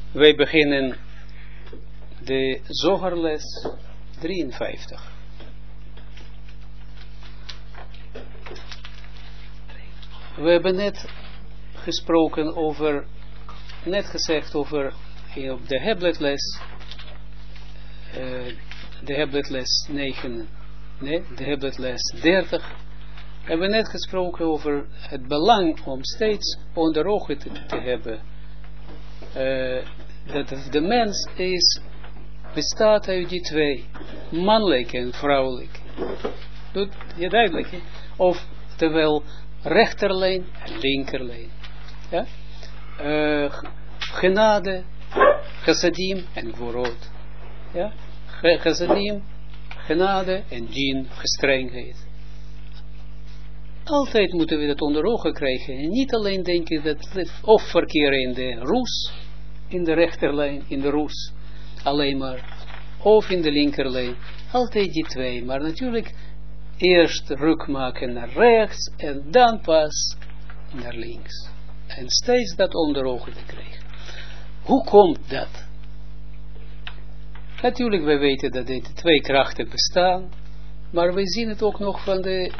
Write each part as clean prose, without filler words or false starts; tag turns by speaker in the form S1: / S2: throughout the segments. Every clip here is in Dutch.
S1: Wij beginnen de Zoharles 53. We hebben net gesproken over, net gezegd over op de Hebletles, de Hebletles 9, nee, de Hebletles 30. We hebben net gesproken over het belang om steeds onder ogen te hebben. Dat de mens bestaat uit die twee, mannelijk en vrouwelijk. Doet je duidelijk? He? Of terwijl rechterlijn en linkerlijn. Ja? Genade, chassadim en gvorot. Ja? Chassadim, genade en dien, gestrengheid. Altijd moeten we dat onder ogen krijgen. En niet alleen denken dat of verkeren in de roes, in de rechterlijn, in de roes, alleen maar, of in de linkerlijn. Altijd die twee. Maar natuurlijk eerst ruk maken naar rechts en dan pas naar links. En steeds dat onder ogen te krijgen. Hoe komt dat? Natuurlijk, wij weten dat deze twee krachten bestaan, maar we zien het ook nog van de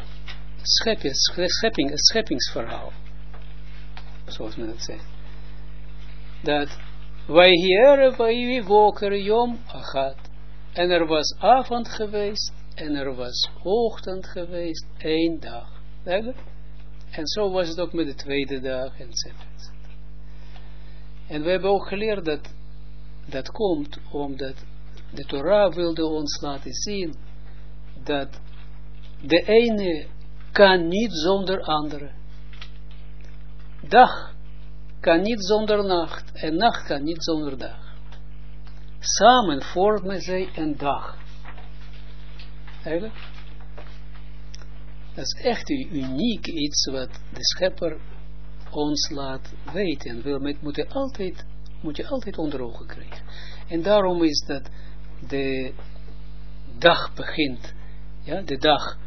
S1: scheppingsverhaal. Zoals men het zegt. Dat wij hier, wij woker jom achat. En er was avond geweest, en er was ochtend geweest, 1 dag. Eigenlijk? En zo was het ook met de tweede dag, etc. En we hebben ook geleerd dat dat komt omdat de Torah wilde ons laten zien dat de ene kan niet zonder andere. Dag kan niet zonder nacht en nacht kan niet zonder dag. Samen vormen zij een dag. Eigenlijk? Dat is echt uniek iets wat de schepper ons laat weten. Moet je altijd onder ogen krijgen. En daarom is dat de dag begint. Ja, de dag,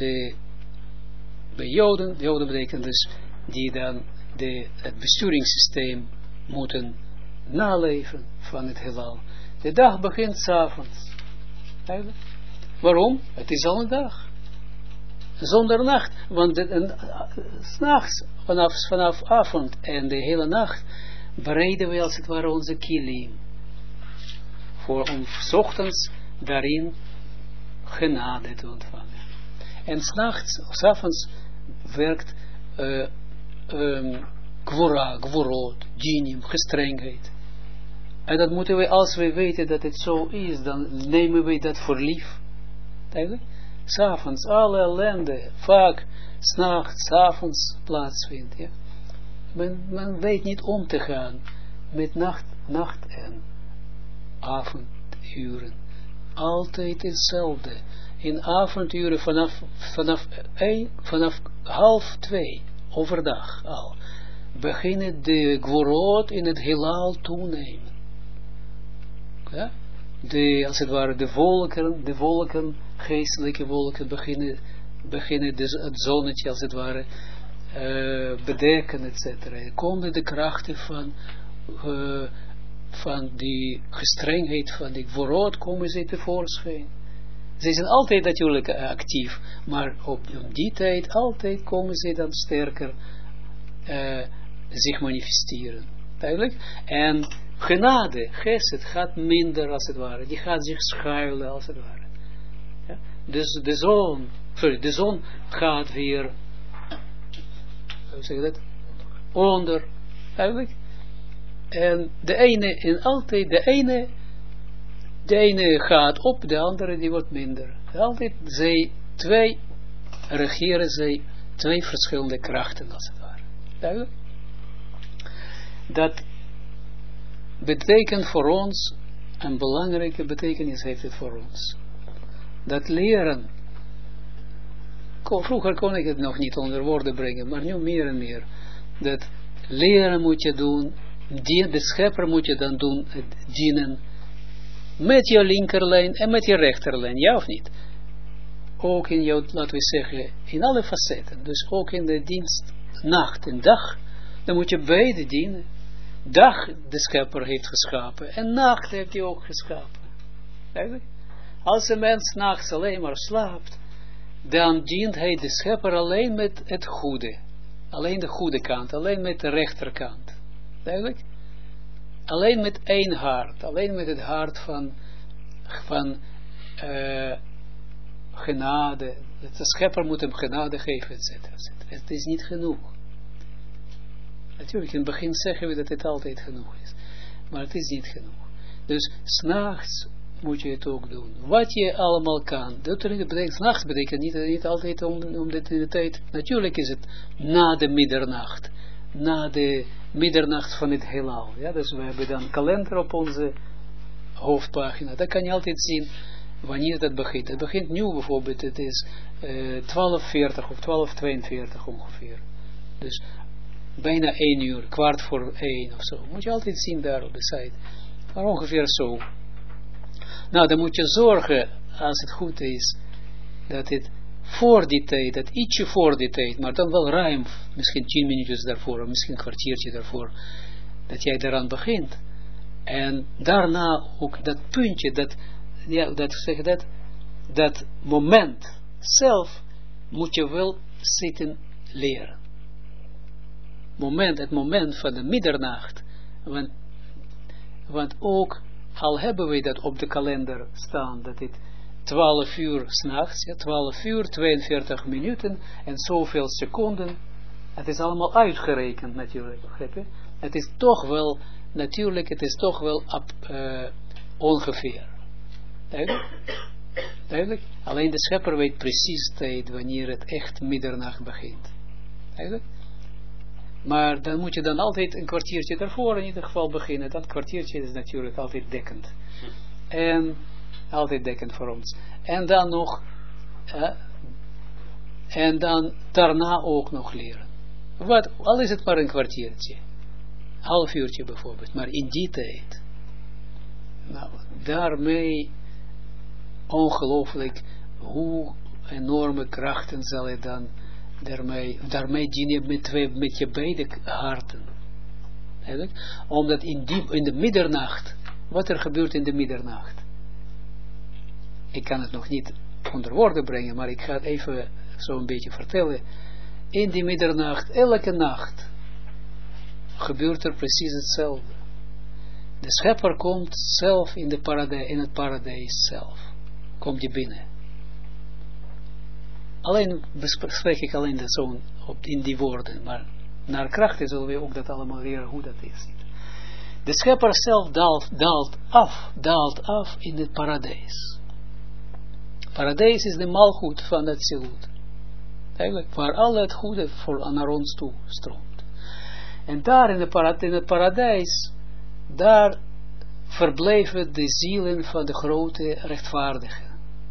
S1: bij Joden betekent dus die dan het besturingssysteem moeten naleven van het heelal. De dag begint 's avonds. Waarom? Het is al een dag. Zonder nacht. Want 's nachts, vanaf avond en de hele nacht, bereiden we als het ware onze kilim. Om 's ochtends daarin genade te ontvangen. En 's nachts, 's avonds werkt gvorot, dinim, gestrengheid. En dat moeten we, als we weten dat het zo is, dan nemen we dat voor lief. Eigenlijk? 's Avonds, alle ellende, vaak 's nachts, 's avonds plaatsvindt. Ja? Men weet niet om te gaan met nacht en avonduren. Altijd hetzelfde. In avonduren vanaf 1:30 overdag al, beginnen de gvorot in het heelal toenemen. Ja? Als het ware de wolken, geestelijke wolken beginnen het zonnetje als het ware bedekken, etc. Komen de krachten van die gestrengheid van die gvorot, komen ze tevoorschijn. Ze zijn altijd natuurlijk actief, maar op die tijd altijd komen ze dan sterker zich manifesteren. Duidelijk? En genade, gesed, gaat minder als het ware. Die gaat zich schuilen als het ware. Ja? Dus de zon gaat weer, hoe zeg je dat? Onder. Duidelijk? En de ene gaat op, de andere die wordt minder. Altijd regeren zij twee verschillende krachten als het ware. Duidelijk? Dat betekent voor ons, een belangrijke betekenis heeft het voor ons. Dat leren, vroeger kon ik het nog niet onder woorden brengen, maar nu meer en meer. Dat leren moet je doen, de schepper moet je dan doen, dienen, met je linkerlijn en met je rechterlijn, ja of niet? Ook in jouw, laten we zeggen, in alle facetten. Dus ook in de dienst, nacht en dag, dan moet je beide dienen. dag de schepper heeft geschapen, en nacht heeft hij ook geschapen. Eigenlijk? Als een mens nachts alleen maar slaapt, dan dient hij de schepper alleen met het goede. Alleen de goede kant, alleen met de rechterkant. Duidelijk? Alleen met één hart, alleen met het hart van genade. De schepper moet hem genade geven, etc. Het is niet genoeg. Natuurlijk, in het begin zeggen we dat het altijd genoeg is. Maar het is niet genoeg. Dus 's nachts moet je het ook doen. Wat je allemaal kan. Dat betekent, 's nachts betekent niet altijd om de tijd. Natuurlijk is het na de middernacht. Na de middernacht van het heelal. Ja, dus we hebben dan een kalender op onze hoofdpagina. Daar kan je altijd zien wanneer dat begint. Het begint nu bijvoorbeeld. Het is 12:40 of 12:42 ongeveer. Dus bijna 1 uur, 1:15 of zo. Moet je altijd zien daar op de site. Maar ongeveer zo. Nou, dan moet je zorgen, als het goed is, dat het voor die tijd, dat ietsje voor die tijd, maar dan wel ruim, misschien 10 minuutjes daarvoor, of misschien een kwartiertje daarvoor, dat jij daaraan begint. En daarna ook dat puntje, dat moment zelf, moet je wel zitten leren. Het moment van de middernacht, want ook al hebben we dat op de kalender staan, dat het 12 uur 's nachts, ja, 12 uur, 42 minuten en zoveel seconden, het is allemaal uitgerekend natuurlijk, begrijp je? Het is toch wel, natuurlijk, het is toch wel ongeveer. Duidelijk? Alleen de schepper weet precies tijd wanneer het echt middernacht begint. Duidelijk? Maar dan moet je dan altijd een kwartiertje daarvoor in ieder geval beginnen. Dat kwartiertje is natuurlijk altijd dekkend. En altijd dekkend voor ons. En dan nog, en dan daarna ook nog leren. Al is het maar een kwartiertje. Half uurtje bijvoorbeeld. Maar in die tijd. Nou, daarmee ongelooflijk hoe enorme krachten zal je dan daarmee dien je met je beide harten. Eigenlijk? Omdat in de middernacht, wat er gebeurt in de middernacht. Ik kan het nog niet onder woorden brengen, maar ik ga het even zo'n beetje vertellen. In die middernacht, elke nacht, gebeurt er precies hetzelfde. De schepper komt zelf in het paradijs zelf. Komt je binnen. Alleen spreek ik alleen zo in die woorden, maar naar krachten zullen we ook dat allemaal leren hoe dat is. De schepper zelf daalt af in het paradijs. Paradijs is de maalgoed van het zilut. Eigenlijk, waar al het goede naar ons toe stroomt. En daar in het paradijs, daar verblijven de zielen van de grote rechtvaardigen.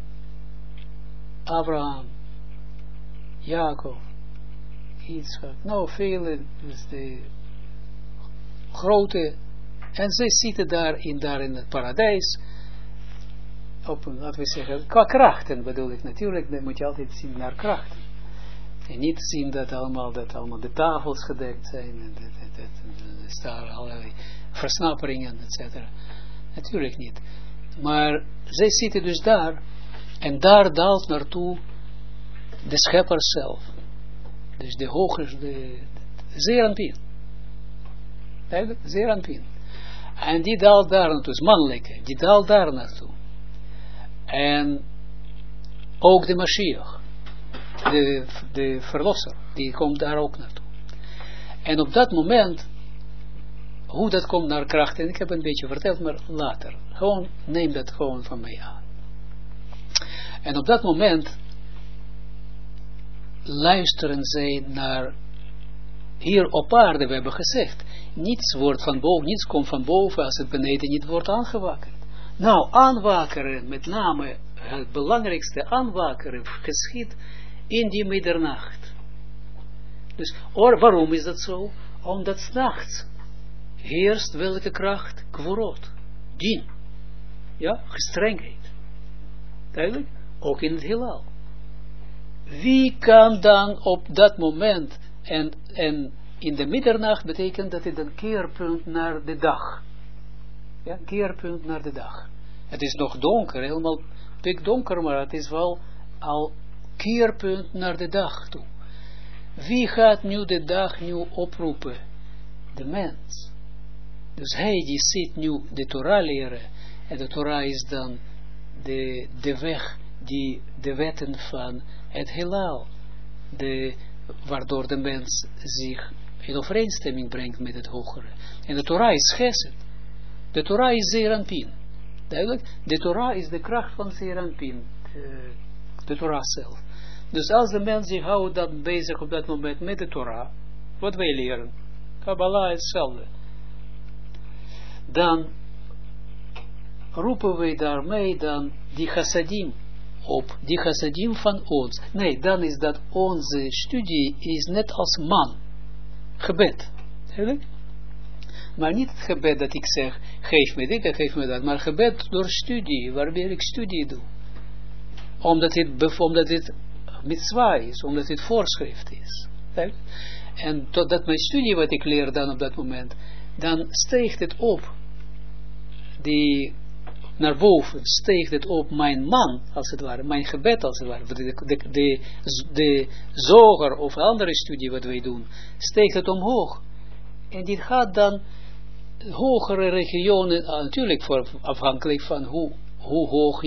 S1: Abraham, Jacob, Yitzchak, nou vele, dus de grote, en zij zitten daar in het paradijs, laten we zeggen, qua krachten bedoel ik natuurlijk, dan moet je altijd zien naar krachten. En niet zien dat allemaal de tafels gedekt zijn, en er staan allerlei versnapperingen, etc. Natuurlijk niet. Maar zij zitten dus daar, en daar daalt naartoe de schepper zelf. Dus de hoogste, zeer aanpien. Zeer aanpien. En die daalt daar naartoe, is mannelijke, die daalt daar naartoe. En ook de Mashiach, de verlosser, die komt daar ook naartoe. En op dat moment, hoe dat komt naar kracht, en ik heb een beetje verteld, maar later. Gewoon, neem dat gewoon van mij aan. En op dat moment luisteren zij naar, hier op aarde, we hebben gezegd, niets wordt van boven, niets komt van boven als het beneden niet wordt aangewakkerd. Nou, aanwakkeren, met name het belangrijkste aanwakkeren, geschiet in die middernacht. Dus, waarom is dat zo? Omdat 's nachts heerst welke kracht? Kvorot, dien. Ja, gestrengheid. Duidelijk? Ook in het heelal. Wie kan dan op dat moment en in de middernacht betekent dat het een keerpunt naar de dag. Ja, keerpunt naar de dag. Het is nog donker, helemaal pikdonker, maar het is wel al keerpunt naar de dag toe. Wie gaat nu de dag nu oproepen? De mens. Dus hij die zit nu de Torah leren. En de Torah is dan de weg, de wetten van het heelal. Waardoor de mens zich in overeenstemming brengt met het hogere. En de Torah is Gesed. De Torah is Zeir Anpin. Duidelijk? De Torah is de kracht van Zeir Anpin. De Torah zelf. Dus als de mens zich houdt dat bezig op dat moment met de Torah, wat wij leren, Kabbalah is hetzelfde, dan roepen wij daarmee dan die chassadim op, die chassadim van ons. Nee, dan is dat onze studie is net als man, gebed. Eigenlijk? Maar niet het gebed dat ik zeg, geef me dit en geef me dat, maar gebed door studie, waarbij ik studie doe. Omdat het mitzvah is, omdat het voorschrift is. En totdat mijn studie wat ik leer dan op dat moment, dan steegt het op, naar boven, steegt het op mijn man, als het ware, mijn gebed als het ware, de zoger of andere studie wat wij doen, steegt het omhoog. En dit gaat dan hogere regionen, natuurlijk afhankelijk van hoe hoog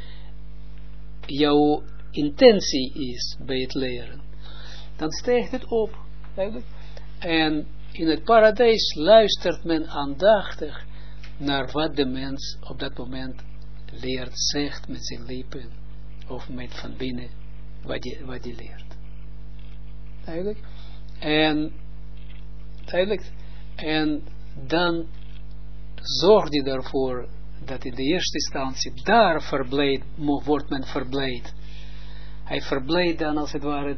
S1: jouw intentie is bij het leren. Dan stijgt het op. Eigenlijk. En in het paradijs luistert men aandachtig naar wat de mens op dat moment leert, zegt met zijn lippen of met van binnen wat die leert. Eigenlijk. En dan zorgt hij daarvoor dat in de eerste instantie daar wordt men verblijd. Hij verblijdt dan als het ware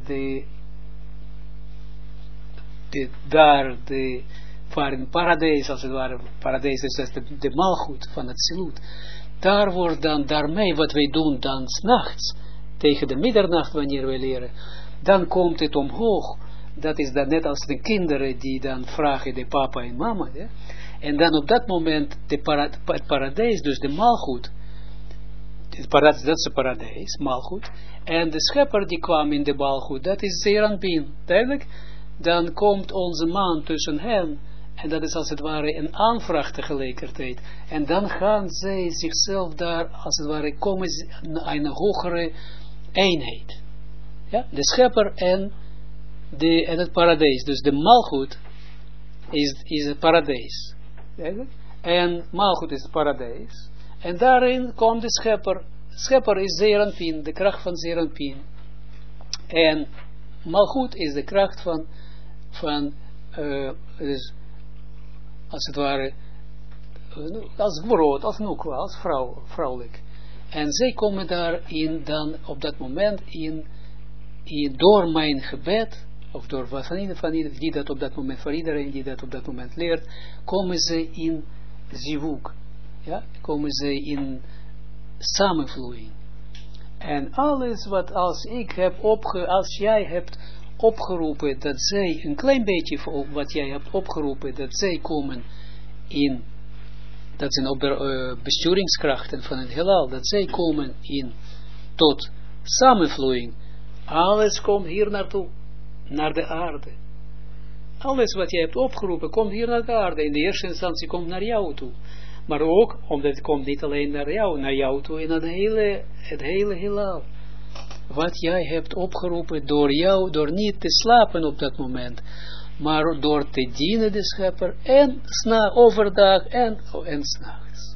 S1: waar in paradijs, als het ware, paradijs is de malgoed van het silut. Daar wordt dan daarmee wat wij doen dan 's nachts, tegen de middernacht wanneer wij leren, dan komt het omhoog. Dat is dan net als de kinderen die dan vragen de papa en mama. Ja? En dan op dat moment het paradijs, dus de malgoed, dat is het paradijs, malgoed. En de schepper die kwam in de malgoed, dat is Zeir Anpin. Duidelijk? Dan komt onze man tussen hen. En dat is als het ware een aanvraag tegelijkertijd. En dan gaan zij zichzelf daar, als het ware, komen naar een hogere eenheid. Ja? De schepper en het paradijs. Dus de malgoed is het paradijs. Duidelijk? En malgoed is het paradijs. En daarin komt de schepper. Schepper is Zeir Anpin, de kracht van Zeir Anpin. En malgoed is de kracht dus als het ware, als brood, als nukwa, als vrouwelijk. En zij komen daarin dan op dat moment door mijn gebed, of door van iedereen die dat op dat moment, voor iedereen die dat op dat moment leert, komen ze in zivuk. Ja, komen ze in samenvloeiing. En alles wat als jij hebt opgeroepen, dat zij, een klein beetje wat jij hebt opgeroepen, dat zij komen in, dat zijn besturingskrachten van het heelal, dat zij komen in tot samenvloeiing. Alles komt hier naartoe, naar de aarde. Alles wat jij hebt opgeroepen, komt hier naar de aarde. In de eerste instantie komt naar jou toe. Maar ook, omdat het komt niet alleen naar jou toe, en naar het hele heelal. Wat jij hebt opgeroepen door jou, door niet te slapen op dat moment, maar door te dienen de schepper, en overdag en 's nachts.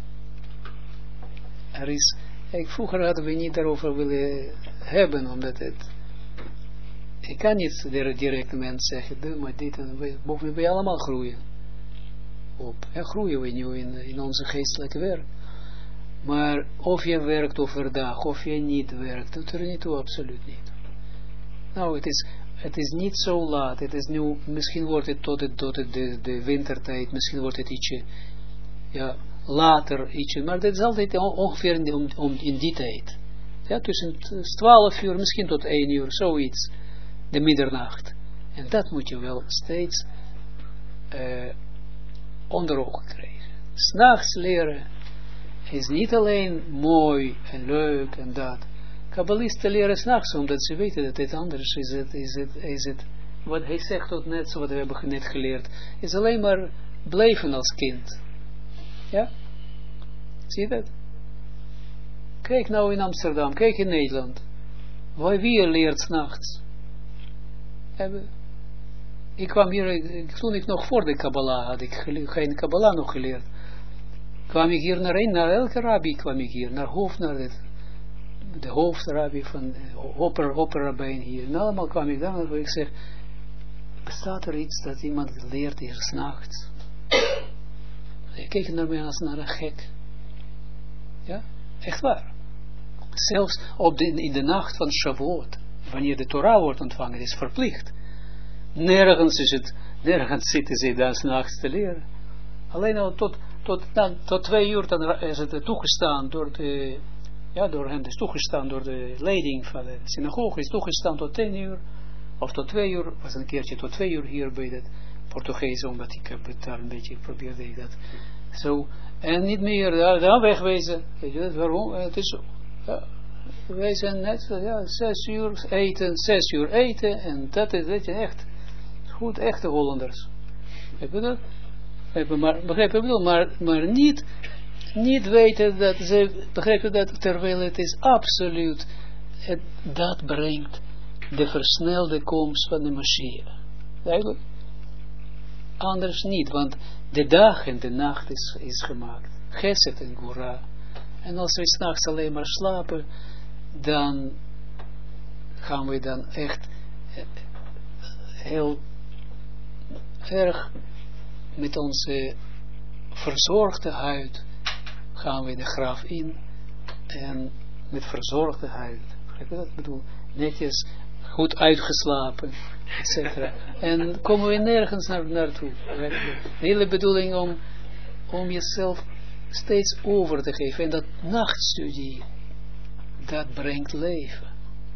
S1: Vroeger hadden we niet daarover willen hebben, omdat ik kan niet direct mens zeggen, doe maar dit en we allemaal groeien. Groeien we nu in onze geestelijke werk. Maar of je werkt overdag, of je niet werkt, doet er niet toe, absoluut niet. Nou, het is niet zo laat. Het is nu, misschien wordt het tot de wintertijd, misschien wordt het ietsje, later ietsje, maar dat is altijd ongeveer in die tijd. Ja, tussen 12 uur, misschien tot 1 uur, zoiets, de middernacht. En dat moet je wel steeds onder ogen krijgen. 's Nachts leren is niet alleen mooi en leuk en dat. Kabbalisten leren 's nachts, omdat ze weten dat het anders is het, wat hij zegt ook net, zo wat we hebben net geleerd, is alleen maar blijven als kind. Ja? Zie je dat? Kijk nou in Amsterdam, kijk in Nederland. Wie leert 's nachts? Ik kwam hier, toen ik nog voor de Kabbalah had, ik geen Kabbalah nog geleerd. Kwam ik hier naar elke rabbi kwam ik hier, naar de hoofdrabbi van opperrabbijn hier. En allemaal kwam ik dan, waar ik zeg, bestaat er iets dat iemand leert hier 's nachts? Hij keek naar mij als naar een gek. Ja, echt waar. Zelfs in de nacht van Shavuot, wanneer de Torah wordt ontvangen, is verplicht. Nergens zitten ze dan 's nachts te leren. Alleen al tot 2 uur dan is het toegestaan door hen is toegestaan door de leiding van de synagoge, is toegestaan tot 10 uur, of tot 2 uur, was een keertje tot 2 uur hier bij het Portugees, omdat ik heb het daar een beetje probeerde dat. Zo, en niet meer daar wegwezen. Weet je dat, waarom? Het is zo. Ja, wij zijn net, 6 uur eten, en dat is echt goed, echte Hollanders. Heb je dat? Begrijp je wel? Maar niet weten dat ze, begrijp je dat, terwijl het is absoluut, dat brengt de versnelde komst van de Mashiach. Duidelijk? Anders niet, want de dag en de nacht is gemaakt. Geset en Gura. En als we 's nachts alleen maar slapen, dan gaan we dan echt heel erg met onze verzorgde huid gaan we de graf in en met verzorgde huid. Begrijp je dat? Ik bedoel, netjes, goed uitgeslapen, etc. En komen we nergens naartoe. De hele bedoeling om jezelf steeds over te geven. En dat nachtstudie, dat brengt leven.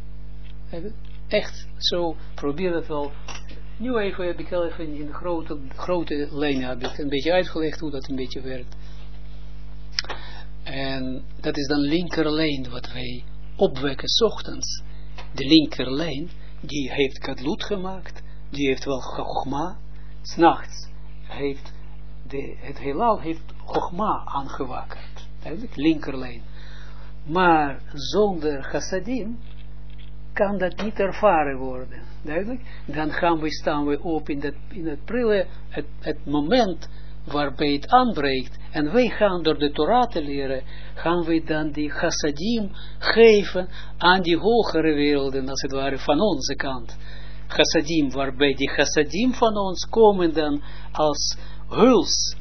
S1: Echt, zo, probeer dat wel. Nu even heb ik al even in grote lijnen heb ik een beetje uitgelegd hoe dat een beetje werkt. En dat is dan linkerlijn wat wij opwekken 's ochtends. De linkerlijn, die heeft kadlut gemaakt, die heeft wel chogma. 's Nachts heeft het heelal heeft chogma aangewakkerd. Duidelijk, linkerlijn. Maar zonder chassadim kan dat niet ervaren worden. Duidelijk? Dan staan we op in het prille, het moment waarbij het aanbreekt. En wij gaan door de Torah te leren, gaan we dan die chassadim geven aan die hogere werelden, als het ware van onze kant. Chassadim, waarbij die chassadim van ons komen dan als huls.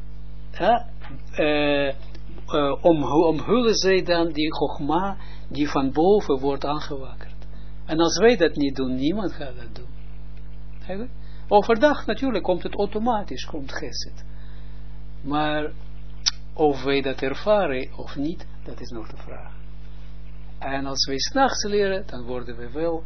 S1: Omhullen zij dan die chogma die van boven wordt aangewakkerd. En als wij dat niet doen, niemand gaat dat doen. Eigenlijk? Overdag natuurlijk komt het automatisch, komt geset. Maar of wij dat ervaren of niet, dat is nog de vraag. En als wij 's nachts leren, dan worden we wel,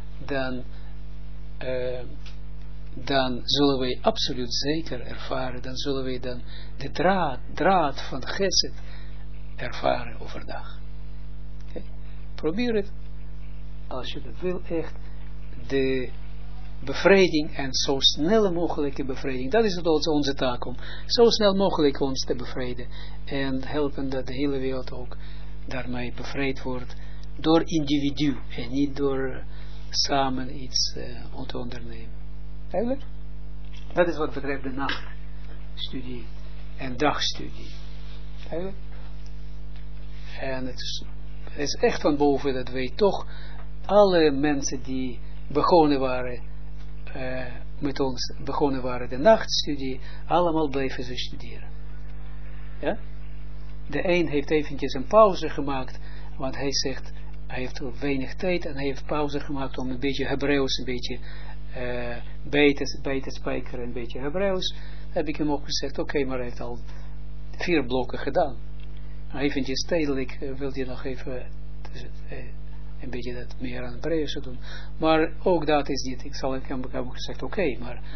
S1: dan zullen wij absoluut zeker ervaren, dan zullen wij dan de draad van geset ervaren overdag. Okay? Probeer het, als je dat wil, echt de bevrijding en zo snel mogelijke bevrijding. Dat is het onze taak om zo snel mogelijk ons te bevrijden en helpen dat de hele wereld ook daarmee bevrijd wordt door individu en niet door samen iets te ondernemen. Eigenlijk? Dat is wat betreft de nachtstudie en dagstudie. Eigenlijk? En het is echt van boven dat wij toch alle mensen die begonnen waren met ons, begonnen waren de nachtstudie, allemaal bleven ze studeren. Ja? De een heeft eventjes een pauze gemaakt, want hij zegt, hij heeft weinig tijd en hij heeft pauze gemaakt om een beetje Hebreeuws, een beetje bij te spijkeren, een beetje Hebreeuws. Heb ik hem ook gezegd, oké, maar hij heeft al 4 blokken gedaan. Eventjes tijdelijk wil je nog even een beetje dat meer aan Hebreeuws doen. Maar ook dat is niet, ik heb gezegd, oké, maar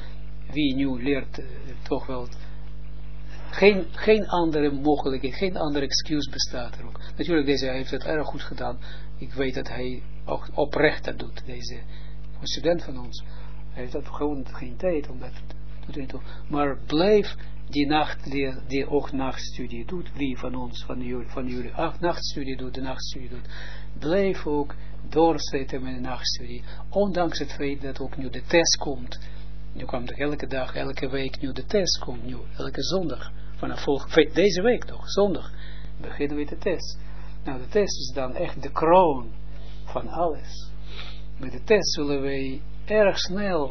S1: wie nu leert, toch wel, geen andere mogelijkheid, geen andere excuus bestaat er ook. Natuurlijk, deze heeft het erg goed gedaan. Ik weet dat hij ook oprecht dat doet, deze student van ons. Hij heeft dat gewoon geen tijd om dat te doen. Maar blijf die nacht, die ook nachtstudie doet, wie van ons, van jullie nachtstudie doet, de nachtstudie doet, blijf ook doorzetten met de nachtstudie. Ondanks het feit dat ook nu de test komt. Nu komt elke dag, elke week nu de test komt, nu elke zondag. Vanaf deze week toch, zondag, beginnen we de test. Nou, de test is dan echt de kroon van alles. Met de test zullen wij erg snel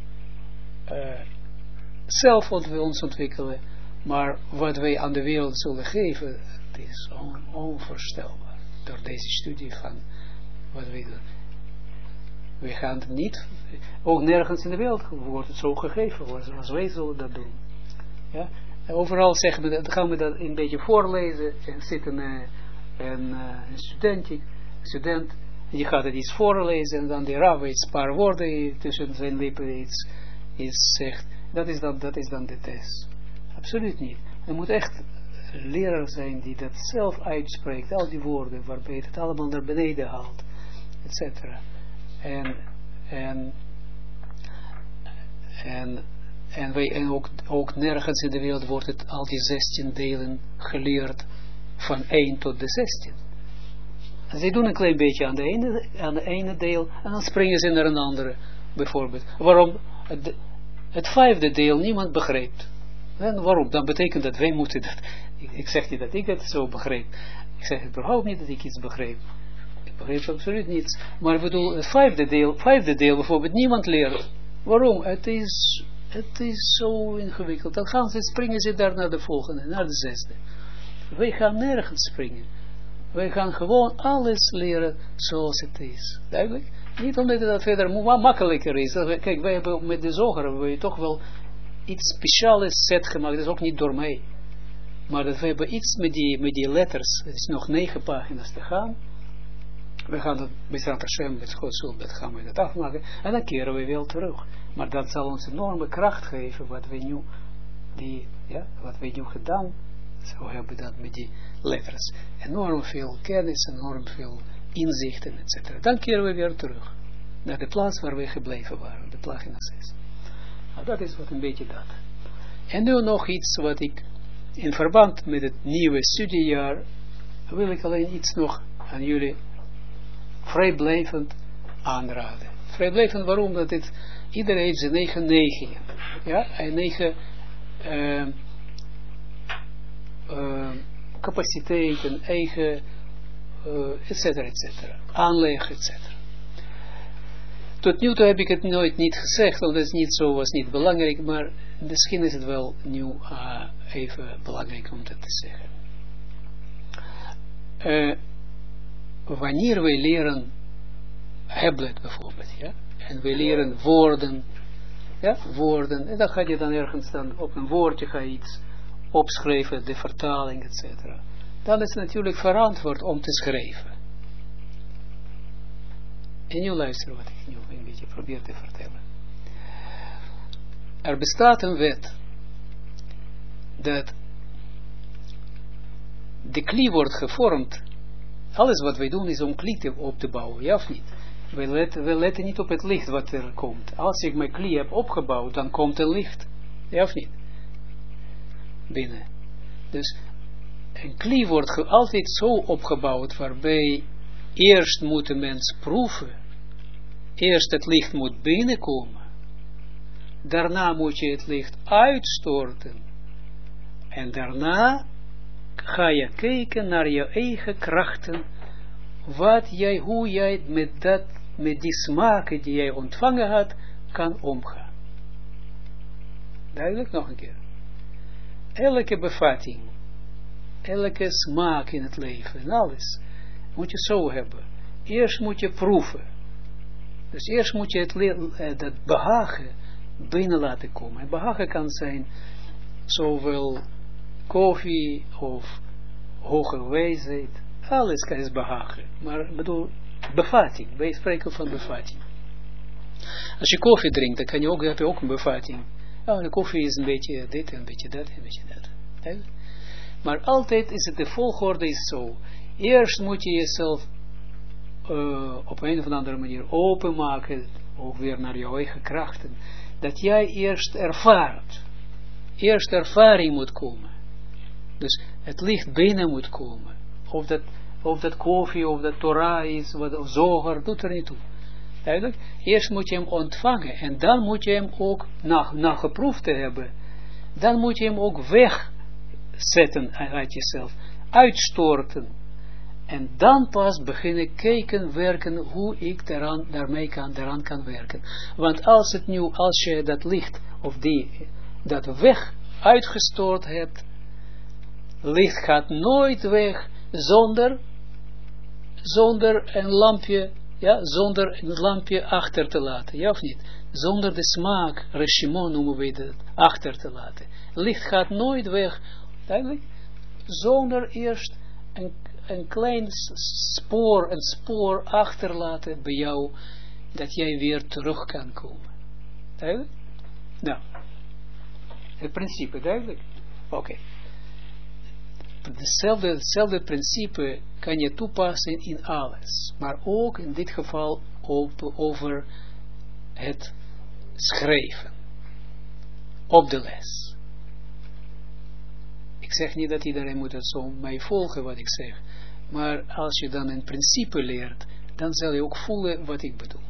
S1: zelf ons ontwikkelen, maar wat wij aan de wereld zullen geven, het is onvoorstelbaar. Door deze studie van wat wij doen. We gaan het niet, ook nergens in de wereld wordt het zo gegeven, zoals wij zullen dat doen. Ja? Overal zeggen we dat, gaan we dat een beetje voorlezen, en zit een student, die gaat het iets voorlezen, en dan die Rav iets paar woorden tussen zijn lippen iets zegt. Dat is dan de test. Absoluut niet. Er moet echt leraar zijn die dat zelf uitspreekt, al die woorden, waarbij het allemaal naar beneden haalt, etc. En ook nergens in de wereld wordt het al die 16 delen geleerd van 1 tot de 16. En zij doen een klein beetje aan de ene deel en dan springen ze naar een andere, bijvoorbeeld. Waarom? Het 5e deel niemand begrijpt. En waarom? Dan betekent dat wij moeten dat. Ik zeg niet dat ik het zo begreep. Ik zeg überhaupt niet dat ik iets begreep. Ik begreep absoluut niets. Maar ik bedoel, het 5e deel bijvoorbeeld, niemand leert. Waarom? Het is zo ingewikkeld. Dan springen ze daar naar de volgende, naar de 6e. Wij gaan nergens springen. Wij gaan gewoon alles leren zoals het is. Duidelijk? Niet omdat het verder makkelijker is. Kijk, wij hebben met de zoger hebben we toch wel iets speciaals set gemaakt. Dat is ook niet door mij. Maar dat we hebben iets met die letters. Het is nog 9 pagina's te gaan. We gaan dat bij Srat Hashem, met Godshulp, gaan we dat afmaken. En dan keren we wel terug. Maar dat zal ons enorme kracht geven. Wat we nu gedaan. Zo hebben we dat met die letters. Enorm veel kennis, enorm veel inzichten, etc. Dan keren we weer terug. Naar de plaats waar we gebleven waren. De pagina 6. Nou, dat is wat een beetje dat. En nu nog iets wat ik in verband met het nieuwe studiejaar wil ik alleen iets nog aan jullie vrijblijvend aanraden. Vrijblijvend waarom? Dat iedereen heeft zijn 9 neigingen. Ja, en 9 capaciteiten, eigen etcetera, aanleg, etcetera. Tot nu toe heb ik het nooit niet gezegd, want dat is niet zo, was niet belangrijk, maar misschien is het wel nu even belangrijk om dat te zeggen. Wanneer wij leren Heblet bijvoorbeeld, ja, en we leren woorden, ja, woorden, en dan ga je dan ergens dan op een woordje ga je iets opschrijven, de vertaling, etc. Dan is het natuurlijk verantwoord om te schrijven. En nu luister wat ik nu een beetje probeer te vertellen. Er bestaat een wet dat de klie wordt gevormd. Alles wat wij doen is om klie op te bouwen, ja of niet? We letten niet op het licht wat er komt. Als ik mijn klie heb opgebouwd, dan komt er licht. Ja of niet? Binnen. Dus een klie wordt altijd zo opgebouwd, waarbij eerst moet de mens proeven. Eerst het licht moet binnenkomen. Daarna moet je het licht uitstorten. En daarna ga je kijken naar je eigen krachten. Hoe jij met die smaken die jij ontvangen had, kan omgaan. Duidelijk nog een keer. Elke bevatting, elke smaak in het leven en alles, moet je zo hebben. Eerst moet je proeven. Dus eerst moet je dat behagen binnen laten komen. En behagen kan zijn zowel koffie of hoge wijsheid. Alles kan is behagen. Maar ik bedoel, bevatting. Wij spreken van bevatting. Als je koffie drinkt, dan heb je ook een bevatting. de koffie is een beetje dit, een beetje dat, een beetje dat. Maar altijd is het, de volgorde is zo. Eerst moet je jezelf op een of andere manier openmaken, ook weer naar jouw eigen krachten, dat jij eerst ervaart. Eerst ervaring moet komen. Dus het licht binnen moet komen. Of dat koffie, of dat Torah is, of zoger, doet er niet toe. Duidelijk? Eerst moet je hem ontvangen, en dan moet je hem ook, na geproefd te hebben, dan moet je hem ook wegzetten uit jezelf, uitstorten. En dan pas beginnen kijken, werken, hoe ik daaraan kan werken. Want als je dat licht, of dat weg uitgestort hebt, licht gaat nooit weg zonder een lampje, zonder een lampje achter te laten, ja of niet? Zonder de smaak, reshimon noemen we dat, achter te laten. Licht gaat nooit weg, duidelijk, zonder eerst een klein spoor achterlaten bij jou, dat jij weer terug kan komen. Duidelijk? Nou, het principe, duidelijk? Oké. Hetzelfde principe kan je toepassen in alles, maar ook in dit geval over het schrijven op de les. Ik zeg niet dat iedereen moet het zo mij volgen wat ik zeg, maar als je dan een principe leert, dan zal je ook voelen wat ik bedoel.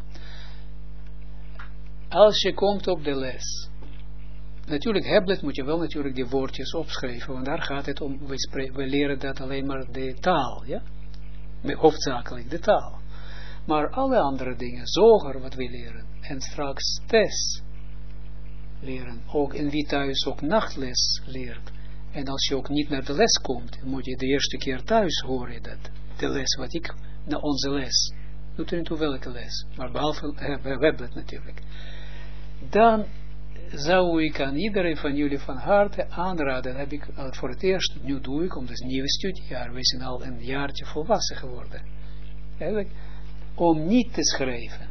S1: Als je komt op de les, natuurlijk Heblet moet je wel natuurlijk die woordjes opschrijven, want daar gaat het om, we leren dat alleen maar de taal, ja, hoofdzakelijk de taal. Maar alle andere dingen, zoger wat we leren, en straks tes leren, ook in wie thuis ook nachtles leert. En als je ook niet naar de les komt, moet je de eerste keer thuis horen dat de les wat ik, naar onze les, doet er niet toe welke les, maar behalve Heblet natuurlijk. Dan zou ik aan iedereen van jullie van harte aanraden, heb ik voor het eerst, nu doe ik, omdat het een nieuwe studiejaar, we zijn al een jaartje volwassen geworden, eigenlijk, om niet te schrijven.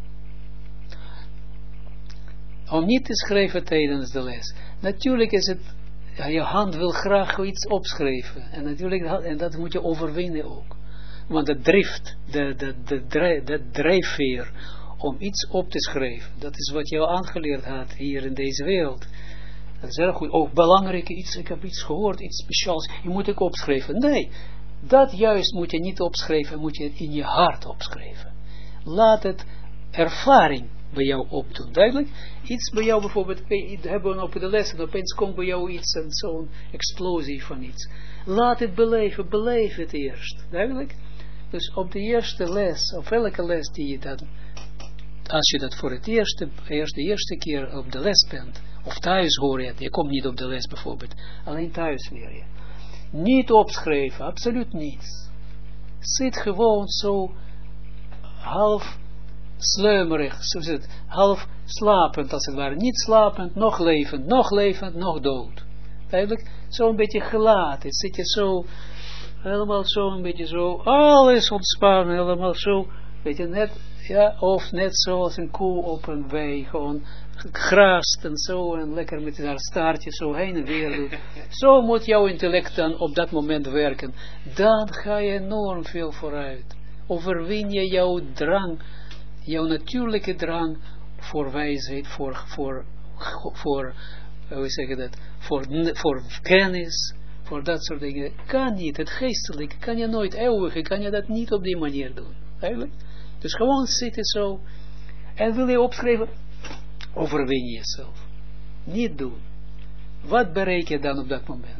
S1: Om niet te schrijven tijdens de les. Natuurlijk is het, je hand wil graag iets opschrijven, en natuurlijk, en dat moet je overwinnen ook. Want de drift, de drijfveer, om iets op te schrijven, dat is wat je al aangeleerd had hier in deze wereld. Dat is heel goed. Ook belangrijk iets, ik heb iets gehoord, iets speciaals, je moet het opschrijven. Nee, dat juist moet je niet opschrijven, moet je het in je hart opschrijven. Laat het ervaring bij jou opdoen. Duidelijk? Iets bij jou bijvoorbeeld, hebben we op de les en opeens komt bij jou iets en zo'n explosie van iets. Laat het beleven, beleef het eerst. Duidelijk? Dus op de eerste les, of elke les die je dan, als je dat voor het de eerste keer op de les bent, of thuis hoor je het, je komt niet op de les bijvoorbeeld, alleen thuis leer je. Niet opschrijven, absoluut niets. Zit gewoon zo half sluimerig, half slapend als het ware. Niet slapend, nog levend, nog dood. Duidelijk, zo een beetje gelaten. Zit je zo, helemaal zo een beetje zo, alles ontspannen, helemaal zo, weet je, net, ja, of net zoals een koe op een wei, gewoon graast en zo, en lekker met haar staartje zo heen en weer doet. Zo moet jouw intellect dan op dat moment werken. Dan ga je enorm veel vooruit. Overwin je jouw drang, jouw natuurlijke drang voor wijsheid, voor hoe zeg je dat, voor kennis, voor dat soort dingen. Kan niet, het geestelijke, kan je nooit eeuwigen, kan je dat niet op die manier doen. Eigenlijk. Dus gewoon zitten zo, en wil je opschrijven, overwin jezelf. Niet doen. Wat bereik je dan op dat moment?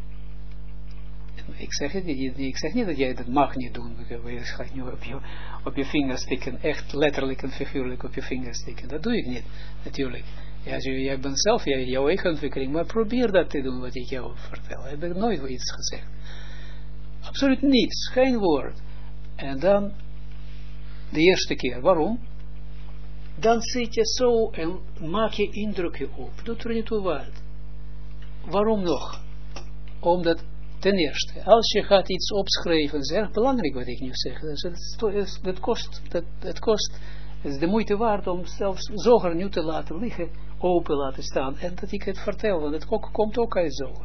S1: Ik zeg niet dat jij dat mag niet doen. Je gaat nu op je vingers stikken, echt letterlijk en figuurlijk op je vingers stikken. Dat doe ik niet, natuurlijk. Ja, jij bent zelf jouw eigen ontwikkeling, maar probeer dat te doen wat ik jou vertel. Ik heb nooit iets gezegd. Absoluut niets, geen woord. En dan, de eerste keer, waarom? Dan zit je zo en maak je indrukje op. Doet er niet toe wat. Waarom nog? Omdat, ten eerste, als je gaat iets opschrijven, is erg belangrijk wat ik nu zeg. Dus het kost Het is de moeite waard om zelfs Zoger nu te laten liggen, open laten staan. En dat ik het vertel, want het komt ook uit Zoger.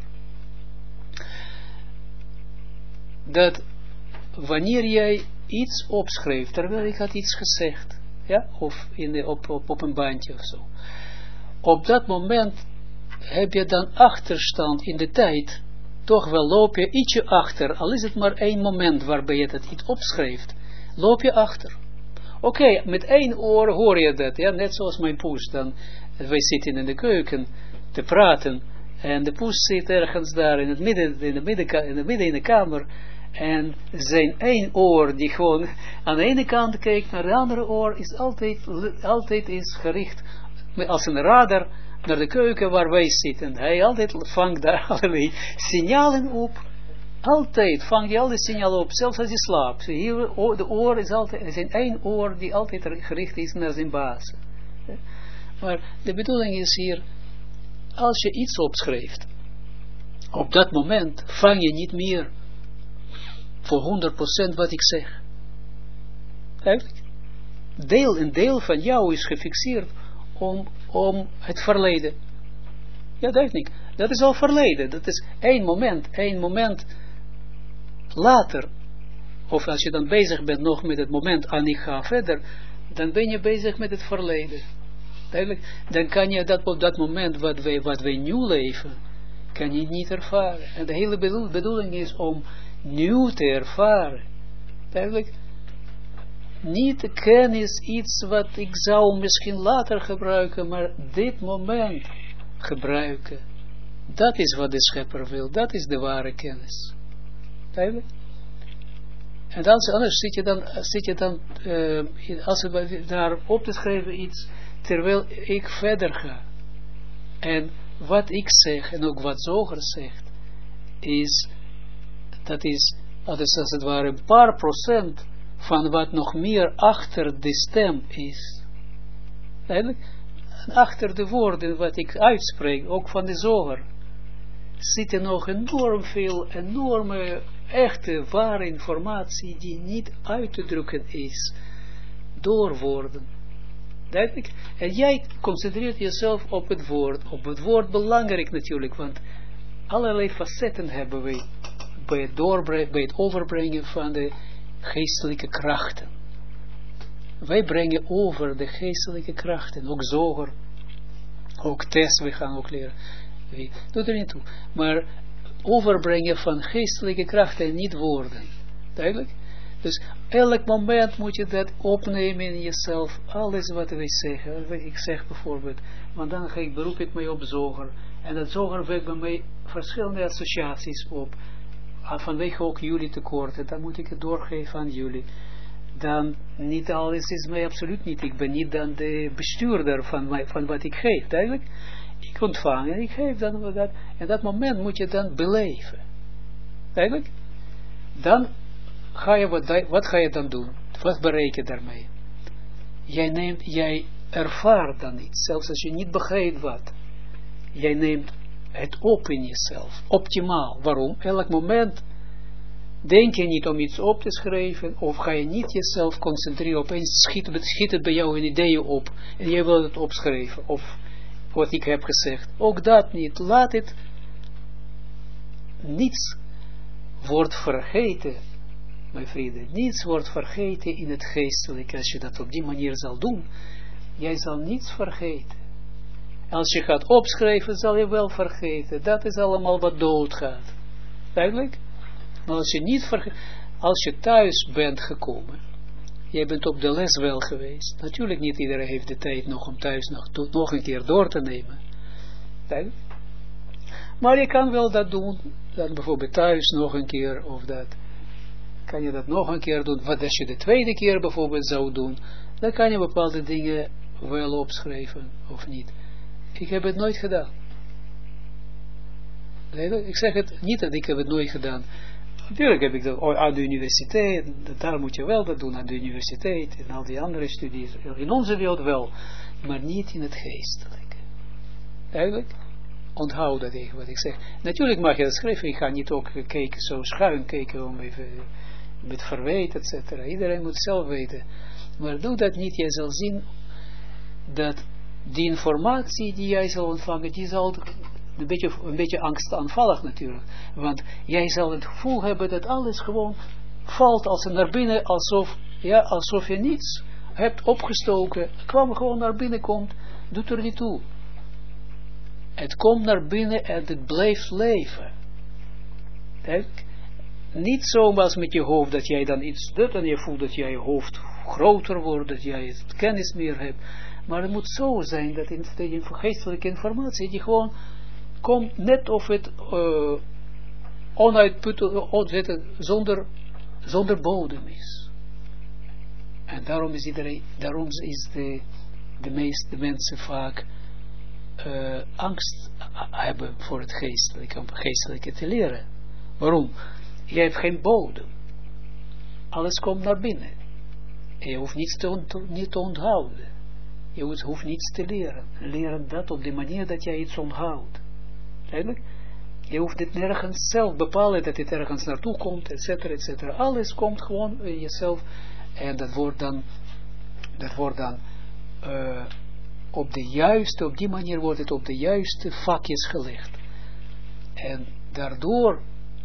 S1: Dat wanneer jij iets opschreef, terwijl ik had iets gezegd, ja, of op een bandje of zo. Op dat moment heb je dan achterstand in de tijd, toch wel loop je ietsje achter, al is het maar 1 moment waarbij je dat iets opschrijft, loop je achter. Oké, met 1 oor hoor je dat, ja, net zoals mijn poes, dan, wij zitten in de keuken te praten, en de poes zit ergens daar in het midden in de kamer, en zijn 1 oor die gewoon aan de ene kant kijkt, naar de andere oor is altijd is gericht, als een radar, naar de keuken waar wij zitten. Hij altijd vangt daar allerlei signalen op. Altijd vangt hij al die signalen op, zelfs als hij slaapt. Hier, de oor is altijd, er is 1 oor die altijd gericht is naar zijn baas. Maar de bedoeling is hier, als je iets opschrijft, op dat moment vang je niet meer voor 100% wat ik zeg. Eigenlijk. Een deel van jou is gefixeerd om het verleden. Ja, duidelijk. Dat is al verleden. Dat is 1 moment later. Of als je dan bezig bent nog met het moment en ik ga verder, dan ben je bezig met het verleden. Duidelijk. Dan kan je dat op dat moment wat wij nu leven, kan je niet ervaren. En de hele bedoeling is om nieuw te ervaren. Duidelijk. Niet de kennis, iets wat ik zou misschien later gebruiken, maar dit moment gebruiken. Dat is wat de schepper wil. Dat is de ware kennis. Duidelijk? En anders zit je dan als we daar op te schrijven iets, terwijl ik verder ga. En wat ik zeg, en ook wat Zoger zegt, dat is als het ware een paar procent van wat nog meer achter de stem is. Eigenlijk, achter de woorden wat ik uitspreek, ook van de Zoger, zit er nog enorm veel, enorme, echte, ware informatie die niet uit te drukken is door woorden. Duidelijk? En jij concentreert jezelf op het woord. Op het woord belangrijk natuurlijk, want allerlei facetten hebben wij bij het overbrengen van de geestelijke krachten. Wij brengen over de geestelijke krachten, ook Zoger, ook Tess, we gaan ook leren. Doet er niet toe. Maar overbrengen van geestelijke krachten en niet woorden. Duidelijk? Dus elk moment moet je dat opnemen in jezelf. Alles wat wij zeggen. Ik zeg bijvoorbeeld, want dan beroep ik mij op Zoger. En dat Zoger wekt bij mij verschillende associaties op. Vanwege ook jullie tekorten. Dan moet ik het doorgeven aan jullie. Dan niet alles is mij absoluut niet. Ik ben niet dan de bestuurder van wat ik geef. Duidelijk? Ik ontvang en ik geef dan dat. En dat moment moet je dan beleven. Duidelijk? Dan ga je wat ga je dan doen? Wat bereik je daarmee? Jij ervaart dan iets. Zelfs als je niet begrijpt wat. Jij neemt het op in jezelf. Optimaal. Waarom? Elk moment denk je niet om iets op te schrijven. Of ga je niet jezelf concentreren. Opeens schiet het bij jou een idee op. En jij wil het opschrijven. Of wat ik heb gezegd. Ook dat niet. Laat het. Niets wordt vergeten. Mijn vrienden. Niets wordt vergeten in het geestelijke. Als je dat op die manier zal doen. Jij zal niets vergeten. Als je gaat opschrijven, zal je wel vergeten. Dat is allemaal wat doodgaat. Duidelijk? Maar als je niet vergeet, als je thuis bent gekomen, jij bent op de les wel geweest. Natuurlijk niet iedereen heeft de tijd nog om thuis nog een keer door te nemen. Duidelijk? Maar je kan wel dat doen, dan bijvoorbeeld thuis nog een keer, of dat. Kan je dat nog een keer doen. Wat als je de tweede keer bijvoorbeeld zou doen, dan kan je bepaalde dingen wel opschrijven, of niet. Ik heb het nooit gedaan. Ik zeg het niet dat ik heb het nooit gedaan. Natuurlijk heb ik dat aan de universiteit, daar moet je wel dat doen, aan de universiteit en al die andere studies. In onze wereld wel, maar niet in het geestelijke. Duidelijk? Onthoud dat even wat ik zeg. Natuurlijk mag je dat schrijven, ik ga niet ook kijken, zo schuin kijken, om even met verwijt, etc. Iedereen moet zelf weten Maar doe dat niet, jij zal zien dat die informatie die jij zal ontvangen, die zal een beetje angstaanvallig natuurlijk. Want jij zal het gevoel hebben dat alles gewoon valt als naar binnen, alsof je niets hebt opgestoken. Het kwam gewoon naar binnen komt, doet er niet toe. Het komt naar binnen en het blijft leven. Kijk, niet zomaar met je hoofd dat jij dan iets doet en je voelt dat jij je hoofd groter wordt, dat jij het kennis meer hebt. Maar het moet zo zijn dat in de geestelijke informatie die gewoon komt net of het onuitputtelijk, zonder bodem is. En daarom is de meeste mensen vaak angst hebben voor het geestelijke, om het geestelijke te leren. Waarom? Je hebt geen bodem. Alles komt naar binnen. En je hoeft niets niet te onthouden. Je hoeft niets te leren. Leren dat op de manier dat jij iets onthoudt. Eigenlijk? Je hoeft dit nergens zelf bepalen dat het ergens naartoe komt, et cetera. Alles komt gewoon in jezelf. En dat wordt dan op die manier wordt het op de juiste vakjes gelegd. En daardoor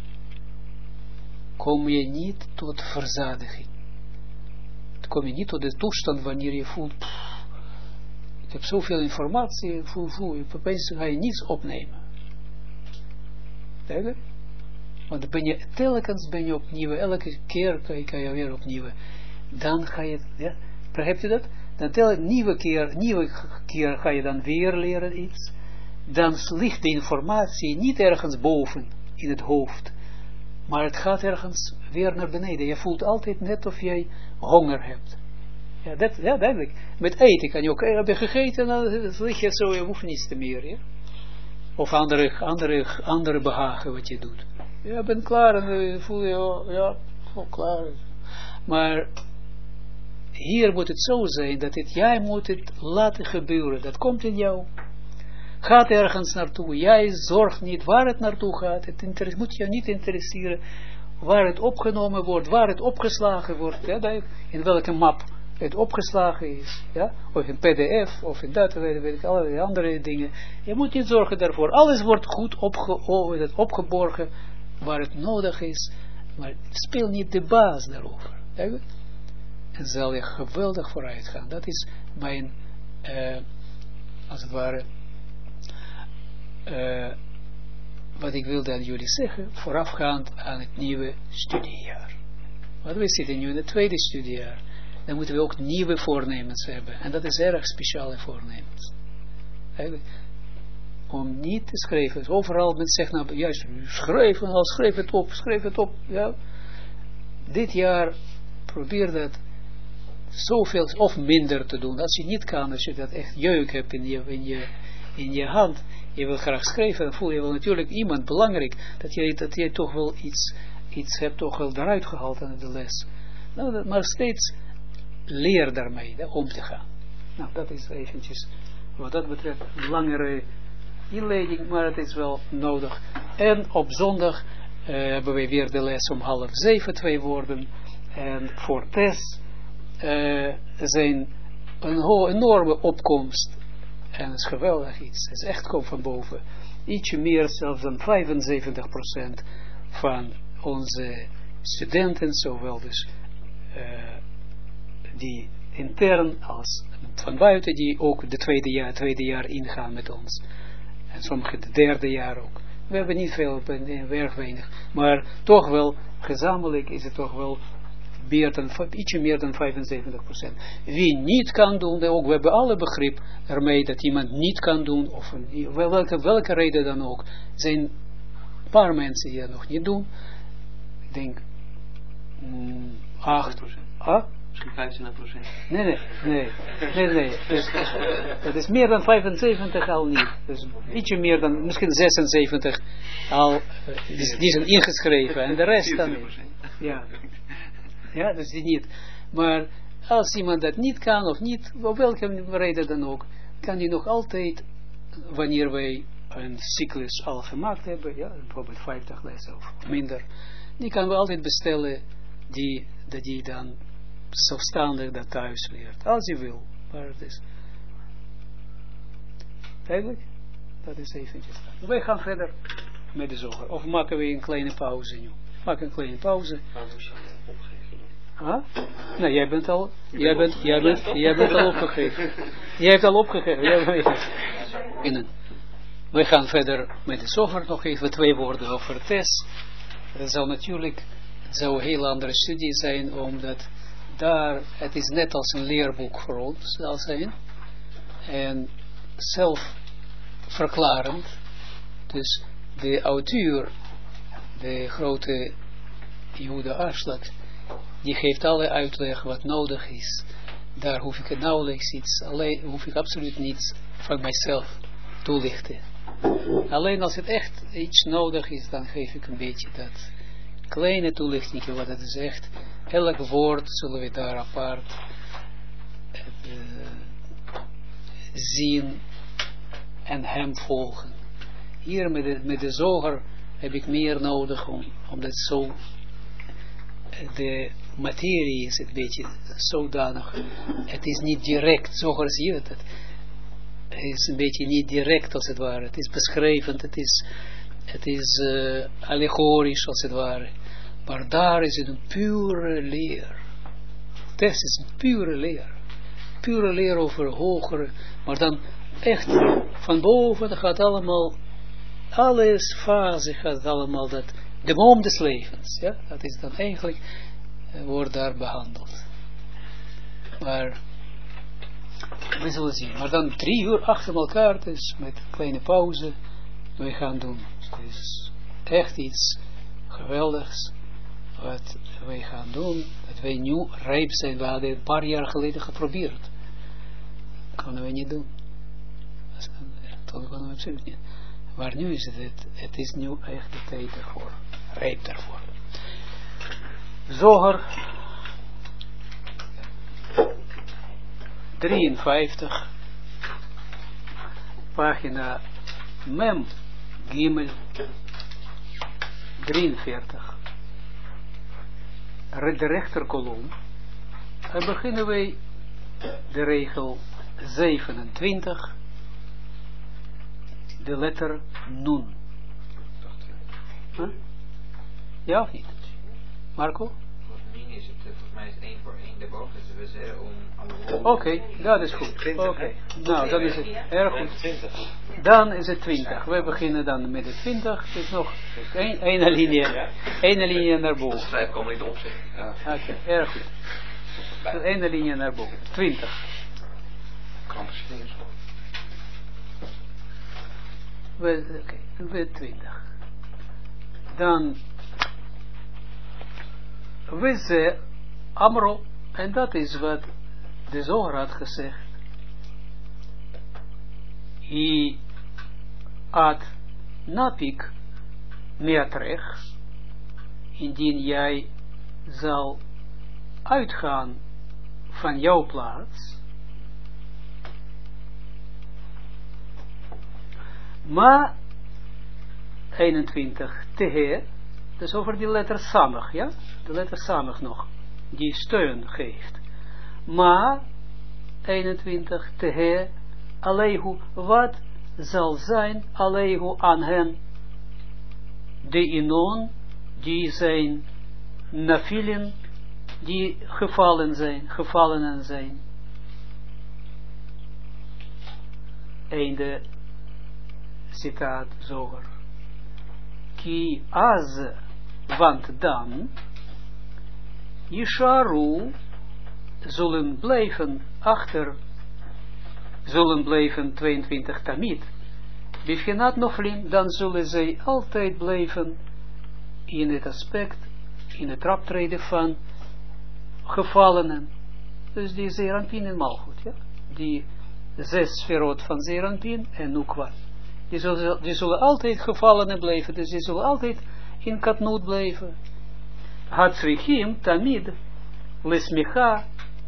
S1: kom je niet tot verzadiging. Kom je niet tot de toestand wanneer je voelt, ik heb zoveel informatie, opeens ga je niets opnemen. Duidelijk? Want telkens ben je opnieuw, elke keer kan je weer opnieuw. Dan ga je, ja, begrijpt u dat? Dan nieuwe keer ga je dan weer leren iets. Dan ligt de informatie niet ergens boven in het hoofd. Maar het gaat ergens weer naar beneden. Je voelt altijd net of jij honger hebt. Ja, duidelijk. Met eten kan je ook, heb je gegeten, dan lig je zo, je hoeft niets te meer. Ja? Of andere behagen wat je doet. Je bent klaar en voel je, klaar. Maar hier moet het zo zijn, dat jij moet het laten gebeuren. Dat komt in jou. Gaat ergens naartoe. Jij zorgt niet waar het naartoe gaat. Het moet je niet interesseren waar het opgenomen wordt, waar het opgeslagen wordt. Ja, in welke map het opgeslagen is. Ja? Of in pdf, of in dat, weet ik, allerlei andere dingen. Je moet niet zorgen daarvoor. Alles wordt goed opgeborgen waar het nodig is. Maar speel niet de baas daarover. Ja? En zal je geweldig vooruit gaan. Dat is mijn, als het ware, wat ik wilde aan jullie zeggen, voorafgaand aan het nieuwe studiejaar. Want we zitten nu in het tweede studiejaar. Dan moeten we ook nieuwe voornemens hebben. En dat is erg speciale voornemens. Eigenlijk, om niet te schrijven. Overal men zegt, nou, juist, schrijf het op. Ja. Dit jaar probeer dat zoveel of minder te doen. Als je niet kan, als je dat echt jeuk hebt in je hand, je wil graag schrijven, dan voel je wel natuurlijk iemand belangrijk, dat je toch wel iets hebt toch wel eruit gehaald aan de les. Nou, maar steeds leer daarmee om te gaan. Nou, dat is eventjes, wat dat betreft, een langere inleiding, maar het is wel nodig. En op zondag hebben we weer de les om 6:30, 2 woorden. En voor Tess zijn een enorme opkomst. En het is geweldig iets. Het is echt komt van boven. Ietsje meer zelfs dan 75% van onze studenten, zowel dus die intern als van buiten, die ook de tweede jaar ingaan met ons. En sommigen de derde jaar ook. We hebben niet veel, erg weinig. Maar toch wel, gezamenlijk is het toch wel ietsje meer dan 75%. Wie niet kan doen, ook we hebben alle begrip ermee dat iemand niet kan doen, of welke reden dan ook. Er zijn een paar mensen die dat nog niet doen. Ik denk 8%.
S2: Misschien 25%.
S1: Nee. Het is meer dan 75 al niet. Dus ietsje meer dan, misschien 76 al, die zijn ingeschreven. En de rest dan niet. Ja, dus die niet. Maar als iemand dat niet kan of niet, op welke reden dan ook, kan die nog altijd, wanneer wij een cyclus al gemaakt hebben, ja, bijvoorbeeld 50 lessen of minder, die kan we altijd bestellen, die dan zelfstandig dat thuis leert. Als je wil. Maar het is... Duidelijk? Dat is eventjes. Wij gaan verder met de zoger. Of maken we een kleine pauze nu? Maak een kleine pauze. Huh? Nee, jij bent al opgegeven. Jij hebt al opgegeven. We gaan verder met de zoger. Nog even 2 woorden over test. Dat zou natuurlijk een heel andere studie zijn, omdat daar, het is net als een leerboek voor ons zal zijn. En zelfverklarend. Dus de auteur, de grote Yehuda Ashlag, die geeft alle uitleg wat nodig is. Daar hoef ik nauwelijks iets, alleen hoef ik absoluut niets van mijzelf toelichten. Alleen als het echt iets nodig is, dan geef ik een beetje dat kleine toelichting wat het zegt. Elk woord zullen we daar apart zien en hem volgen. Hier met de zoger heb ik meer nodig, omdat zo de materie is een beetje zodanig. Het is niet direct, zoger zie je het. Het is een beetje niet direct als het ware. Het is beschreven, het is allegorisch als het ware. Maar daar is het een pure leer. Het is een pure leer. Pure leer over hogere, maar dan echt van boven gaat allemaal, alles fase gaat allemaal dat, de boom des levens, ja, dat is dan eigenlijk, wordt daar behandeld. Maar, we zullen zien, maar dan 3 uur achter elkaar, dus met een kleine pauze, we gaan doen. Het is echt iets geweldigs, wat wij gaan doen, dat wij nu rijp zijn. We hadden een paar jaar geleden geprobeerd. Dat konden we niet doen. Dat konden we absoluut niet. Maar nu is het is nu echt de tijd ervoor. Rijp daarvoor. Zoger 53 pagina Mem Gimel 43 de rechterkolom. En beginnen wij de regel 27, de letter Nun. Huh? Ja of niet? Marco?
S3: Min is het, volgens mij is 1 voor 1 daarboven, dus we zeggen om...
S1: Oké, dat is goed. Oké. Nou, dan is het erg goed. Dan is het 20. We beginnen dan met de 20. Het is nog één linie naar boven.
S3: Schrijf kan niet opzeggen. Ja.
S1: Oké, erg goed. Eén linie naar boven. 20. We 20. Dan we ze Amro, en dat is wat de Zohar had gezegd. I at napik meatrech, indien jij zal uitgaan van jouw plaats, maar 21 tehe, dus over die letter samig, ja, de letter samig nog, die steun geeft, maar 21 tehe, alehu, wat zal zijn, alehu aan hen, de inon, die zijn nafilin, die gevallenen zijn. Einde citaat Zoger. Ki az, want dan, Yisharu, zullen blijven 22 tamid. Bifgenat noflim, dan zullen zij altijd blijven in het aspect, in het traptreden van gevallenen. Dus die Zeranpin en Malchut, ja. Die 6 sferot van Zeranpin en Nukwa. Die zullen altijd gevallenen blijven, dus die zullen altijd in katnoot blijven. Hatzrichim, tamid, lesmicha,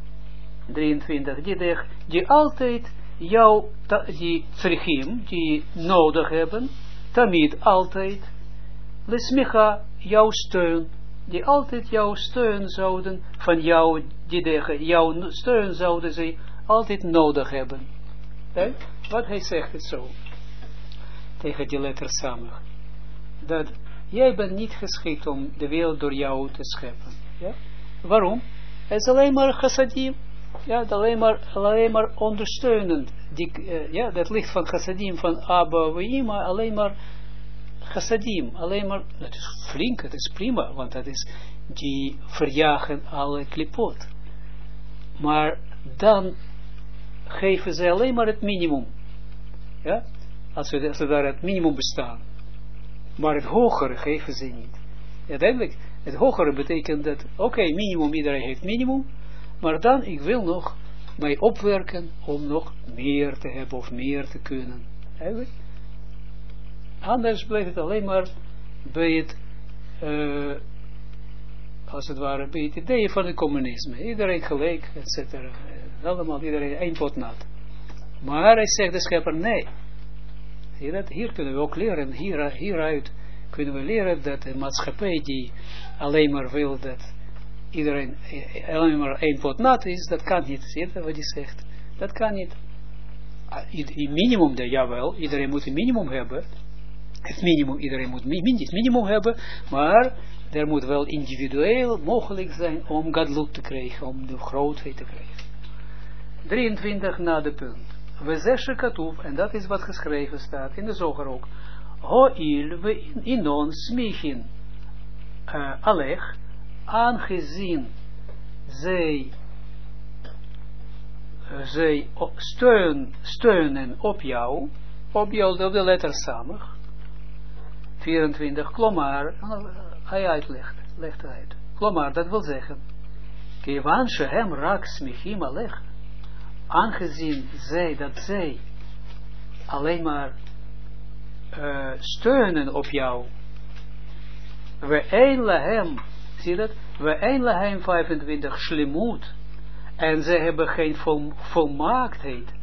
S1: 23, die altijd jou, die tzrichim, die nodig hebben, tamid altijd, lesmicha, jouw steun, die altijd jouw steun zouden, van jou, jouw steun zouden ze altijd nodig hebben. Wat hij zegt is zo, tegen die letter Samach, dat jij bent niet geschikt om de wereld door jou te scheppen. Ja? Waarom? Het is alleen maar chassadim. Ja, alleen maar ondersteunend. Dat licht van chassadim, van Abba en Ima, alleen maar chassadim. Alleen maar, dat is flink, dat is prima, want dat is, die verjagen alle klipot. Maar dan geven ze alleen maar het minimum. Ja? Als we daar het minimum bestaan. Maar het hogere geven ze niet. Uiteindelijk, het hogere betekent dat, oké, minimum, iedereen heeft minimum, maar dan, ik wil nog mij opwerken om nog meer te hebben of meer te kunnen. Eigenlijk. Anders blijft het alleen maar bij het, als het ware, bij het idee van het communisme. Iedereen gelijk, etc. Allemaal, iedereen één pot nat. Maar hij zegt de schepper, nee. Hier kunnen we ook leren, hieruit kunnen we leren dat de maatschappij die alleen maar wil dat iedereen alleen maar één pot nat is, dat kan niet. Zie je wat hij zegt? Dat kan niet. In minimum, jawel, iedereen moet een minimum hebben. Het minimum, iedereen moet het minimum hebben, maar er moet wel individueel mogelijk zijn om gadlut te krijgen, om de grootheid te krijgen. 23 na de punt. We zeshe katoef, en dat is wat geschreven staat in de zoger ook. Ho'il we inon smichin alech, aangezien zij steunen op jou, op de letter Samach. 24, klomar, hij uitlegt, legt uit. Klomar, dat wil zeggen, Kevan shehem rak smichim alech, aangezien zij alleen maar steunen op jou. We een lahem, zie dat? We een lahem 25 shlimut, en zij hebben geen volmaaktheid.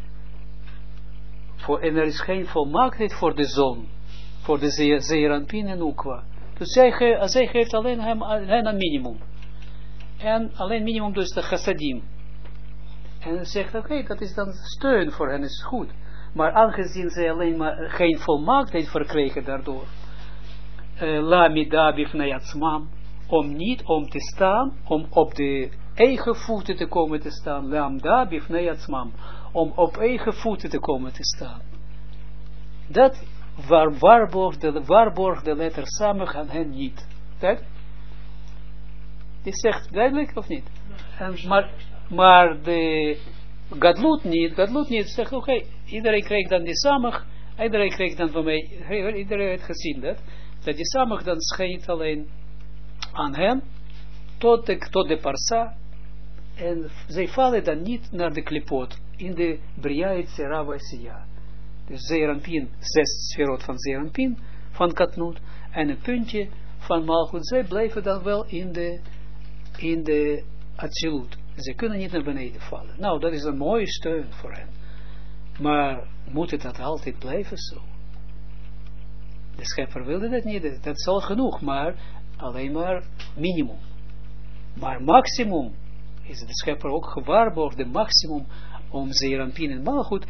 S1: En er is geen volmaaktheid voor de zon, voor de Zeeranpin en Ukwa. Dus zij geeft alleen hen een minimum. En alleen minimum dus de chassadim. En hij zegt, oké, dat is dan steun voor hen, is goed. Maar aangezien zij alleen maar geen volmaaktheid verkregen daardoor, la midabif nayatsmam, om niet om te staan, om op de eigen voeten te komen te staan, la midabif nayatsmam, om op eigen voeten te komen te staan. Dat waarborgt de letter Samach aan hen niet. Dat? Die zegt duidelijk of niet? Maar de gadlut niet, zegt oké, iedereen krijgt dan die Samach, iedereen krijgt dan van mij, iedereen heeft gezien dat die Samach dan schijnt alleen aan hen, tot de parsa, en zij vallen dan niet naar de klipot, in de Bria et Serava Siya. Dus Zeeranpin, 6 sferot van Zeeranpin, van Katnut, en een puntje van Malchut, zij blijven dan wel in de Atsilut. Ze kunnen niet naar beneden vallen. Nou, dat is een mooie steun voor hen. Maar moet het dat altijd blijven zo? De schepper wilde dat niet, dat is al genoeg, maar alleen maar minimum. Maar maximum is de schepper ook gewaarborgd, de maximum om Zeeranpin en Malchut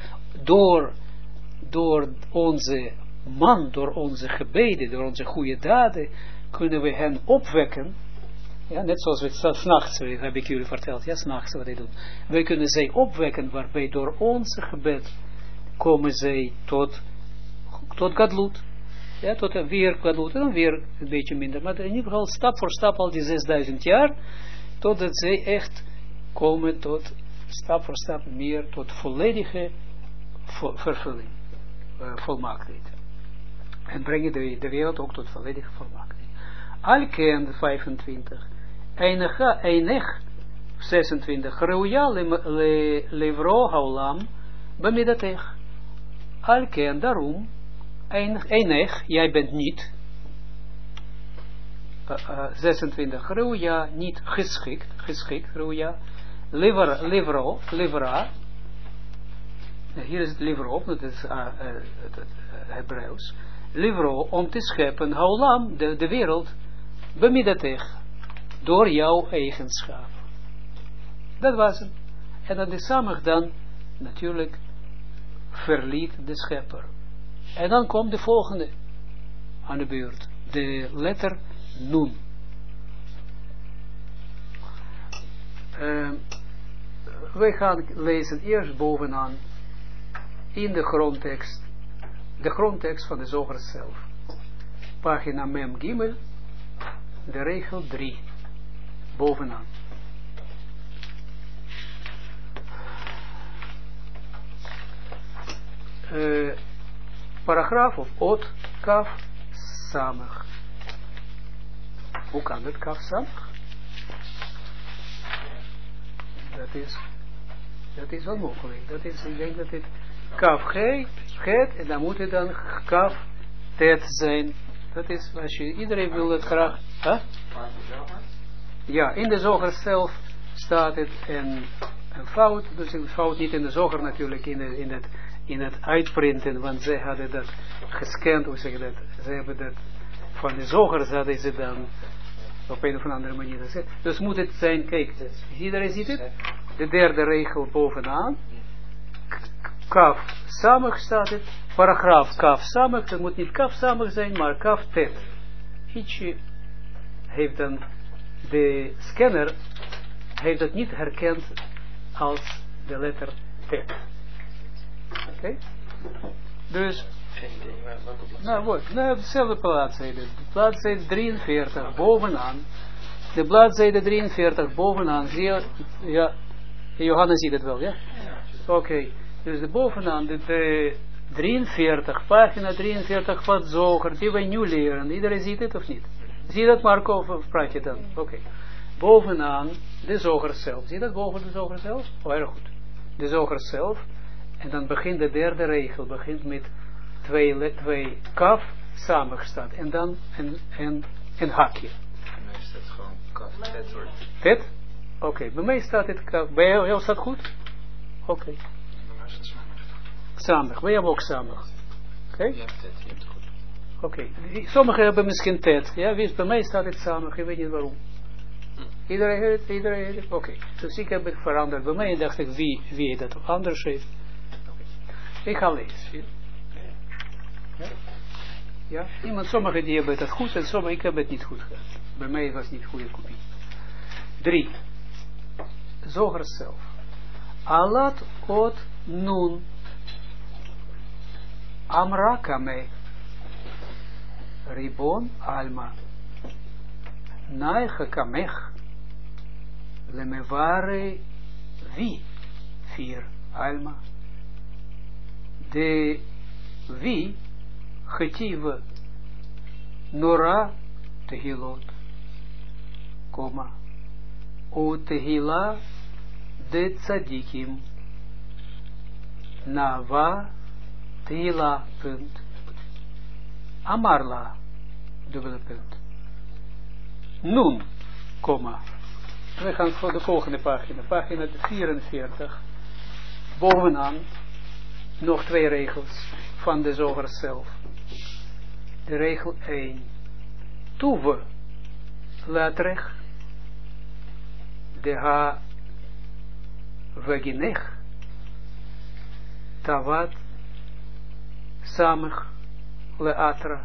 S1: door onze onze gebeden, door onze goede daden, kunnen we hen opwekken. Ja, net zoals we s'nachts, heb ik jullie verteld, ja, s'nachts wat wij doen. Wij kunnen zij opwekken, waarbij door onze gebed komen zij tot gadlut. Ja, tot weer gadlut, en dan weer een beetje minder. Maar in ieder geval stap voor stap al die 6000 jaar, totdat zij echt komen tot, stap voor stap meer, tot volledige vervulling, volmaaktheid. En brengen de wereld ook tot volledige volmaaktheid. Alken 25. Einig 26. Reuja levro haulam bemidatech. Alken daarom. Einig, jij bent niet. 26. Reuja, niet geschikt. Reuja. Levra. Hier is het livro, dat is het Hebreeuws. Livro, om te scheppen, haulam, de wereld, bemidatech, door jouw eigenschappen. Dat was het. En dan de Samach dan natuurlijk verliet de schepper. En dan komt de volgende aan de beurt. De letter Nun. Wij gaan lezen eerst bovenaan in de grondtekst. De grondtekst van de Zoger zelf. Pagina Mem Gimel. De regel 3. Bovenaan. Paragraaf of ot kaf samach. Hoe kan dat kaf samach? Dat is onmogelijk. Dat is, ik denk dat het kaf get en dan moet het dan kaf tet zijn. Dat is, als je, iedereen wil het graag. Huh? Ja, in de Zoger zelf staat het een fout. Dus een fout niet in de Zoger natuurlijk, in het uitprinten, want zij hadden dat gescand, hoe zeg je dat? Ze hebben dat van de Zoger hadden ze dan op een of andere manier gezet. Dus moet het zijn, kijk, iedereen ziet het? De derde regel bovenaan. Kaf samach staat het. Paragraaf kaf samach, dat moet niet kaf samach zijn, maar kaf tet. Ietsje heeft dan, de scanner heeft dat niet herkend als de letter tet. Oké? Dus, dezelfde bladzijde. Bladzijde 43, bovenaan. De bladzijde 43, bovenaan. Zie je, ja, Johannes ziet het wel, ja? Oké. Dus de bovenaan, de 43, pagina 43 van Zoger, die wij nu leren. Iedereen ziet het of niet? Zie je dat, Marco, of praat je dan? Oké. Bovenaan, de Zoger zelf. Zie je dat boven de Zoger zelf? Oh, heel goed. De Zoger zelf. En dan begint de derde regel, begint met twee kaf samach staat. En dan een hakje.
S3: Bij mij is dat gewoon kaf tet wordt.
S1: Tet? Oké, bij mij staat het kaf. Bij jou staat goed? Oké.
S3: Bij mij is het samach.
S1: Samach, wij hebben ook samach. Oké?
S3: Je hebt tet, je hebt het goed.
S1: Oké. Sommigen hebben misschien tet. Ja, bij mij staat het samach, ik weet niet waarom. Iedereen heeft het? Oké. Dus ik heb het veranderd. Bij mij dacht ik wie dat anders heeft. Ik ga lezen. Ja? Sommigen die hebben het goed en sommigen ik heb het niet goed gehad. Bij mij was het niet goede kopie. 3. Zoger zelf. Alat ot nun. Amra kame. Ribon alma. Naiche kamech. Lemevare vi. 4. Alma. De wie getive nora tehilot, komma, o tehila de tzadikim, nava tehila, punt, amarla, dubbele punt, nun, komma, we gaan voor de volgende pagina, pagina 44, bovenaan, nog 2 regels van de Zoger zelf. De regel 1. Tuve latrech de ha vaginech tavat samich leatra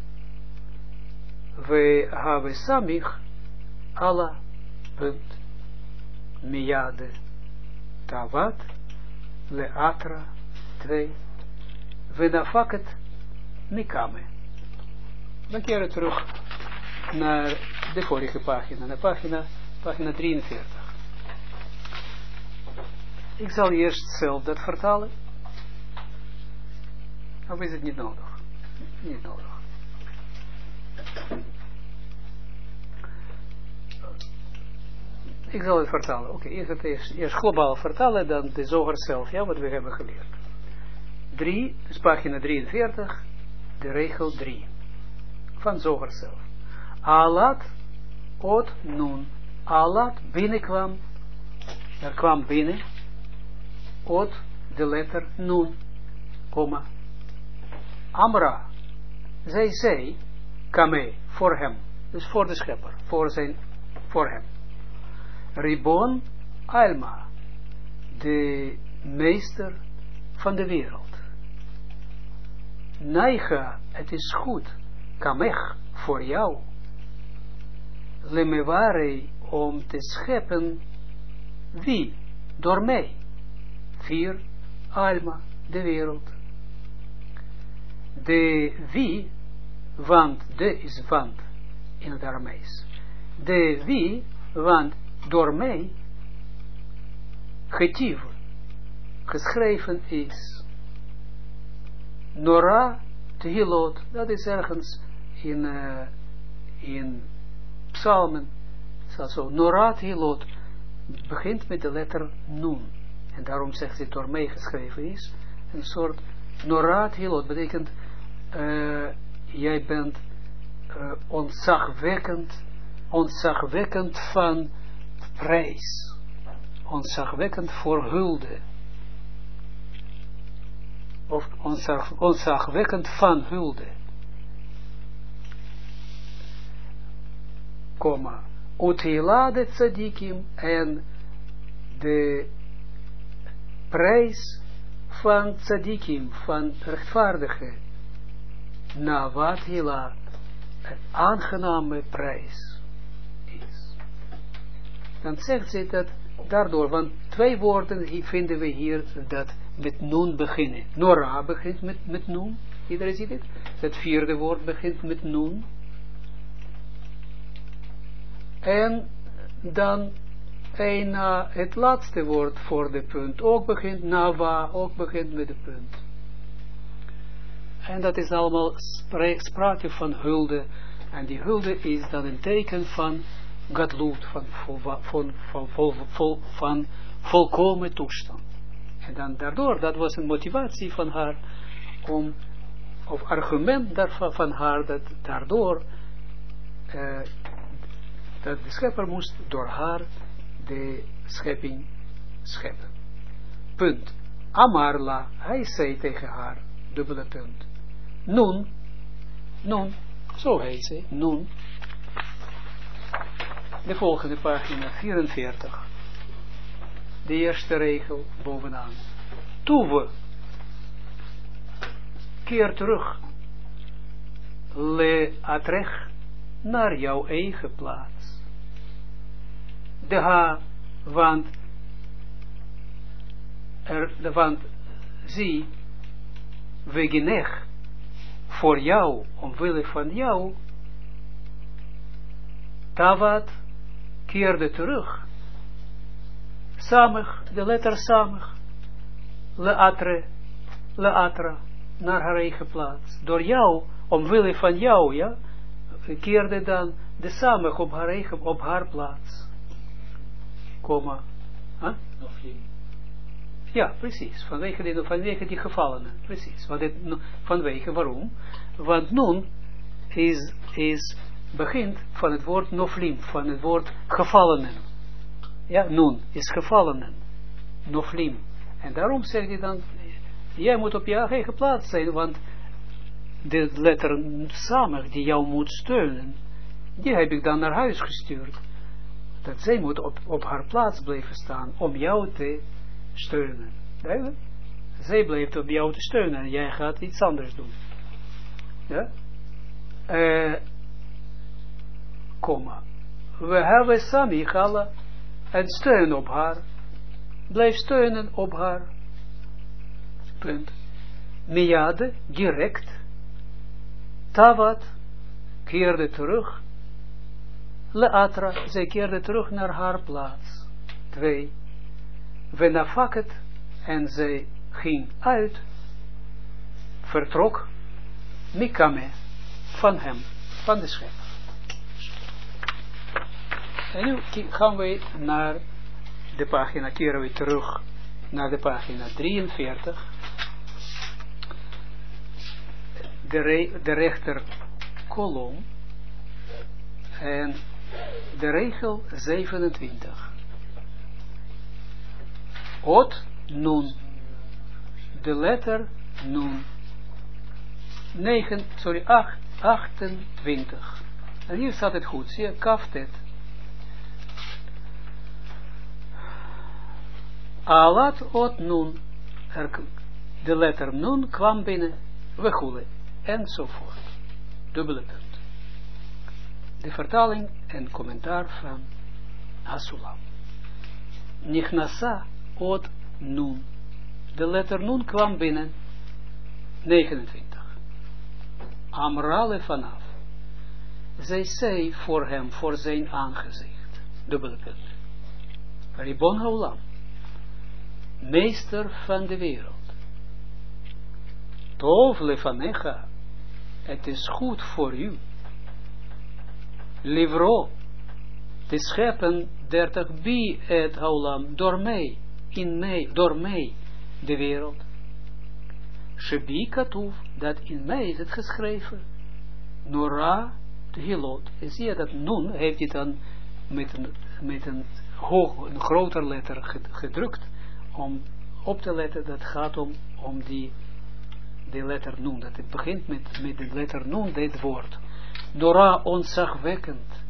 S1: ve have samich ala punt miyade tavat leatra 2. Vedafaket mikame. Dan keren we terug naar de vorige pagina. Naar pagina 43. Ik zal eerst zelf dat vertalen. Of is het niet nodig? Niet nodig. Ik zal het vertalen. Oké, eerst globaal vertalen, dan de Zoger zelf, ja, wat we hebben geleerd. 3, dus pagina 43, de regel 3, van Zoger zelf. Alat, ot, nun. Alat, binnenkwam, er kwam binnen, ot, de letter, nun, komma. Amra, zij zei, kame, voor hem, dus voor de schepper, voor zijn voor hem. Ribon Alma, de meester van de wereld. Naiga, het is goed, kamech, voor jou. Lemeware, om te scheppen, wie? Door mij. 4, Alma, de wereld. De wie, want, de is want, in het Aramees. De wie, want, door mij, getiv, geschreven is. Nora Tehilot, dat is ergens in Psalmen, zo, Nora Tehilot, begint met de letter Nun. En daarom zegt het door mij geschreven is, een soort Nora Tehilot, betekent, jij bent ontzagwekkend van prijs, ontzagwekkend voor hulde, of ontzagwekkend van hulde, komma, Utila de tzadikim, en de prijs van tzadikim, van rechtvaardige, na wat hila, een aangename prijs is. Dan zegt ze dat daardoor, want 2 woorden vinden we hier dat met nun beginnen. Nora begint met nun, iedereen ziet het? Het 4e woord begint met nun. En dan het laatste woord voor de punt ook begint, Nava ook begint met de punt. En dat is allemaal sprake van hulde. En die hulde is dan een teken van gadlut, van volkomen toestand. En dan daardoor, dat was een motivatie van haar, of argument van haar, dat daardoor, dat de schepper moest door haar de schepping scheppen. Punt. Amarla, hij zei tegen haar, dubbele punt. Nun, zo heet ze, nun. De volgende pagina, 44. De eerste regel bovenaan. Tuve, keer terug. Le atrech, naar jouw eigen plaats. Want zie, wegenech, voor jou, omwille van jou, Tavat keerde terug. Samig, de letter samig, leatra, naar haar eigen plaats. Door jou, omwille van jou, ja, keerde dan de samig op haar plaats. Komma. Huh? Ja, precies. Vanwege die gevallenen. Precies. Vanwege waarom? Want nun begint van het woord noflim, van het woord gevallenen. Ja, nun is gevallenen. Noflim. En daarom zegt hij dan, jij moet op je eigen plaats zijn, want de letter samig die jou moet steunen, die heb ik dan naar huis gestuurd. Dat zij moet op haar plaats blijven staan om jou te steunen. Duidelijk? Zij blijft op jou te steunen en jij gaat iets anders doen. Ja? Komma. We hebben sami gala en steun op haar. Blijf steunen op haar. Punt. Miyade, direct. Tavat, keerde terug. Leatra, zij keerde terug naar haar plaats. 2. Venafaket, en zij ging uit, vertrok, mikame, van hem, van de schepper. En nu gaan we naar de pagina, keren we terug naar de pagina 43. De rechter kolom en de regel 27. Ot nun, de letter nun, 28. En hier staat het goed, zie je, kaftet. Alat ot nun, de letter nun kwam binnen, wegule, enzovoort. Dubbele punt. De vertaling en commentaar van Hasulam. Nichnasa ot nun. De letter nun kwam binnen, 29. Amrale vanaf. Zij zei voor hem, voor zijn aangezicht. Dubbele punt. Ribon Haolam. Meester van de wereld. Tov lefanecha. Het is goed voor u. Livro. Te scheppen 30 bi et Haolam. Door mij. In mij. Door mij. De wereld. Shebi katuv. Dat in mij is het geschreven. Nora. Hilot. En zie je dat nun heeft hij dan met een groter letter gedrukt om op te letten, dat gaat om die letter nun, dat het begint met de letter nun, dit woord. Nora ontzagwekkend.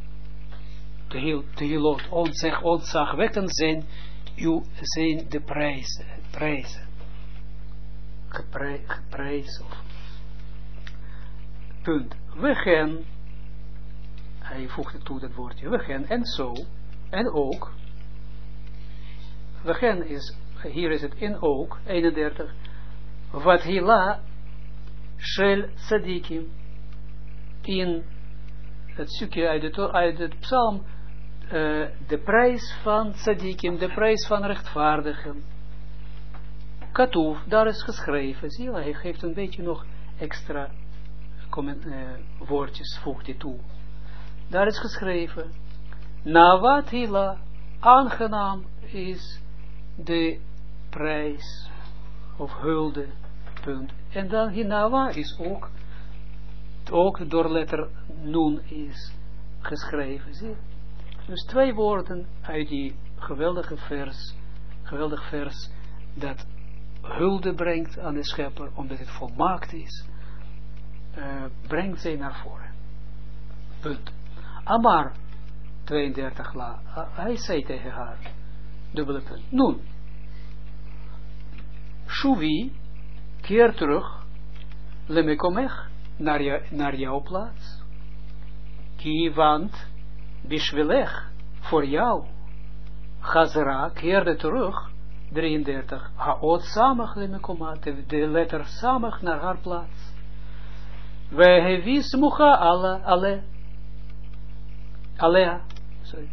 S1: De Hilot, ontzagwekkend zijn de prijzen. Geprijs of punt. We gaan, hij voegde toe dat woordje, we gaan, en zo, en ook, we gaan is, hier is het in ook, 31, wat hila, shel tzadikim, in het stukje uit het psalm, de prijs van tzadikim, de prijs van rechtvaardigen, katuv, daar is geschreven, zie je, hij geeft een beetje nog extra woordjes voegt hij toe. Daar is geschreven, Navat hila, aangenaam is de prijs, of hulde, punt. En dan Hinawa is ook door letter Nun is geschreven. Zie? Dus 2 woorden uit die geweldig vers, dat hulde brengt aan de schepper, omdat het volmaakt is. Brengt zij naar voren. Punt. Amar 32 la. Hij zei tegen haar. Dubbele punt. Nun. Shuvi. Keer terug. Lemekomech. Naar jouw plaats. Ki want. Bishwilech. Voor jou. Chazera. Keerde terug. 33. Haot samach lemekomat. De letter samach naar haar plaats. We hevis mucha alea. Sorry.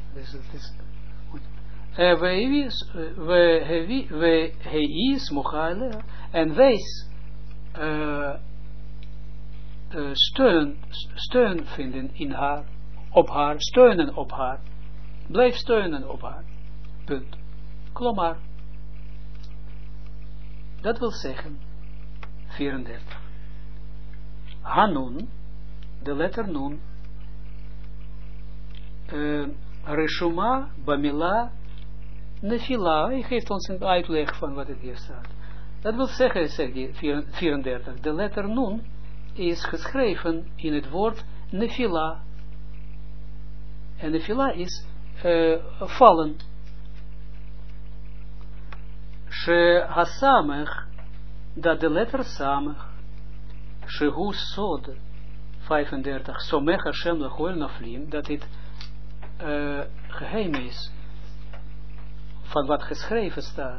S1: We heis mucha alea. En wees steun vinden in haar, op haar, steunen op haar. Blijf steunen op haar. Punt. Klomar. Dat wil zeggen 34. Hanun, de letter Nun, Reshuma, Bamila, Nefila, hij geeft ons een uitleg van wat het hier staat. Dat wil zeggen, zegt hij, 34, de letter Nun is geschreven in het woord Nefila. En Nefila is vallen. She hasamech, dat de letter Samech, Shehu Sod 35 Somech Hashem Lechol Naflim, dat dit geheim is van wat geschreven staat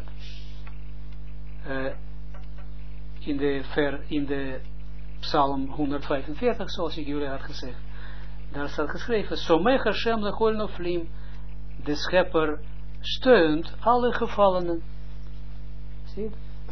S1: in de Psalm 145, zoals ik jullie had gezegd. Daar staat geschreven Somech Hashem Lechol Naflim, de schepper steunt alle gevallenen. Zie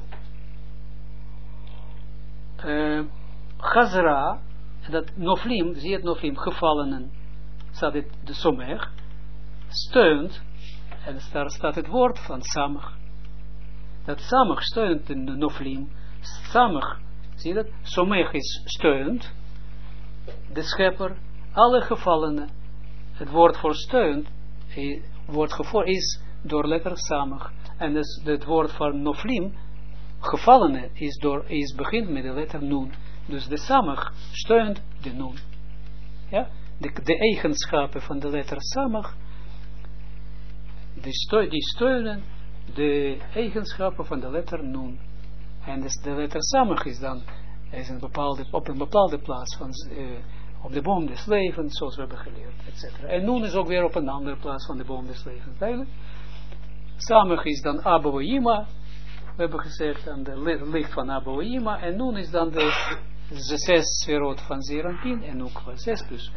S1: je? Chazra, dat Noflim, zie je het Noflim, gevallenen, staat het de Somech, steunt, en daar staat het woord van Samech. Dat Samech steunt de Noflim, Samech, zie je dat? Somech is steunt, de schepper, alle gevallenen. Het woord voor steunt, is door letter Samech. En dus het woord van Noflim, gevallene, begint met de letter Nun. Dus de Samech steunt de Nun. Ja? De eigenschappen van de letter Samech, die steunen de eigenschappen van de letter nun. En dus de letter samig is dan op een bepaalde plaats van, op de boom des levens, zoals we hebben geleerd, etc. En nun is ook weer op een andere plaats van de boom des levens. Duidelijk? Samig is dan Abouima, we hebben gezegd, aan de licht van Abouima, en nun is dan de 6 sferot van Zeranpin, en ook 6 plus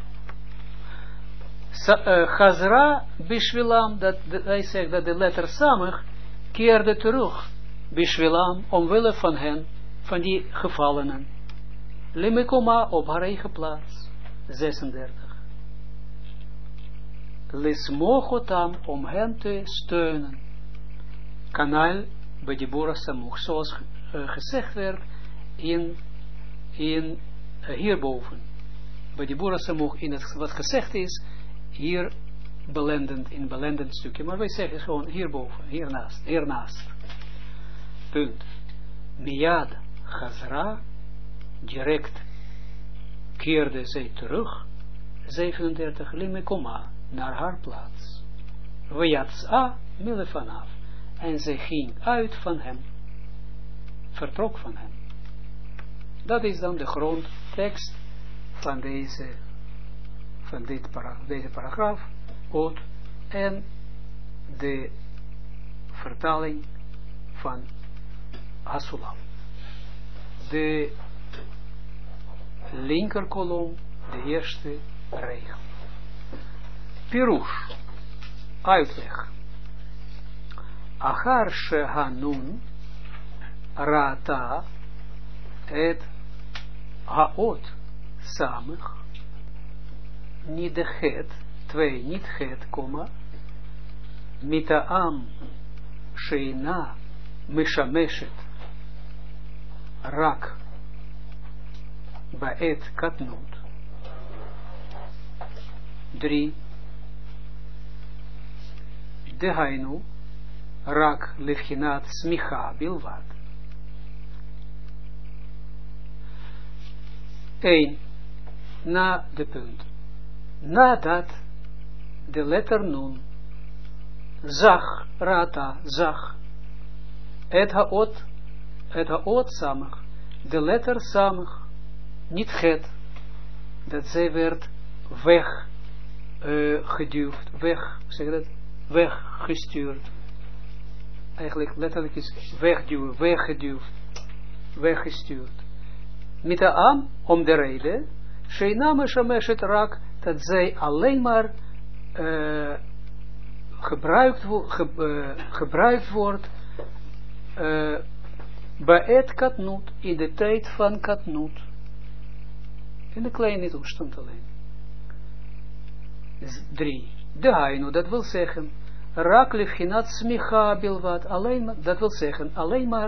S1: 1. Chazra Bishwilam, hij zegt dat de letter Samig keerde terug, Bishwilam, omwille van hen, van die gevallenen. Limekoma op haar eigen plaats, 36. Lismochotam, om hen te steunen. Kanaal bij de Bora Samuch, zoals gezegd werd in hierboven. Bij de Bora Samuch, in het wat gezegd is, hier belendend, in belendend stukje, maar wij zeggen gewoon hierboven, hiernaast. Punt. Miyad Chazra, direct keerde zij terug, 37, Limekoma, naar haar plaats. Vayatsa milefanaf, en zij ging uit van hem, vertrok van hem. Dat is dan de grondtekst van deze paragraaf, Oot, en de vertaling van Hasulam. De linkerkolom, de eerste regel. Pirush, uitleg. Achar shehanun rata et haot samig, niet de het, 2, niet het, mitaam sheina mishameshet rak baet katnut. 3. Dehainu rak levchinat smicha bilvat. 1. Na de punt. Nadat de letter nun zag, rata, zag, het haot samig, de letter samig, niet het, dat zij werd weggeduwd, weggestuurd. Eigenlijk letterlijk is wegduwen, weggestuurd. Met de am, om de reden, Sheiname Shameshet Rak, dat zij alleen maar gebruikt wordt Baet Katnut, in de tijd van Katnut. In de kleine toestand alleen. 3. De Hainu, dat wil zeggen, Rak Levchinat Smicha Bilvat, dat wil zeggen, alleen maar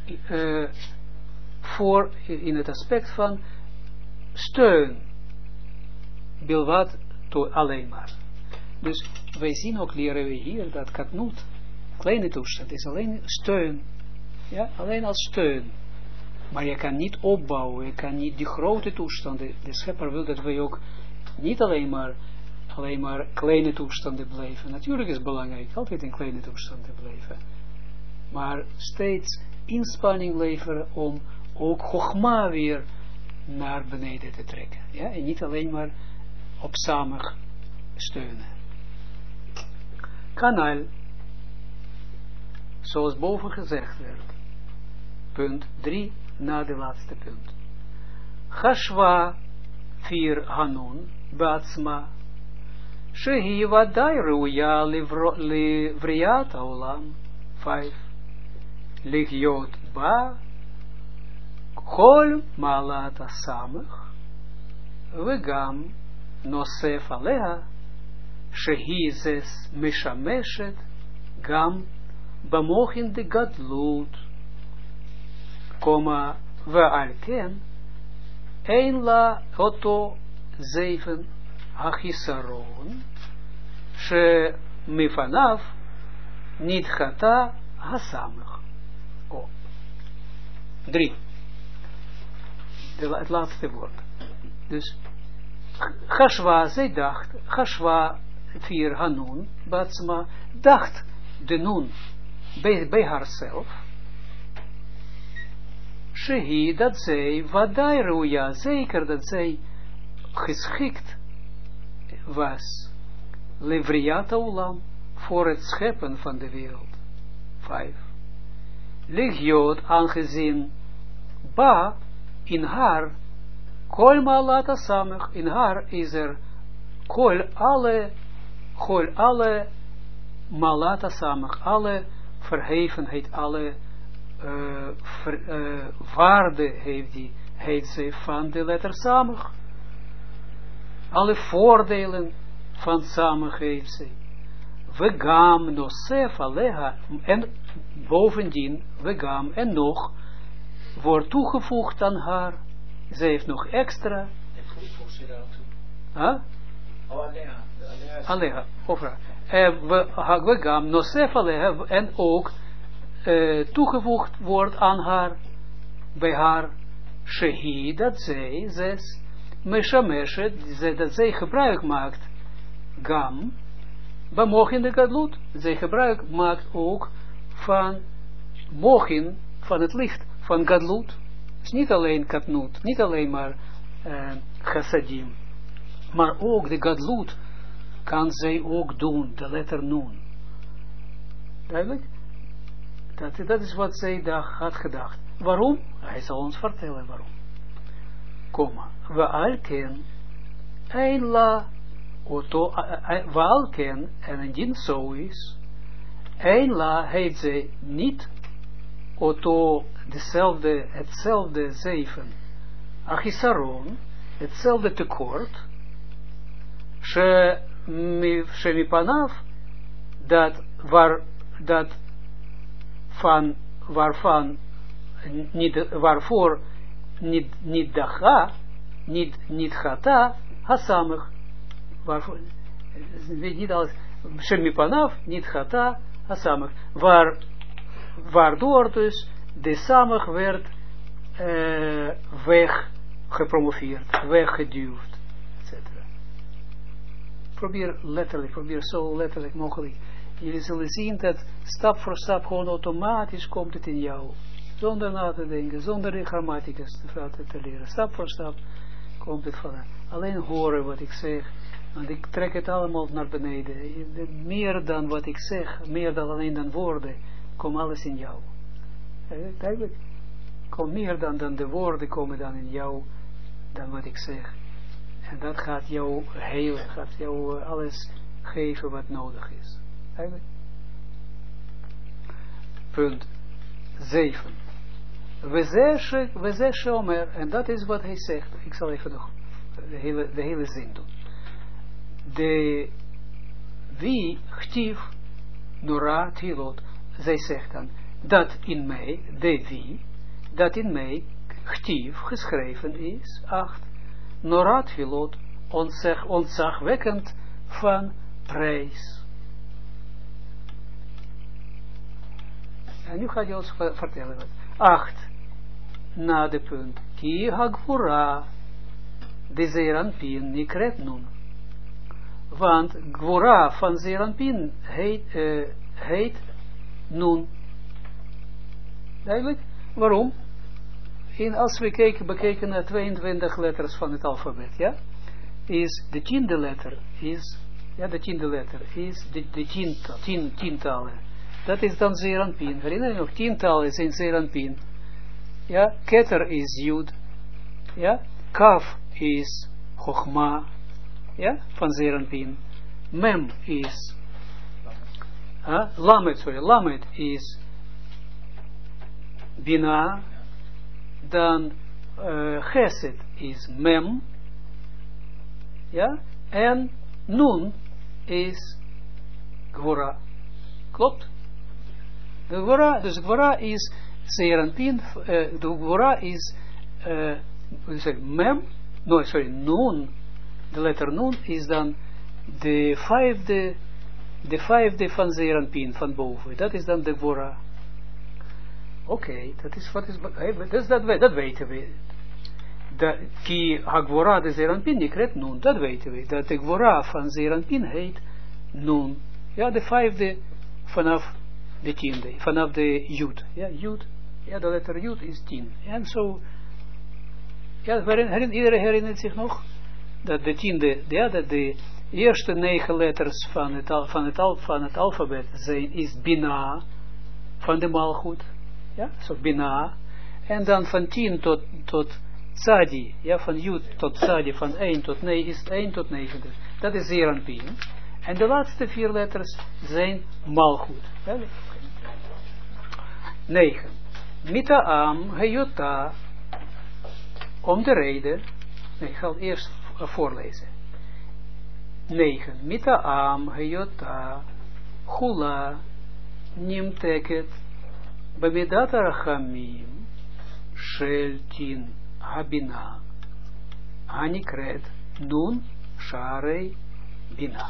S1: voor, in het aspect van steun. Bilvat, alleen maar. Dus wij zien ook, leren we hier, dat Katnut, kleine toestand, is alleen steun. Ja, alleen als steun. Maar je kan niet opbouwen, je kan niet die grote toestanden. De schepper wil dat wij ook niet alleen maar kleine toestanden blijven. Natuurlijk is het belangrijk, altijd in kleine toestanden blijven. Maar steeds inspanning leveren om ook Chogma weer naar beneden te trekken. Ja? En niet alleen maar opzamig steunen. Kanaal, zoals boven gezegd werd. Punt 3, na de laatste punt. Chashva 4 Hanun, Batsma, Shehi Vadai Ruya Livriat Aulam, 5. Ligyot Ba, Chol Malat Asamech, Vegam Nosef Alea, Shehi Zes Mishameshet, Gam Bamochin de Gadlut, Ve'alken, Ein la Oto 7 Hachisaron, She Mifanav Nidchata Hasamech. 3. Het laatste woord. Dus Chashva, zij dacht, Chashva 4 Hanun, Batsma, dacht de Nun, bij haarzelf, shehi, dat zij, wadai ruya, zeker dat zij geschikt was, levriat olam, voor het scheppen van de wereld. 5. Ligiot, aangezien, ba, in haar, kol malata samech, in haar is er, kol alle malata samech, alle verhevenheid, alle waarde heeft zij van de letter samech. Alle voordelen van samech heeft zij. Vegam nosef aleha, en bovendien, vegam, en nog, wordt toegevoegd aan haar. Zij heeft nog extra. Huh? Aleha, ovra. Vegam nosef aleha, en ook toegevoegd wordt aan haar, bij haar, shehi, dat zij, 6, meshameshet, dat zij gebruik maakt, gam, bamochin de gadlut, zij gebruik maakt ook van mochin, van het licht, van gadlut. Dus niet alleen katnut, niet alleen maar chassadim, maar ook de gadlut kan zij ook doen, de letter nun. Duidelijk? Dat is wat zij had gedacht. Waarom? Hij zal ons vertellen waarom. Komma. We alken, een la, oto, we alken, en indien zo is, een la heeft zij niet, oto, hetzelfde 7, achisaron, hetzelfde tekort, shemipanaf, waarvoor niet dacha, niet gata, hasamech, waarvoor, niet alles, shemipanaf, niet gata, hasamech, waardoor dus de samech werd weggepromoveerd, weggeduwd, etc. Probeer zo letterlijk mogelijk. Jullie zullen zien dat stap voor stap gewoon automatisch komt het in jou. Zonder na te denken, zonder de grammatica te leren. Stap voor stap komt het van. Alleen horen wat ik zeg. Want ik trek het allemaal naar beneden. Meer dan wat ik zeg, meer dan alleen dan woorden, komt alles in jou. Duidelijk. Komt meer dan de woorden komen dan in jou, dan wat ik zeg. En dat gaat jou helen, gaat jou alles geven wat nodig is. Eigenlijk. Punt 7. We zeshe omer, en dat is wat hij zegt. Ik zal even nog de hele zin doen. Wie chtiv nora tilot, zij zegt dan, dat in mij, dat in mij chtiv geschreven is, 8, nora tilot, ontzagwekkend van prijs. En nu gaat hij ons vertellen wat. 8. Na de punt. Ki hagvura de Zeranpin nikret nun. Want gvura van Zeranpin heet nun. Duidelijk? Waarom? Als we bekijken naar 22 letters van het alfabet, ja? Is de 10e letter is, ja, de 10e letter is de tientallen. Dat is dan Zeranpin. Herinner je nog? 10-tallen zijn Zeranpin. Ja, Keter is Jud. Ja, Kaf is Chochma. Ja, van Zeranpin. Mem is Lamed is Bina. Dan Chesed is Mem. Ja, en Nun is Gvora. Klopt? Dus Gvora is Zeranpin, de Gvora is Mem, Nun, de letter Nun is dan de vijfde van Zeranpin, van boven. Dat is dan de Gvora. Oké, dat is wat is, dat weten we. Ki Hagvora de Zeranpin nikret Nun, dat weten we. Dat de Gvora van Zeranpin heet Nun. Ja, de vijfde vanaf de tiende, vanaf de Jud. Ja, Jud, ja, de letter Jud is 10. En zo, ja, iedereen herinnert zich nog, dat de tiende, ja, dat de eerste 9 letters van het alfabet zijn, is Bina, van de Malchut, ja, zo Bina, en dan van 10 tot Tzadi, ja, van Jud tot Tzadi, van 1 tot 9, is 1 tot 9, dus dat is Zeranpin. En de laatste 4 letters zijn Malchut. 9. Mita'am Hayota, om de reden, nee, ik ga het eerst voorlezen. 9. Mita'am Hayota, Chula, Nimteket, Bamidat Arachamim, Sheltin, Habina, Anikret, Nun, Sharei, Bina.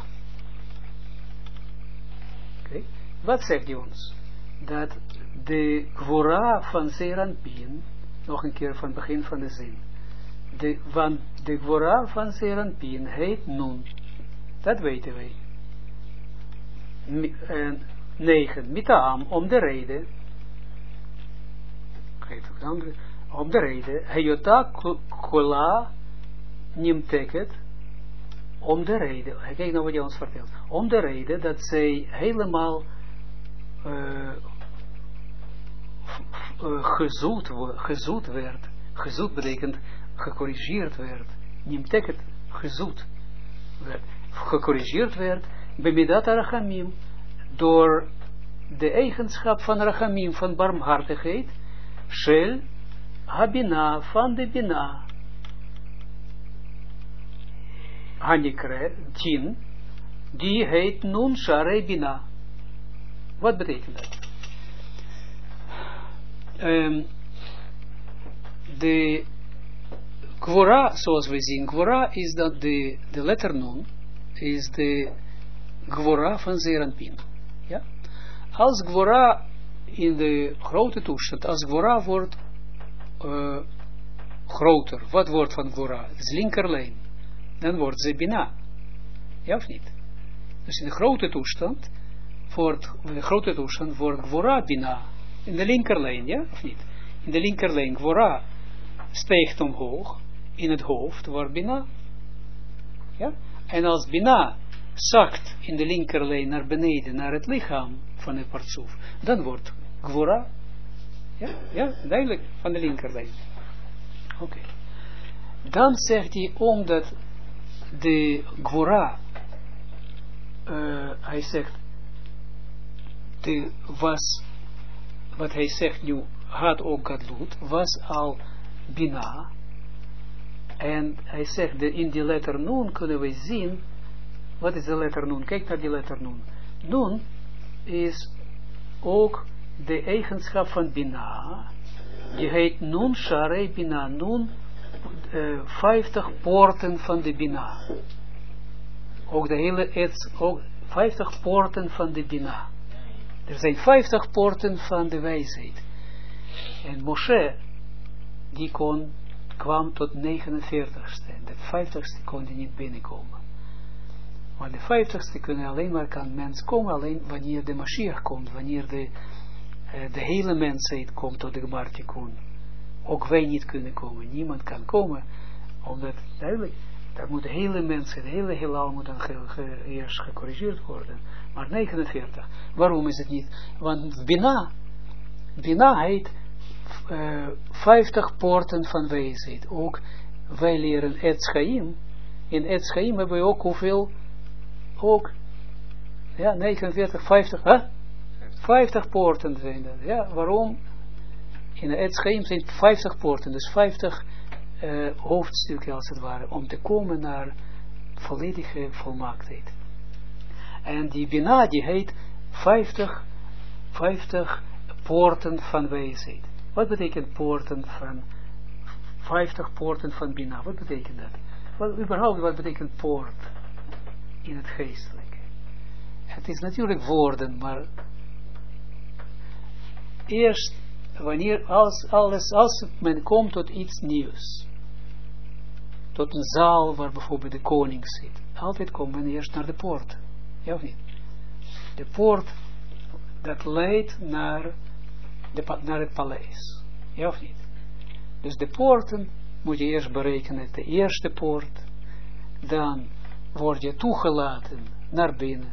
S1: Okay. Wat zegt hij ons? Dat de Gwora van Zeranpin, nog een keer van het begin van de zin, de Gwora van Zeranpin heet Nun. Dat weten wij. 9. Mitaam, om de reden, om de reden, Hayota Kola Nimteket, om de reden, kijk nou wat hij ons vertelt, om de reden dat zij helemaal gezoet werd. Gezoet betekent gecorrigeerd werd. Nimteket, gezoet werd. Gecorrigeerd werd, bemidat rachamim, door de eigenschap van rachamim, van barmhartigheid, shel habina, van de bina. Hanikre, 10, die heet Nun Sharei Bina. Wat betekent dat? De Gwora, zoals we zien, Gwora is dat de letter Nun, is de Gwora van Zeranpin. Ja? Als Gwora in de grote toestand, als Gwora wordt groter, wat wordt van Gwora? Het is linkerlijn. Dan wordt ze Bina. Ja of niet? Dus in de grote toestand wordt Gwora Bina. In de linkerlijn, ja of niet? In de linkerlijn Gwora stijgt omhoog. In het hoofd wordt Bina. Ja? En als Bina zakt in de linkerlijn naar beneden, naar het lichaam van het partsoef, dan wordt Gwora, ja, duidelijk, van de linkerlijn. Oké. Dan zegt hij, omdat de Gwora, hij zegt, wat hij zegt nu, had ook Gadlut, was al Bina. En hij zegt, in die letter Nun kunnen we zien, wat is de letter Nun? Kijk naar die letter Nun. Nun is ook de eigenschap van Bina. Die heet Nun Sharei Bina. Nun, 50 poorten van de Bina. Ook de hele ook 50 poorten van de Bina. Er zijn 50 poorten van de wijsheid. En Moshe, die kwam tot 49ste. En de 50ste kon hij niet binnenkomen. Maar de 50ste kan mens komen alleen wanneer de Mashiach komt. Wanneer de hele mensheid komt tot de Gmar Tikkun. Ook wij niet kunnen komen. Niemand kan komen. Omdat, duidelijk, dat moet de hele mensheid, de hele heelal moet dan eerst gecorrigeerd worden. Maar 49. Waarom is het niet? Want Bina heet 50 poorten van wijsheid. Ook wij leren Etz Chaim. In Etz Chaim hebben we ook hoeveel? Ook, ja, 49, 50, hè? 50 poorten zijn dat. Ja, waarom? In Etz Chaim zijn 50 poorten, dus 50 hoofdstukken als het ware, om te komen naar volledige volmaaktheid. En die Bina, die heet 50 poorten van wijsheid. Wat betekent poorten van 50 poorten van Bina? Wat betekent dat? Wat betekent poort in het geestelijke? Het is natuurlijk woorden, maar eerst wanneer als men komt tot iets nieuws, tot een zaal waar bijvoorbeeld de koning zit, altijd komt men eerst naar de poort. Ja of niet? De poort, dat leidt naar het paleis. Ja of niet? Dus de poorten moet je eerst berekenen. De eerste poort. Dan word je toegelaten naar binnen.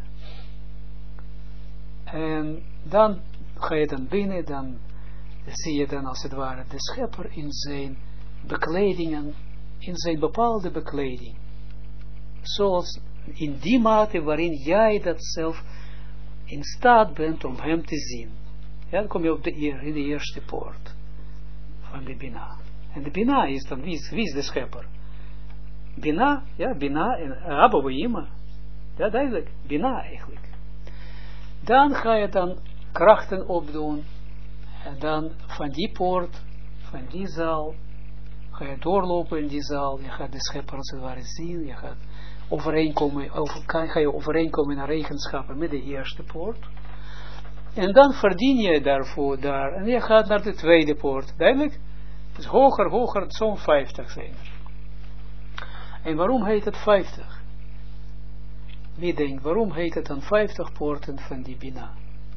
S1: En dan ga je dan binnen. Dan zie je dan als het ware de schepper in zijn bekledingen. In zijn bepaalde bekleding. Zoals in die mate waarin jij dat zelf in staat bent om hem te zien. Ja, dan kom je op in de eerste poort van de Bina. En de Bina is dan, wie is de schepper? Bina, ja, Bina en Abba Weima. Ja, duidelijk, Bina eigenlijk. Dan ga je dan krachten opdoen. En dan van die poort, van die zaal, ga je doorlopen in die zaal. Je gaat de schepper als het ware zien. Je gaat ga je overeenkomen naar eigenschappen met de eerste poort. En dan verdien je daarvoor daar. En je gaat naar de tweede poort. Duidelijk? Dus hoger, zo'n 50 zijn er. En waarom heet het 50? Wie denkt, waarom heet het dan 50 poorten van die Bina?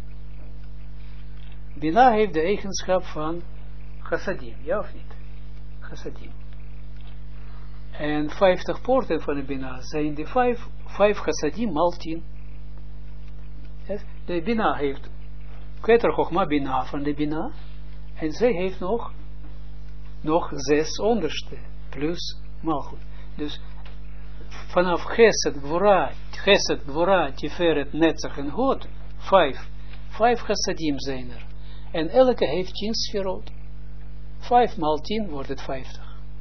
S1: Bina heeft de eigenschap van chassadim, ja of niet? Chassadim. En 50 poorten van de Bina zijn de 5 chassadim maal 10. De Bina heeft Keter Chochma Bina van de Bina. En zij heeft nog 6 onderste. Plus Malchut. Dus vanaf Chesed, Gvora, Tiferet, Netzach en Hod. 5 chassadim zijn er. En elke heeft 10 sferot. 5 maal 10 wordt het 50.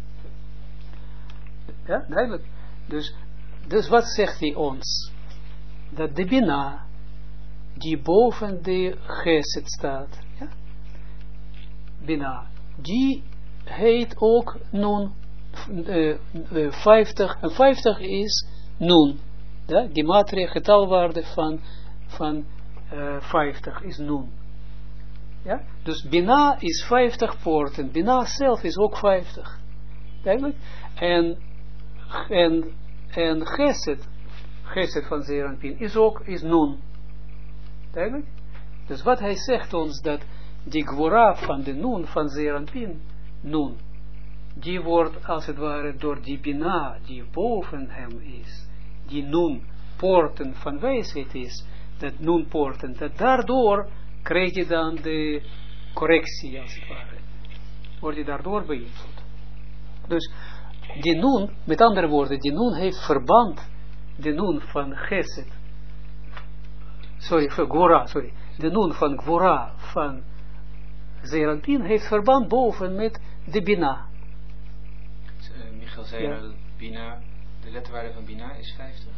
S1: Ja, duidelijk. Dus wat zegt hij ons? Dat de Bina, die boven de Chesed staat, ja? Bina, die heet ook Nun 50, en 50 is Nun. Ja? Die materie getalwaarde van 50 is Nun. Ja? Dus Bina is 50 poorten. Bina zelf is ook 50. Duidelijk? En Chesed van Zeranpin is Nun. Duidelijk? Dus wat hij zegt ons, dat die Gvora van de Nun van Zeranpin, Nun, die wordt als het ware door die Bina, die boven hem is, die Nun poorten van wijsheid is, dat Nun poorten, dat daardoor krijg je dan de correctie, als het ware. Word je daardoor beïnvloed. Dus die Nun, met andere woorden, die Nun heeft verband, de Nun van Chesed, de Nun van Gvora van Zeranpin heeft verband boven met de Bina.
S3: Michael zei
S1: ja.
S3: Dat Bina, de letterwaarde van Bina is 50?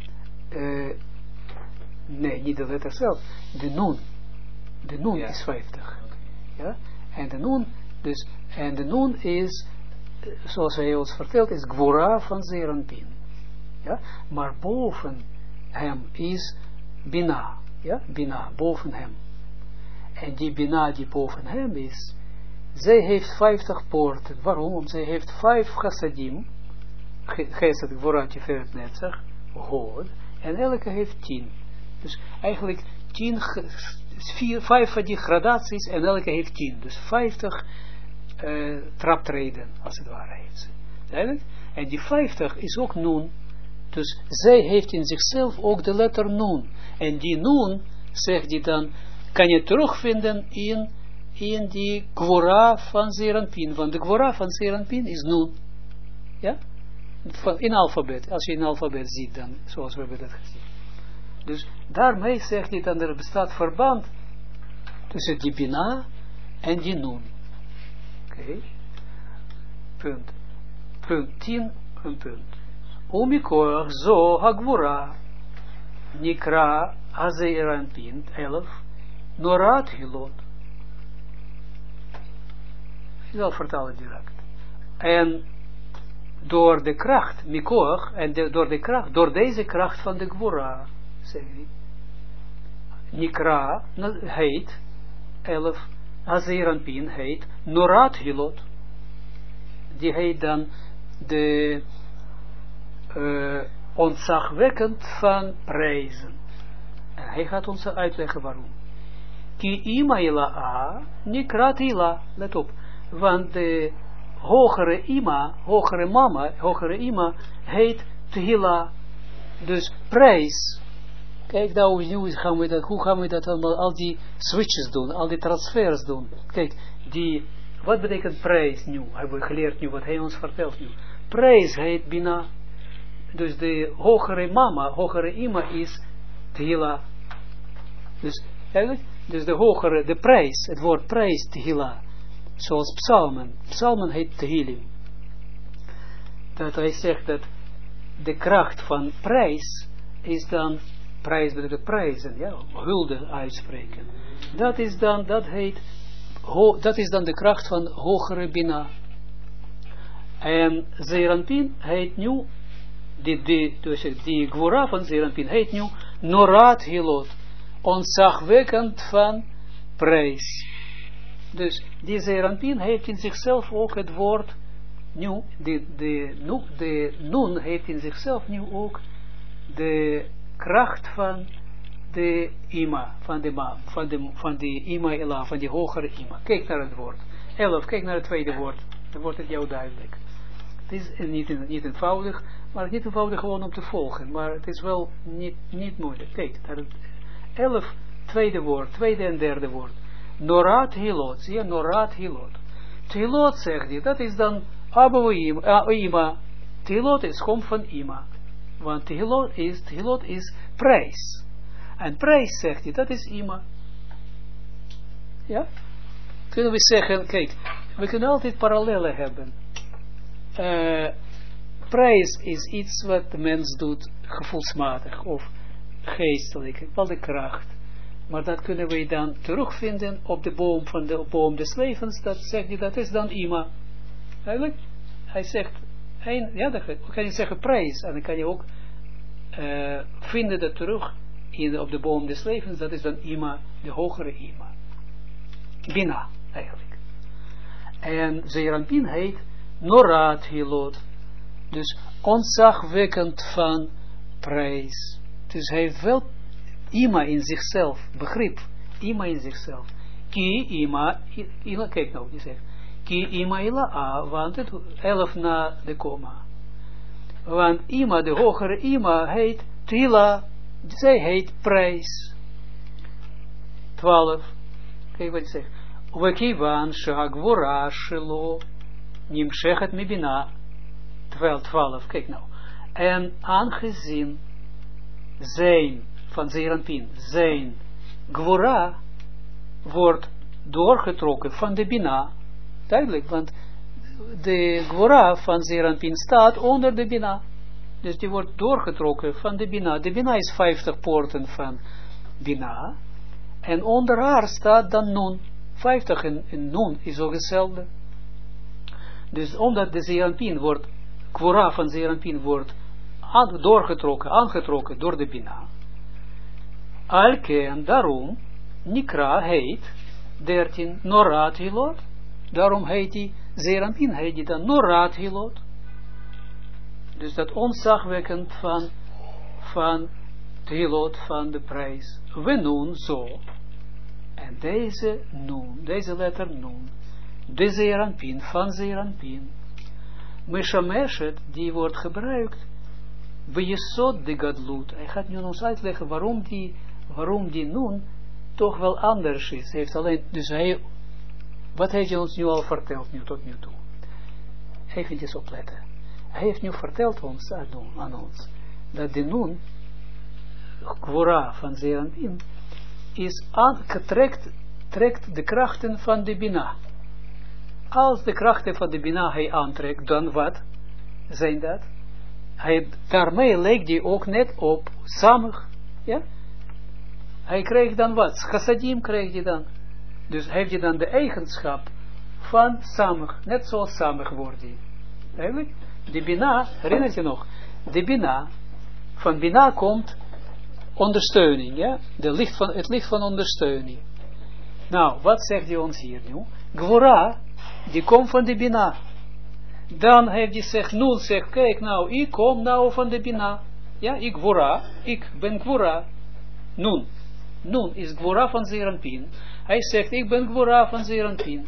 S1: Nee, niet de letter zelf. De Nun ja. Is 50. Okay. Ja? En de Nun is, zoals hij ons vertelt, is Gvora van Zeranpin. Ja? Maar boven hem is Bina. Ja? Bina, boven hem. En die Bina die boven hem is, zij heeft 50 poorten. Waarom? Omdat zij heeft 5 chassadim, Chesed, Gvora, Tiferet, Netzach, Hod, en elke heeft 10. Dus eigenlijk 5 van die gradaties en elke heeft 10. Dus 50 traptreden, als het ware heeft ze. Duidelijk? En die 50 is ook Nun. Dus zij heeft in zichzelf ook de letter Nun. En die Nun, zegt hij dan, kan je terugvinden in die Gvora van Zeranpin. Want de Gvora van Zeranpin is Nun. Ja? In alfabet. Als je in alfabet ziet dan, zoals we hebben dat gezien. Dus daarmee zegt hij dan, er bestaat verband tussen die Bina en die Nun. Oké. Punt. Punt 10, een punt. Umikoach zo hagvura nikra Zeranpin 11 norat hilot. Ik zal vertalen direct. En door de kracht, mikoach, en door deze kracht van de Gvora, zeg ik, nikra heet 11, Zeranpin heet norat hilot. Die heet dan de ontzagwekkend van prijzen. En hij gaat ons uitleggen waarom. Ki ima ila a, nikrat ila. Let op. Want de hogere ima, hogere mama, hogere ima, heet tehila. Dus prijs. Kijk nou, hoe gaan we dat allemaal, al die switches doen, al die transfers doen. Kijk, wat betekent prijs nu? Hebben we geleerd nu, wat hij ons vertelt nu. Prijs heet Bina. Dus de hogere mama, hogere ima is tehila. Dus eigenlijk, dus de prijs, het woord prijs tehila. Zoals psalmen. Psalmen heet tehillim. Dat hij zegt dat de kracht van prijs is dan, prijs betekent prijzen, ja, hulde uitspreken. Dat is dan de kracht van hogere Bina. En Zeranpin heet nu, die Gwora van Zeranpin heet nu Norat Hilot, ontzagwekkend van prijs. Dus die Zeranpin heeft in zichzelf ook het woord, nu, de Nun heeft in zichzelf nu ook de kracht van de Ima, van de Ima Ela, van die hogere Ima. Kijk naar het woord. 11, kijk naar het tweede woord. Dan wordt het jou duidelijk. Het is niet eenvoudig, maar niet eenvoudig gewoon om te volgen. Maar het is wel niet moeilijk. Kijk, naar het 11, tweede woord, tweede en derde woord. Norat Hilot, zie je, Norat Hilot. Hilot zegt hij, dat is dan Ima. Hilot komt van Ima. Want Hilot is prijs. En prijs, zegt hij, dat is Ima. Ja? Kunnen we zeggen, kijk, we kunnen altijd parallellen hebben. Prijs is iets wat de mens doet gevoelsmatig of geestelijk, wel de kracht. Maar dat kunnen we dan terugvinden op de boom des levens, dat zegt hij, dat is dan Ima. Eigenlijk, hij zegt, dan kan je zeggen prijs, en dan kan je ook vinden dat terug op de boom des levens, dat is dan Ima, de hogere Ima. Bina, eigenlijk. En Zeranpin heet Norat Hilot, dus ontzagwekkend van prijs. Dus hij heeft wel Ima in zichzelf, begrip, Ima in zichzelf. Ki Ima, kijk nou, die zegt, Ki Ima ila a, want het 11 na de komma. Want Ima, de hogere Ima, heet Tila, zij heet prijs. 12, kijk wat hij zegt. Wekivan shagvora shelo, nimshechet mibina. 12, kijk nou. En aangezien zijn, van Zeranpin, zijn Gwora wordt doorgetrokken van de Bina. Duidelijk, want de Gwora van Zeranpin staat onder de Bina. Dus die wordt doorgetrokken van de Bina. De Bina is 50 poorten van Bina. En onder haar staat dan Nun. 50 en Nun is ook hetzelfde. Dus omdat de Zeranpin wordt, Gwora van Zeranpin wordt aangetrokken door de Bina. Alke en daarom, Nikra heet 13 Norat Hilot. Daarom heet die Zeranpin, heet die dan Norat Hilot. Dus dat ontzagwekkend van de Hilot, van de prijs. We noemen zo. En deze noem, deze letter noem, de Zeranpin, van Zeranpin. Meshameshet, die wordt gebruikt bij Jesod de Gadlut. Hij gaat nu ons uitleggen waarom die nun toch wel anders is. Hij heeft alleen, dus wat heeft hij ons nu al verteld, tot nu toe? Even eens opletten. Hij heeft nu verteld aan ons, dat de nun, Gwora van Zeranpin, trekt de krachten van de Bina. Als de krachten van de Bina hij aantrekt, dan wat zijn dat? Daarmee lijkt hij ook net op Samig. Ja? Hij krijgt dan wat? Chassadim krijgt hij dan. Dus heeft hij dan de eigenschap van Samig. Net zoals Samig wordt hij. Eigenlijk? De Bina, herinnert je nog? De Bina, van Bina komt ondersteuning. Ja? Het licht van ondersteuning. Nou, wat zegt hij ons hier nu? Gwora, die komt van de Bina. Dan heeft hij gezegd, Nun zegt, kijk nou, ik kom nou van de Bina. Ja, ik ben Gwora. Nun. Nun is Gwora van Zeranpin. Hij zegt, ik ben Gwora van Zeranpin.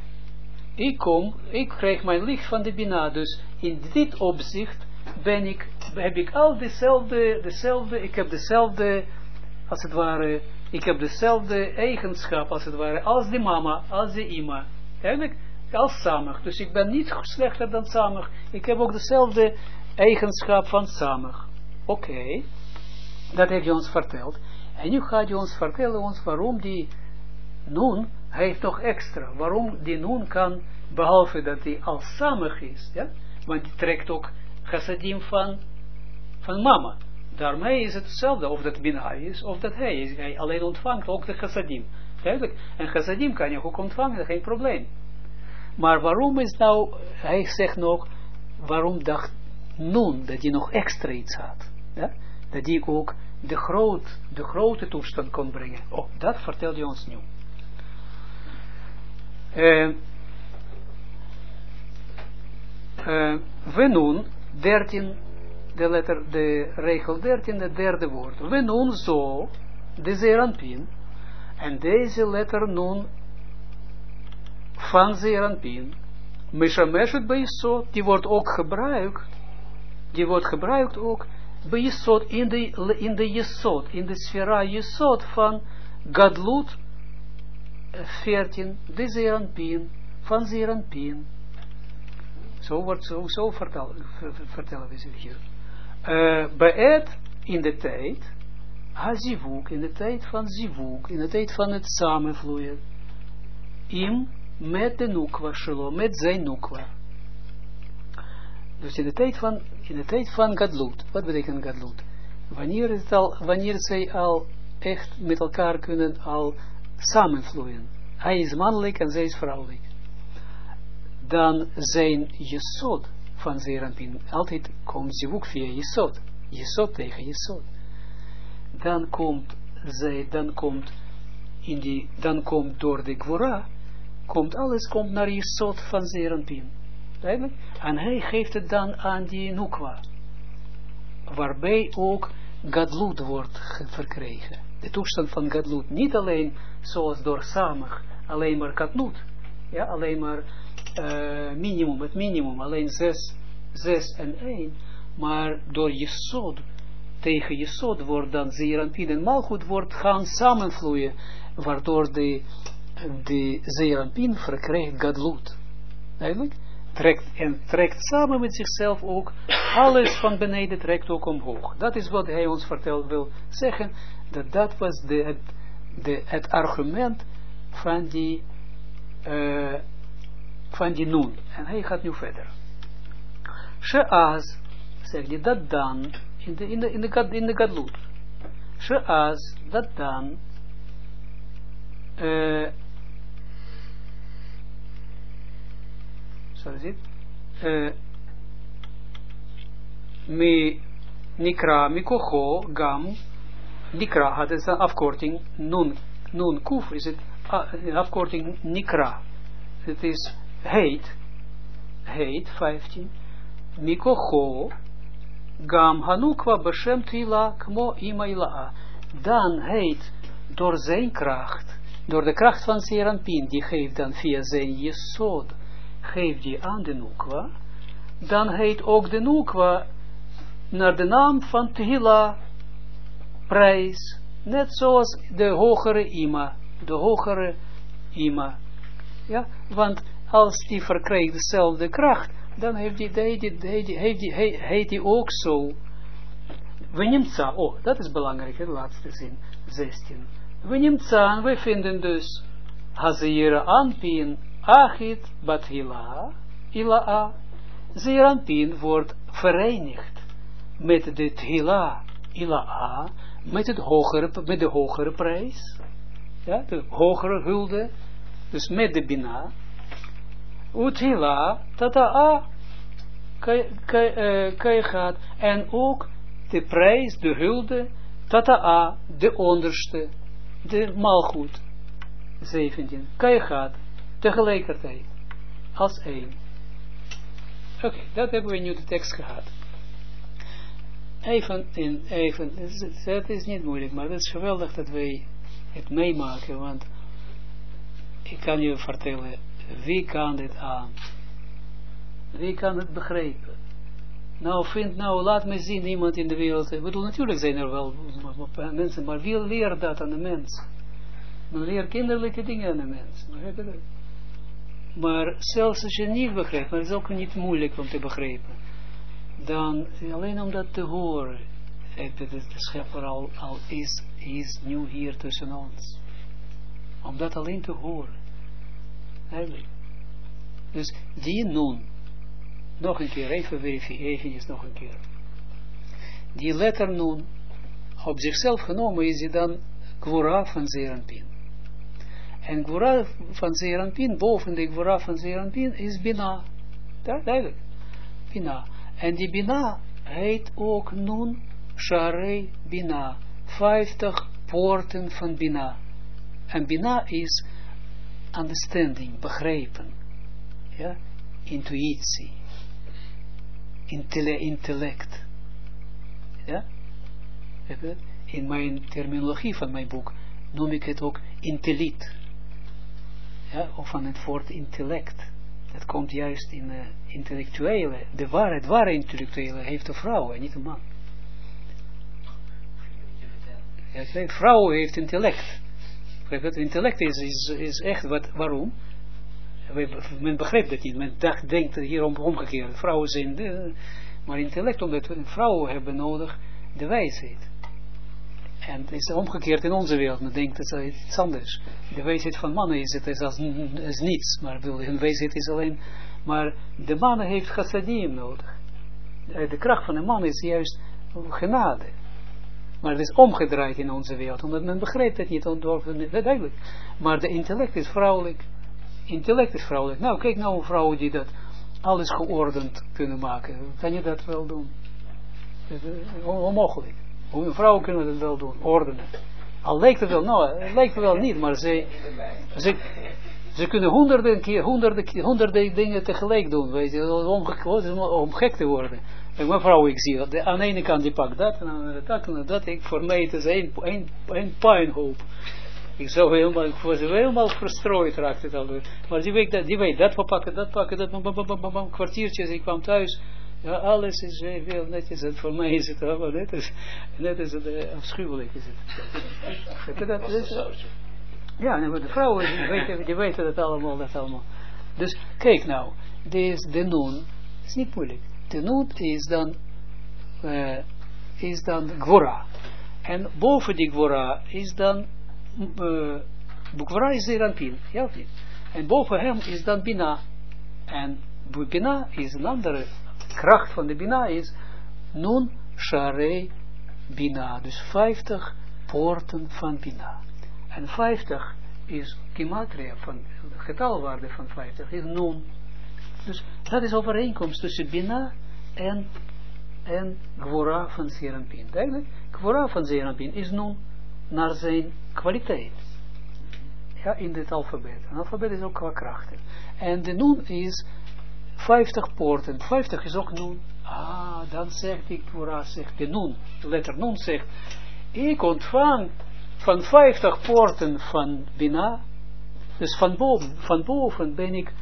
S1: Ik krijg mijn licht van de Bina. Dus in dit opzicht heb ik al dezelfde, ik heb dezelfde, als het ware, ik heb dezelfde eigenschap, als het ware, als de mama, als de ima. Eigenlijk, als Samach. Dus ik ben niet slechter dan Samach. Ik heb ook dezelfde eigenschap van Samach. Oké. Dat heeft hij ons verteld. En nu gaat hij ons vertellen waarom die Nun, hij heeft nog extra. Waarom die Nun kan, behalve dat hij als Samach is. Ja? Want hij trekt ook chassadim van mama. Daarmee is het hetzelfde, of dat Bina is, of dat hij is. Hij alleen ontvangt ook de chassadim. Duidelijk. En chassadim kan je ook ontvangen, geen probleem. Maar waarom is nou, hij zegt nog, waarom dacht Nun, dat hij nog extra iets had. Ja? Dat hij ook de grote toestand kon brengen. Oh, dat vertelt hij ons nu. We nun, 13, de regel 13, het derde woord. We nun zo, de Zeranpin, en deze letter nun van Zeranpin, Meshameshet bij Yesod, die wordt ook gebruikt ook bij Yesod, in de Yesod, in de sfera Yesod van Gadlut 14, de Zeranpin, van Zeranpin. Zo vertellen we zich hier. Beet in de tijd, hazivuk, in de tijd van zivuk, in de tijd van het samenvloeien, met de nukwa shelo, met zijn nukwa. Dus in de tijd van gadlut. Wat betekent gadlut? Wanneer zij al echt met elkaar kunnen al samenvloeien. Hij is mannelijk en zij is vrouwelijk. Dan zijn Yesod van Zeranpin. Altijd komt zivuk via Yesod. Yesod tegen Yesod. Dan komt door de Gwora, alles komt naar Yesod van Zeranpin. Duidelijk? En hij geeft het dan aan die Nukwa. Waarbij ook Gadlut wordt verkregen. De toestand van Gadlut. Niet alleen zoals door Samach, alleen maar Katnut. Ja, alleen maar het minimum, alleen 6 en 1. Maar door Yesod, tegen Yesod wordt dan Zeranpin en Malchut wordt gaan samenvloeien. Waardoor de Zeranpin verkrijgt Gadlut. Eigenlijk? Trekt samen met zichzelf ook, alles van beneden trekt ook omhoog. Dat is wat hij ons vertelt, wil zeggen, dat was het argument van die Nun. En hij gaat nu verder. She'az, zegt hij, dat dan, in de Gadlut. She'az, dat dan, Nikra, Mikocho, Gam, Nikra, had het een afkorting, Nun Kuf is het afkorting Nikra. Het is heet, 15, Mikocho, Gam, Hanukwa, Beshem Tila, Kmo Ima Ila'a. Dan heet door zijn kracht, door de kracht van Zeranpin, die geeft dan via zijn Yesod, geeft die aan de Nukwa, dan heet ook de Nukwa naar de naam van Tehila prijs, net zoals de hogere ima. Ja, want als die verkrijgt dezelfde kracht, dan heet die ook zo. Venimtsa, dat is belangrijk, de laatste zin, 16. Venimtsa, wij vinden dus Hazira Anpin, Achit Bathila, Ila'a. Zeranpin wordt verenigd met de Thila, Ila'a, met de hogere prijs, ja, de hogere hulde, dus met de Bina. Uthila, Tata'a, gaat, en ook de prijs, de hulde, Tata'a, de onderste, de Malchut, 17, gaat, tegelijkertijd, als één. Oké, dat hebben we nu de tekst gehad. Even, het is niet moeilijk, maar het is geweldig dat wij het meemaken, want ik kan je vertellen, wie kan dit aan? Wie kan het begrijpen? Laat me zien iemand in de wereld. Ik bedoel, natuurlijk zijn er wel mensen, maar wie leert dat aan de mens? Men leert kinderlijke dingen aan de mens. Maar zelfs als je niet begrijpt, maar het is ook niet moeilijk om te begrijpen, dan, alleen om dat te horen, de schepper al is nu hier tussen ons. Om dat alleen te horen. Eigenlijk. Dus die nun, nog een keer, even nog een keer. Die letter nun, op zichzelf genomen is die dan Gwora van Zeranpin. En Gwora van Zeranpin, boven de Gwora van Zeranpin, is Bina. Duidelijk. Bina. En die Bina heet ook Nun Sharei Bina. 50 poorten van Bina. En Bina is understanding, begrijpen. Ja? Intuïtie. Intellect. Ja? In mijn terminologie van mijn boek noem ik het ook intelliet. Ja? Of van het woord intellect. Dat komt juist in intellectuele. Het ware intellectuele heeft een vrouw en niet een man. Ja, vrouw heeft intellect. Intellect is echt waarom? Men begrijpt dat niet. Men denkt hier omgekeerd. Vrouwen zijn maar intellect, omdat vrouwen hebben nodig de wijsheid. En het is omgekeerd in onze wereld. Men denkt dat het iets anders. De wijsheid van mannen is als niets. Maar hun wijsheid is alleen. Maar de mannen heeft chassadim nodig. De kracht van de man is juist genade. Maar het is omgedraaid in onze wereld. Omdat men begrijpt het niet. Duidelijk. Maar de intellect is vrouwelijk. Intellect is vrouwelijk. Nou, kijk nou een vrouw die dat alles geordend kunnen maken. Kan je dat wel doen? Onmogelijk. Hoe vrouwen kunnen dat wel doen, ordenen. Al lijkt het wel, het lijkt wel niet, maar ze kunnen honderden dingen tegelijk doen, weet je, om gek te worden. En mijn vrouw, ik zie dat, aan de ene kant die pakt dat, en aan de andere kant dat, voor mij het is één puinhoop. Ik was helemaal verstrooid raakt het alweer. Maar die weet dat pakken, kwartiertjes, ik kwam thuis. Ja, alles is veel netjes en voor mij is het allemaal net is het afschuwelijk is het. Ja, maar de vrouwen die weten dat allemaal. Dus kijk nou, de nun is niet moeilijk. De nun is dan Gwora. En boven die Gwora is dan Gwora is Zeranpin, ja of niet? En boven hem is dan Bina. En Bina is een andere kracht van de Bina is Nun Sharei Bina. Dus 50 poorten van Bina. En 50 is Gematria, van de getalwaarde van 50 is Nun. Dus dat is overeenkomst tussen Bina en Gwora van Zeranpin. Duidelijk? Gwora van Zeranpin is Nun naar zijn kwaliteit. Ja, in dit alfabet. Een alfabet is ook qua krachten. En de Nun is 50 poorten. 50 is ook Nun. Dan zegt die Gwora, zegt de Nun. De letter Nun zegt, ik ontvang van 50 poorten van Bina. Dus van boven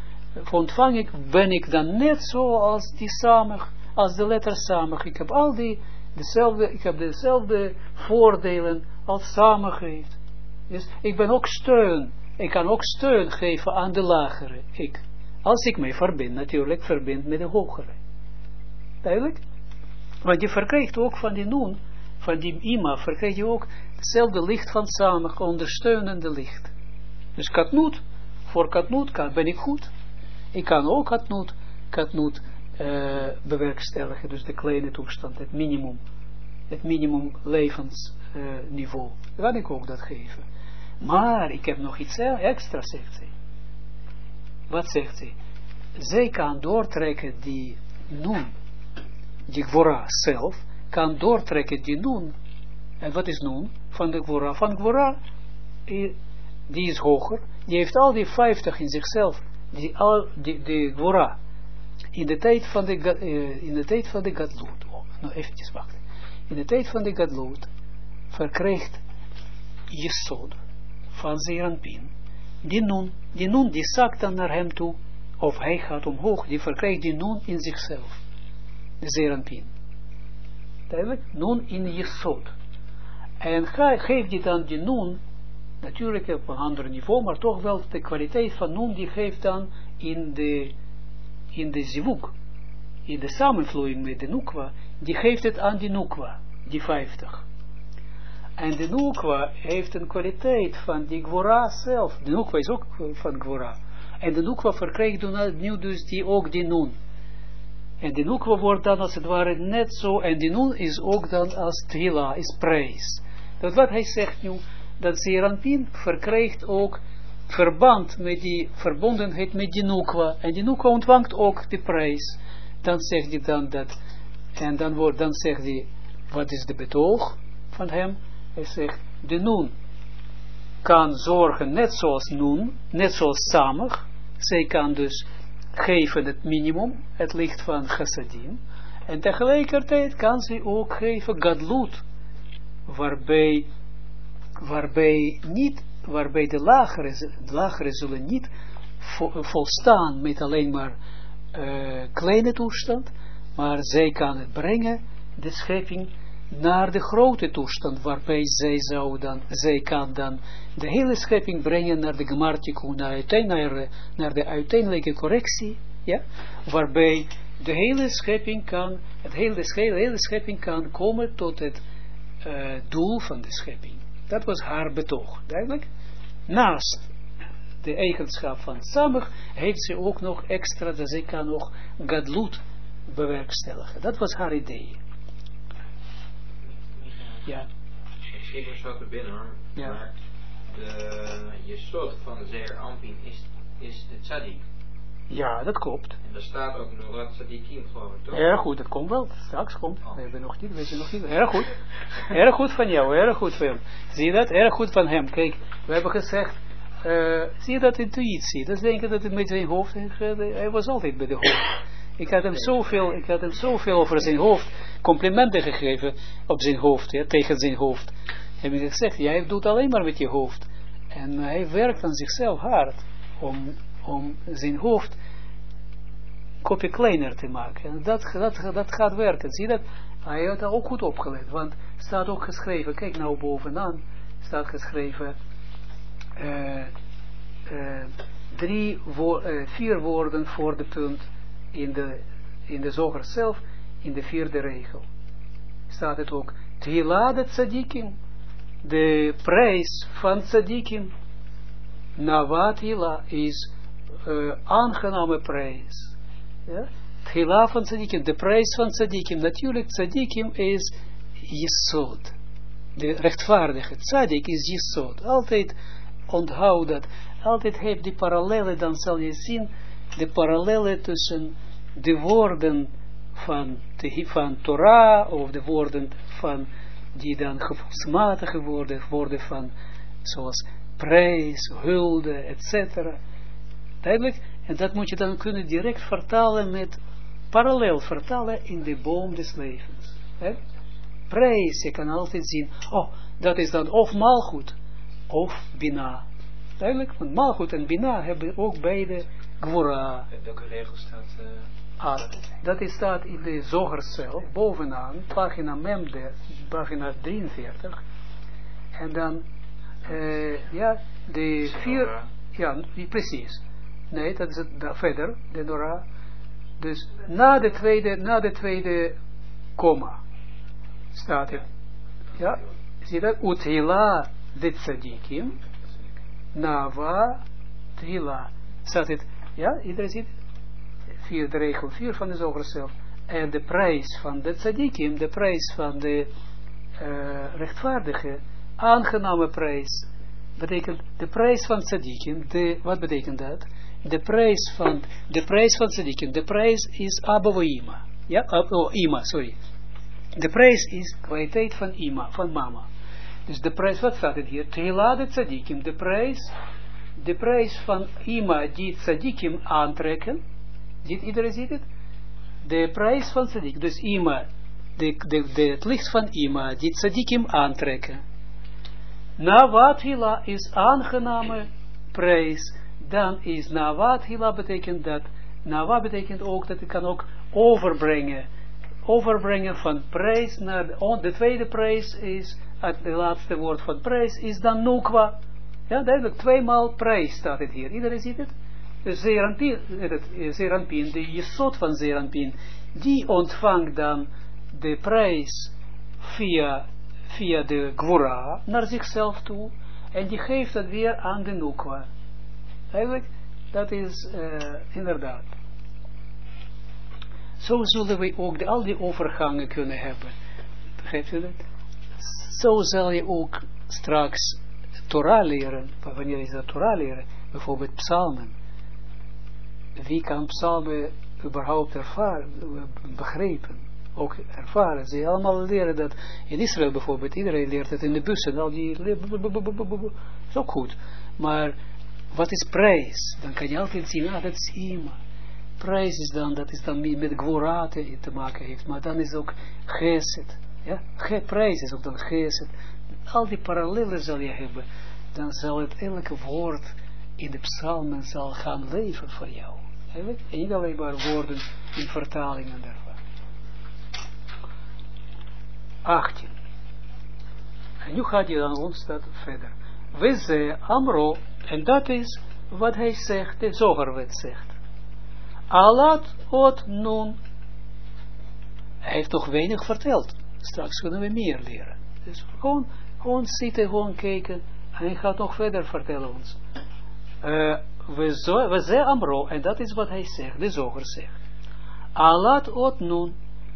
S1: ben ik dan net zo als die samig, als de letter samig. Ik heb dezelfde voordelen als samig heeft. Dus ik ben ook steun. Ik kan ook steun geven aan de lagere. Als ik mij verbind met de hogere. Duidelijk? Want je verkrijgt ook van die Nun, van die Ima, verkrijg je ook hetzelfde licht van samig, ondersteunende licht. Dus katnoot, voor katnoot ben ik goed. Ik kan ook katnoot bewerkstelligen, dus de kleine toestand, het minimum levensniveau. Kan ik ook dat geven. Maar ik heb nog iets extra, zegt zij. Wat zegt zij? Zij kan doortrekken die Nun, die Gwora zelf, kan doortrekken die Nun. En wat is Nun? Van de Gwora. Van Gwora, die is hoger, die heeft al die 50 in zichzelf, die Gwora, in de tijd van de Gadlut, nou eventjes wachten, in de tijd van de Gadlut, verkrijgt Yesod, van Zeranpin. Die nun die zakt dan naar hem toe, of hij gaat omhoog, die verkrijgt die nun in zichzelf. De Zeranpin. Duidelijk? Nun in Jesod. En geeft die dan die nun, natuurlijk op een ander niveau, maar toch wel de kwaliteit van nun, die geeft dan in de zivuk, in de samenvloeiing met de nukwa, die geeft het aan die nukwa, die 50. En de nukwa heeft een kwaliteit van die gwora zelf. De nukwa is ook van gwora. En de nukwa verkrijgt dan nu dus ook die nun. En de nukwa wordt dan als het ware net zo, en die nun is ook dan als tila, is prijs. Dat wat hij zegt nu, dat Zeranpin verkrijgt ook verband met die verbondenheid met die nukwa. En die nukwa ontvangt ook de prijs. Dan zegt hij dan dat, en dan zegt hij, wat is de betoog van hem? Hij zegt, de nun kan zorgen net zoals nun, net zoals samig. Zij kan dus geven het minimum, het licht van chassadim. En tegelijkertijd kan ze ook geven gadlut, waarbij de lagere zullen niet volstaan met alleen maar kleine toestand, maar zij kan het brengen, de schepping, naar de grote toestand, waarbij zij kan dan de hele schepping brengen naar de gemartiku, naar de uiteindelijke correctie, ja, waarbij de hele schepping kan, hele schepping kan komen tot het doel van de schepping. Dat was haar betoog, duidelijk. Naast de eigenschap van samig, heeft ze ook nog extra, dat ze kan nog gadlut bewerkstelligen. Dat was haar idee. Ja.
S3: Ik schiet er zo te binnen hoor. Ja. Maar je soort van Zeranpin is de tzaddik.
S1: Ja, dat klopt.
S3: En daar staat ook nog wat tzaddikim, geloof ik, toch?
S1: Erg goed, dat komt wel. Straks komt. Oh. We hebben nog niet. Erg goed. Erg goed van jou, erg goed van hem. Zie je dat? Erg goed van hem. Kijk, we hebben gezegd, zie je dat intuïtie? Dat denk ik dat het met zijn hoofd, hij was altijd bij de hoofd. Ik had hem zoveel over zijn hoofd complimenten gegeven op zijn hoofd, ja, tegen zijn hoofd. Heb ik gezegd, jij doet alleen maar met je hoofd. En hij werkt aan zichzelf hard om zijn hoofd een kopje kleiner te maken. En dat gaat werken. Zie dat? Hij had dat ook goed opgelet, want staat ook geschreven, kijk nou bovenaan, staat geschreven 4 woorden voor de punt in de zoger zelf, in de 4e regel. Staat het ook, Tila de tzadikim, de prijs van tzadikim, Nawa Tila is aangename prijs. Ja? Tila van tzadikim, de prijs van tzadikim, natuurlijk tzadikim is Yesod. De rechtvaardige tzadik is Yesod. Altijd onthoud dat, altijd heb die parallellen, dan zal je zien, de parallellen tussen de woorden van Torah, of de woorden van, die dan gevoelsmatige woorden van, zoals prijs, hulde, etc. Duidelijk? En dat moet je dan kunnen direct vertalen met, parallel vertalen in de boom des levens. He? Prijs, je kan altijd zien, oh, dat is dan of maalgoed, of bina. Duidelijk? Want maalgoed en bina hebben ook beide gwora.
S3: Welke regel staat?
S1: Dat staat in de zoger zelf, bovenaan, pagina Memde, pagina 43. En dan, ja, de 4, ja, precies. Nee, dat is het verder, de Dora. Dus na de tweede komma staat het. Ja, zie je dat? Uthila de tzadikim, Nava Tila. Staat het, ja, iedereen ziet het? De regel 4 van de zoger zelf. En de prijs van de tzadikim, de prijs van de rechtvaardige, aangename prijs, betekent de prijs van tzadikim, wat betekent dat? De prijs van tzadikim, de prijs is abova-ima. Ja, ima, sorry. De prijs is kwaliteit van ima, van mama. Dus de prijs, wat staat het hier? Tehila de tzadikim, de prijs van ima die tzadikim aantrekken. Iedereen ziet het? De prijs van tzadikim, dus ima, het licht van ima die tzadikim aantrekken. Nawat hila is aangename prijs. Dan is nawat hila betekent dat. Nawa betekent ook dat ik kan ook overbrengen. Overbrengen van prijs naar de tweede prijs is, het laatste woord van prijs is dan nukwa. Ja, duidelijk, 2 maal prijs staat het hier. Iedereen ziet het? De Zeranpin, de jesot van Zeranpin, die ontvangt dan de prijs via de Gwora naar zichzelf toe, en die geeft dat weer aan de nukwa. Eigenlijk, dat is inderdaad. Zo zullen we ook al die overgangen kunnen hebben. Begrijpt u dat? Zo zal je ook straks Torah leren. Wanneer is dat Torah leren? Bijvoorbeeld psalmen. Wie kan psalmen überhaupt begrijpen? Ook ervaren. Ze allemaal leren dat. In Israël bijvoorbeeld, iedereen leert het in de bussen. Al die is ook goed. Maar wat is prijs? Dan kan je altijd zien, dat is ima. Prijs is dan, dat is dan met Gwora te maken heeft, maar dan is ook Geset. Ja? Prijs is ook dan Geset. Al die parallellen zal je hebben. Dan zal het elke woord in de psalmen zal gaan leven voor jou. En niet alleen maar woorden in vertalingen daarvan. 18. En nu gaat hij dan ons dat verder. We ze Amro, en dat is wat hij zegt, de Zogerwet zegt. Alat ot nun. Hij heeft nog weinig verteld. Straks kunnen we meer leren. Dus gewoon zitten, gewoon kijken. En hij gaat nog verder vertellen ons. We ze Amro, en dat is wat hij zegt, de Zoger zegt. Alat ot nun.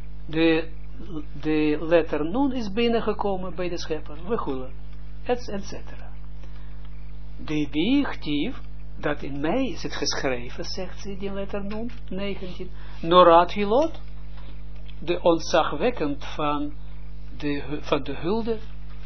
S1: De letter nun is binnengekomen bij de schepper. We goelen. Etc. De biechtief. Dat in mij is het geschreven, zegt ze, die letter nun, 19. Norat hilot, de ontzagwekkend van de hulde.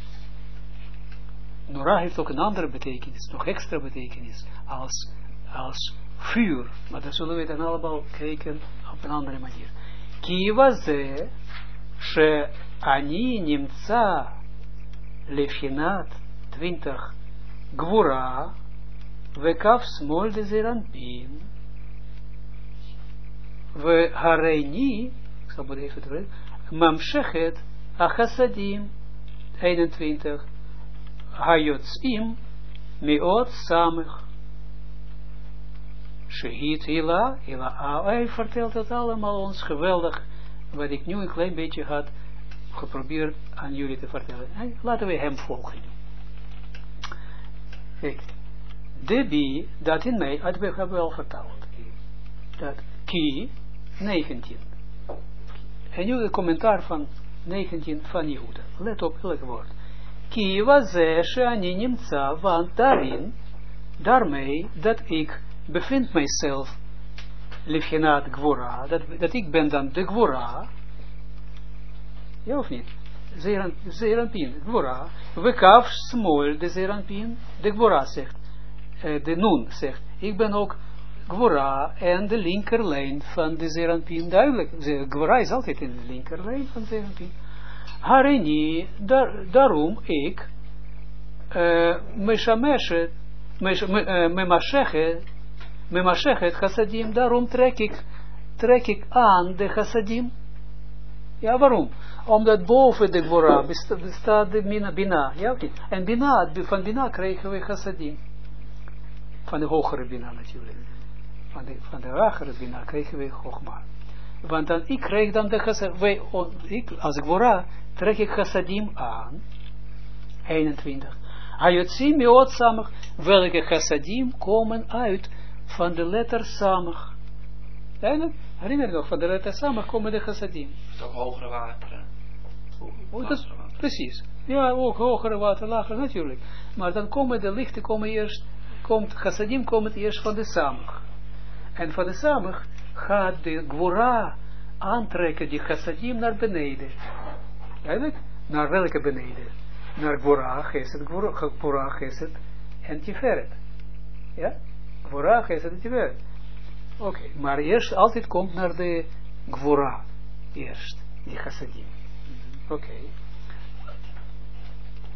S1: Nora heeft ook een andere betekenis, nog extra betekenis, als vuur. Maar dat zullen we dan allemaal kijken op een andere manier. Kiva ze, she ani nimtza, lefinat, 20, Gwora, Wekaf smol de Zeranpin. We hareini, ik zal maar even terug, Mamshechet Achasadim, 21, Hayotzim, Meot Samech, Shehit Hila, hij vertelt het allemaal ons geweldig, wat ik nu een klein beetje had geprobeerd aan jullie te vertellen. Laten we hem volgen. Kijk. De bi, dat in mij, dat hebben we al vertaald. Dat ki, 19. En nu een commentaar van 19 van Jehuda. Let op elk woord. Ki waze she'ani nimtza, want daarmee, dat ik bevind mijzelf, lifchenat Gwora, dat ik ben dan de Gwora. Ja of niet? Zeranpin, Gwora. Wekaf smol, de Zeranpin, de Gwora zegt. De Nun zegt, ik ben ook Gwora en de linkerlijn van de Zeranpin. Duidelijk, Gwora is altijd in de linkerlijn van Zeranpin. Hareni, daarom ik, memashechet chassadim, daarom trek ik aan de chassadim. Ja, waarom? Omdat boven de Gwora bestaat de Bina. Ja, en Bina, van Bina krijgen we chassadim. Van de hogere Bina natuurlijk. Van de lagere Bina krijgen we Chogma. Want dan, ik krijg dan de chassadim. Als Gwora trek ik chassadim aan. 21. Hayotzim meot samach. Welke chassadim komen uit van de letter samach. Herinner je nog, van de letter samach komen de chassadim.
S2: Toch hogere wateren.
S1: Precies. Ja, ook hogere water, lager natuurlijk. Maar dan komen de lichten eerst. Chassadim komt eerst van de samach. En van de samach gaat de Gwora aantrekken die chassadim naar beneden. Eigenlijk? Naar welke beneden? Naar Gwora, Geset en Tiferet. Ja? Gwora, Geset en Tiferet. Oké, maar eerst altijd komt naar de Gwora. Eerst, die chassadim. Oké.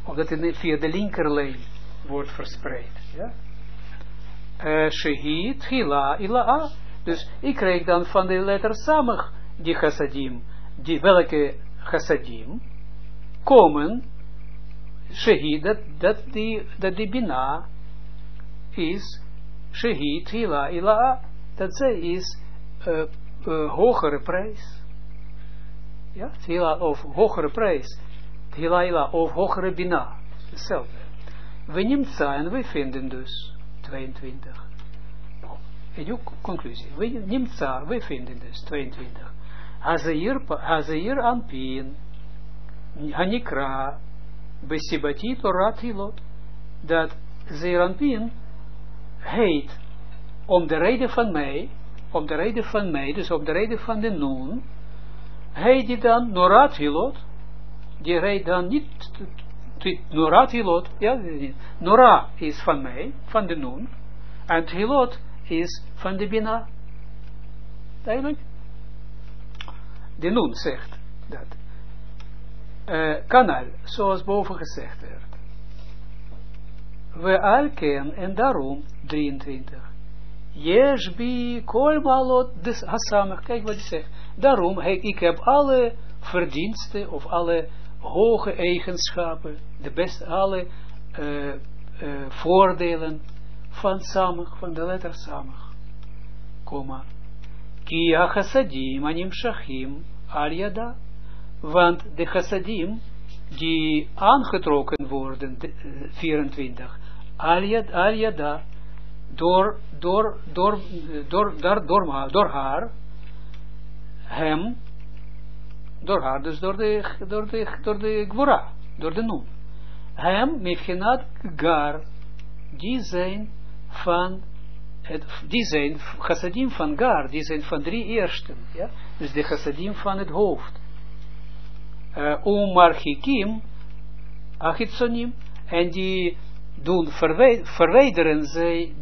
S1: omdat het via de linkerlijn wordt verspreid. Ja? Shehit, Hila, Ila'a. Dus ik krijg dan van de letter Samach die chassadim, welke chassadim komen, Shehit, dat die Bina is Shehit, Hila, Ila'a. Dat zij is hogere prijs. Ja, Hila of hogere prijs. Hila, Ila of hogere Bina. Hetzelfde. We nimtza en we vinden dus 22. En nu conclusie. We nimtza, we vinden dus 22. Hazair anpin, hanikra, besibati torat hilot. Dat Zeir anpin heet om de reden van mij, dus om de reden van de noon, heet die dan Norat Hilot, die rijdt dan niet Norat Hilot, ja, Nora is van mij, van de noon, en Hilot is van de Bina. Duidelijk? De noon zegt dat. Kanal, zoals boven gezegd werd. We alken, en daarom 23. Jeshbi kol malot des hasamach. Kijk wat hij zegt. Daarom, ik heb alle verdiensten of alle hoge eigenschappen, de beste, alle voordelen van samach, van de letter samach. Komma. Ki ha-chassadim anim shachim al yada. Want de chassadim die aangetrokken worden, 24, al yada, door haar, hem, door haar, dus door de Gwora, door de noem. Hem, mevchenat gar, die zijn chassadim van gar, die zijn van 3 eersten, ja? Dus de chassadim van het hoofd. Marchikim, achitsonim, en die doen verwijderen zij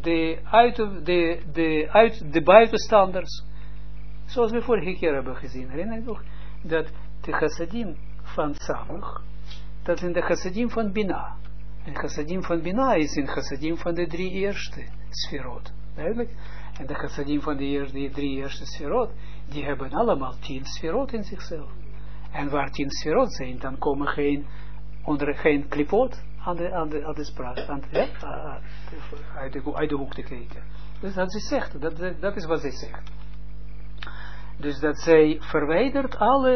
S1: de buitenstanders. Zoals we vorige keer hebben gezien. Herinner je nog? Dat de chassadim van Samach, dat zijn de chassadim van Bina. En chassadim van Bina is een chassadim van de 3 eerste sferot. Duidelijk? En de chassadim van de 3 eerste sferot, die hebben allemaal 10 sferot in zichzelf. En waar 10 sferot zijn, dan komen geen klipot aan de spraak, uit de hoek te kijken. Dus dat ze zegt, dat is wat zij zegt. Dus dat zij verwijdert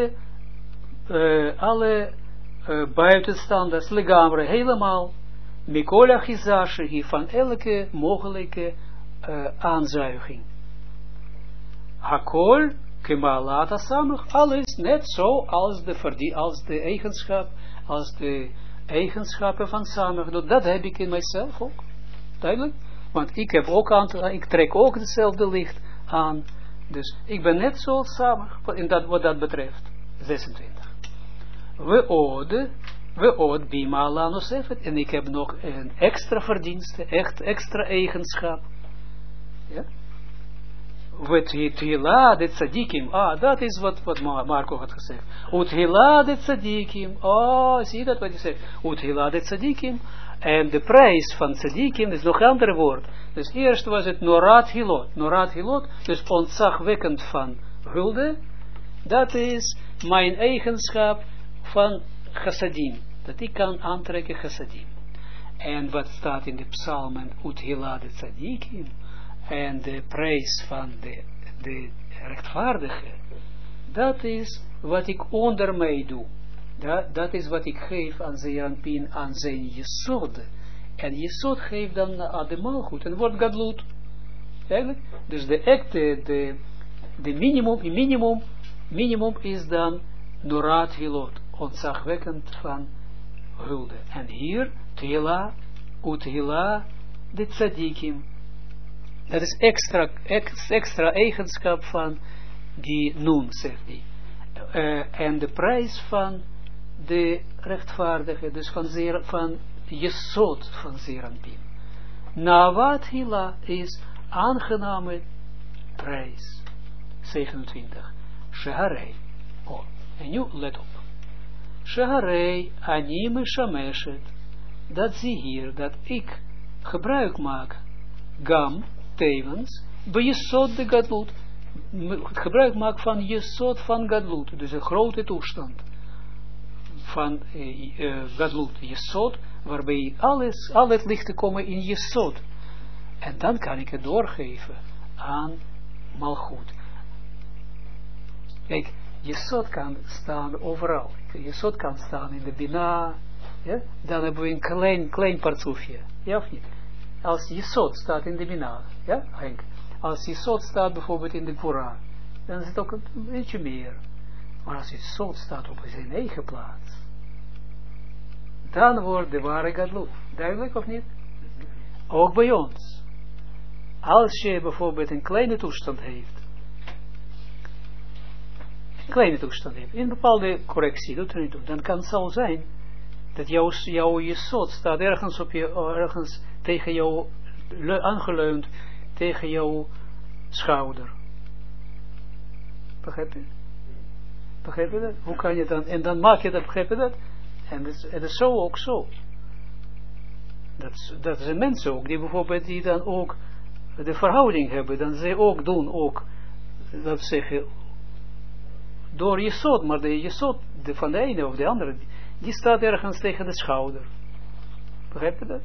S1: alle buitenstanders, legamre, helemaal, mikola chizashehi, van elke mogelijke aanzuiging. Hakol, kemalata samach, alles net zo als de eigenschappen van samach. Dat heb ik in mijzelf ook. Duidelijk? Want ik trek ook hetzelfde licht aan. Dus ik ben net zoals samach, wat dat betreft. 26. We oud bima lanosefet. En ik heb nog een extra verdienste, extra eigenschap. Ja? Uthila de tzadikim. Dat is wat Marco had gezegd. Uthila de tzadikim. Zie je dat wat hij zegt? Uthila de tzadikim. En de prijs van tzadikim is nog een ander woord. Dus eerst was het Norat Hilot. Norat Hilot, dus ontzagwekkend van hulde. Dat is mijn eigenschap van chassadim. Dat ik kan aantrekken chassadim. En wat staat in de psalmen? Uthila de tzadikim. En de prijs van de rechtvaardige, dat is wat ik onder mij doe. Dat is wat ik geef aan Zeranpin, aan zijn jesod. En jesod geeft dan aan de malgoed. En wordt gadlut. Eigenlijk. Dus de minimum is dan Norat Hilot. Ontzagwekkend van hulde. En hier, Uthila de tzadikim. Dat is extra eigenschap van die noem, zegt hij. En de prijs van de rechtvaardige, dus van Jesod van Zeranpin. Nawat Hila is aangename prijs. 27. Sheharei. En nu let op. Sheharei anime shameshet. dat zie hier, dat ik gebruik maak, gam, tevens, bij Jesod de Gadlut, gebruik maak van Jesod van Gadlut, dus een grote toestand van Gadlut, Jesod, waarbij al het lichten komen in Jesod. En dan kan ik het doorgeven aan Malchut. Kijk, Jesod kan staan overal. Jesod kan staan in de Bina. Ja? Dan hebben we een klein partsoefje. Ja of niet? Als Jesod staat in de Bina. Ja, Henk. Als Jesod staat bijvoorbeeld in de Gvura. Dan is het ook een beetje meer. Maar als Jesod staat op zijn eigen plaats. Dan wordt de ware Gadlut. Duidelijk of niet? Ook bij ons. Als je bijvoorbeeld een kleine toestand heeft. In een bepaalde correctie, doet er niet toe. Dan kan het zo zijn dat jouw Jesod staat ergens tegen jou aangeleund tegen jouw schouder. Begrijp je? Begrijp je dat? Hoe kan je dan? En dan maak je dat, begrijp je dat? En het is zo ook zo. Dat zijn mensen ook, die bijvoorbeeld die dan ook de verhouding hebben, dan zij ook doen ook, dat zeggen, door Jesod, maar de Jesod van de ene of de andere, die staat ergens tegen de schouder. Begrijp je dat?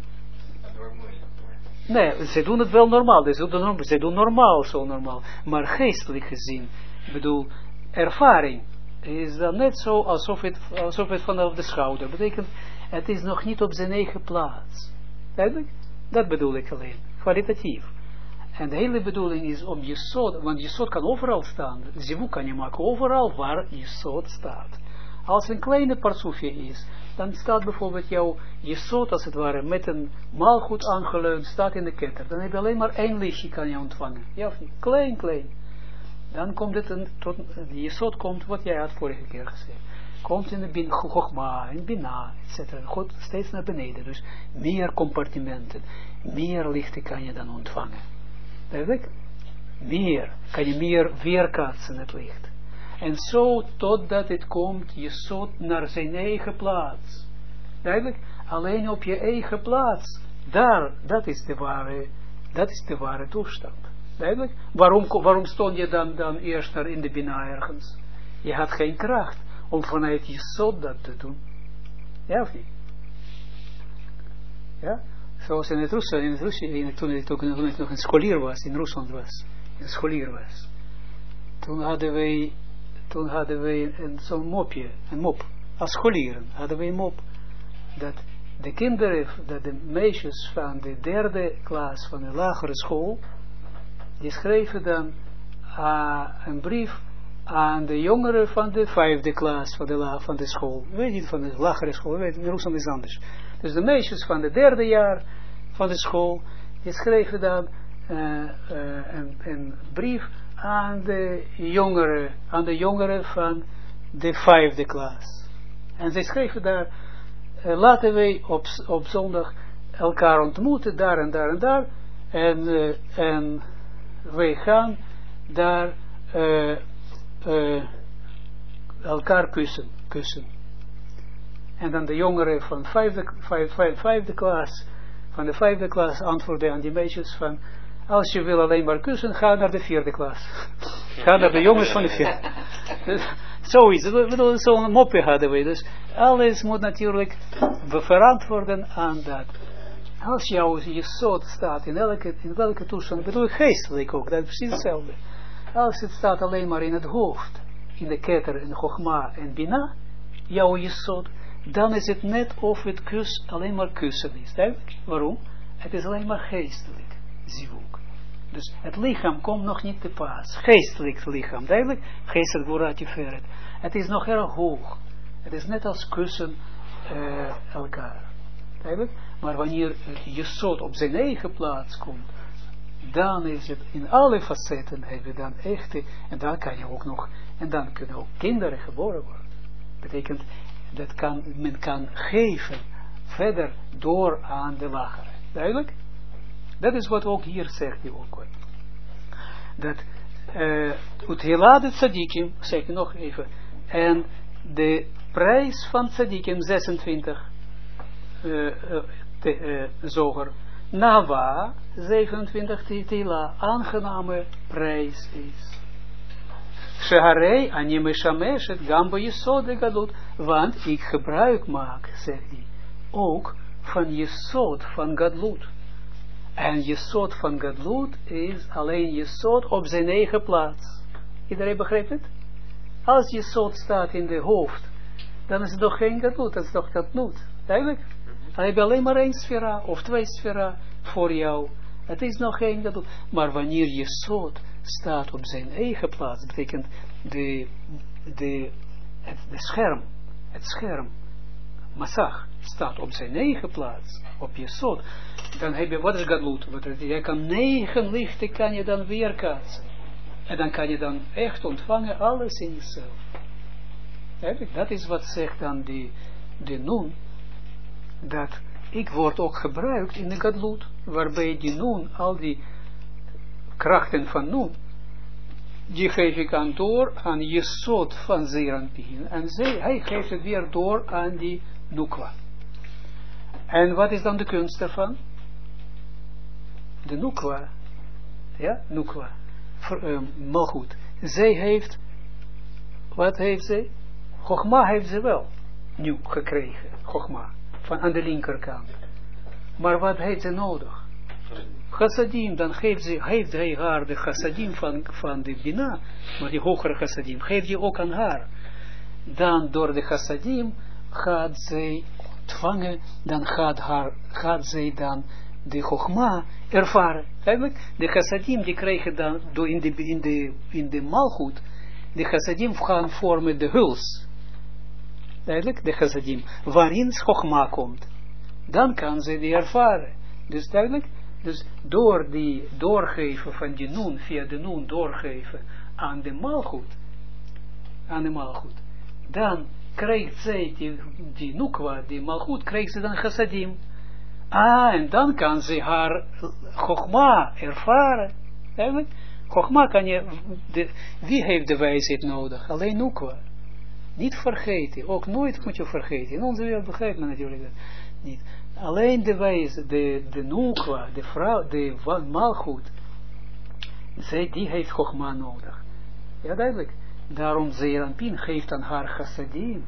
S1: Nee, ze doen het wel normaal, ze doen normaal, zo normaal, maar geestelijk gezien, ik bedoel, ervaring, is dan net zo alsof het vanaf de schouder betekent, het is nog niet op zijn eigen plaats. Duidelijk? Dat bedoel ik alleen, kwalitatief. En de hele bedoeling is om Jesod, want Jesod kan overal staan. Zivuk kan je maken overal waar Jesod staat. Als een kleine parsoefje is, dan staat bijvoorbeeld jouw Jesod als het ware met een maalgoed aangeleund, staat in de ketter. Dan heb je alleen maar één lichtje kan je ontvangen. Ja of niet? Klein. Dan komt het tot de Jesod komt, wat jij had vorige keer gezegd. Komt in de Chogma, in Bina, etc. God steeds naar beneden. Dus meer compartimenten, meer lichten kan je dan ontvangen. Duidelijk? Kan je meer weerkaatsen het licht. En zo totdat het komt, Jesod naar zijn eigen plaats. Duidelijk? Alleen op je eigen plaats. Daar, dat is de ware toestand. Duidelijk? Waarom stond je dan eerst daar in de Bina ergens? Je had geen kracht om vanuit Jesod dat te doen. Ja of niet? Ja? Zoals in het Rusland, toen ik nog een scholier was, in Rusland was, toen hadden wij zo'n mop, als scholieren hadden wij een mop, dat de kinderen, dat de meisjes van de 3e klas van de lagere school, die schreven dan een brief aan de jongeren van de 5e klas van de school, weet je, van de lagere school, weet je, in Rusland is anders. Dus de meisjes van de 3e jaar van de school, die schreven dan een brief aan de jongeren van de 5e klas. En zij schreven daar, laten wij op zondag elkaar ontmoeten, daar en daar en daar, en wij gaan daar elkaar kussen. En dan de jongeren van 5e klas, van de 5e klas antwoorden aan die meisjes van, als je wil alleen maar kussen, ga naar de 4e klas. Ga naar de jongens van de 4e. Dus, zoiets, zo'n mopje hadden we. Dus alles moet natuurlijk verantwoorden aan dat. Als jouw Jesod staat in welke toestand, bedoel ik geestelijk ook, dat is precies hetzelfde. Als het staat alleen maar in het hoofd, in de ketter, in Chogma en Bina, jouw Jesod, dan is het net of het alleen maar kussen is. Duidelijk? Waarom? Het is alleen maar geestelijk. Zivuk. Dus het lichaam komt nog niet te pas. Geestelijk lichaam. Duidelijk? Geestelijk Gvura Tiferet. Het is nog erg hoog. Het is net als kussen elkaar. Duidelijk? Maar wanneer het Jesod op zijn eigen plaats komt, dan is het in alle facetten heb je dan echte, en dan kan je ook nog, en dan kunnen ook kinderen geboren worden. Betekent, men kan geven verder door aan de lagere. Duidelijk? Dat is wat ook hier zegt hij ook. Dat Uthilade Tzadikim, zeg ik nog even, en de prijs van Tzadikim 26, zoger. Nawa, 27 tila, aangename prijs is. Sheharei ani meshameshet gambo jesod de gadlut, want ik gebruik maak, zegt hij, ook van jesod van gadlut. En jesod van gadlut is alleen jesod op zijn eigen plaats. Iedereen begrijpt het? Als jesod staat in de hoofd, dan is het nog geen gadlut, dat is nog gadlut. Duidelijk? Dan heb je alleen maar 1 sfera of 2 sfera voor jou. Het is nog geen gadlut. Maar wanneer jesod staat op zijn eigen plaats, betekent het scherm, massag, staat op zijn eigen plaats, op jesod, dan heb je, wat is gadlut? Je kan 9 lichten kan je dan weerkaatsen. En dan kan je dan echt ontvangen alles in jezelf. Dat is wat zegt dan de nun, dat ik word ook gebruikt in de gadlut, waarbij die nun, al die krachten van nun, die geef ik aan door aan jesod van Zeranpien. En hij geeft het weer door aan die nukwa. En wat is dan de kunst daarvan? De nukwa, ja, nukwa, malchut. Zij heeft, wat heeft zij? Chogma heeft ze wel, nu gekregen, Chogma, van aan de linkerkant. Maar wat heeft ze nodig? Chassadim, dan heeft hij haar de chassadim van de Bina, maar die hogere chassadim, geeft hij ook aan haar. Dan door de chassadim gaat zij ontvangen, dan gaat zij dan de chogma ervaren. Eigenlijk, de chassadim die krijgen dan, door in de malchut, de chassadim gaan vormen de huls. Duidelijk, de chassadim, waarin chogma komt. Dan kan zij die ervaren. Dus duidelijk, dus door die doorgeven van die nun, via de nun doorgeven aan de malchut, dan krijgt zij die nukwa, die malchut, krijgt ze dan chassadim. En dan kan ze haar chogma ervaren. Eigenlijk, chogma kan je, wie heeft de wijsheid nodig? Alleen nukwa. Niet vergeten, ook nooit moet je vergeten. In onze wereld begrijpt men natuurlijk dat niet. Alleen de wijze, de nukwa, de vrouw, de malchut, die heeft chogma nodig. Ja, duidelijk. Daarom Zeranpien geeft aan haar chassadim.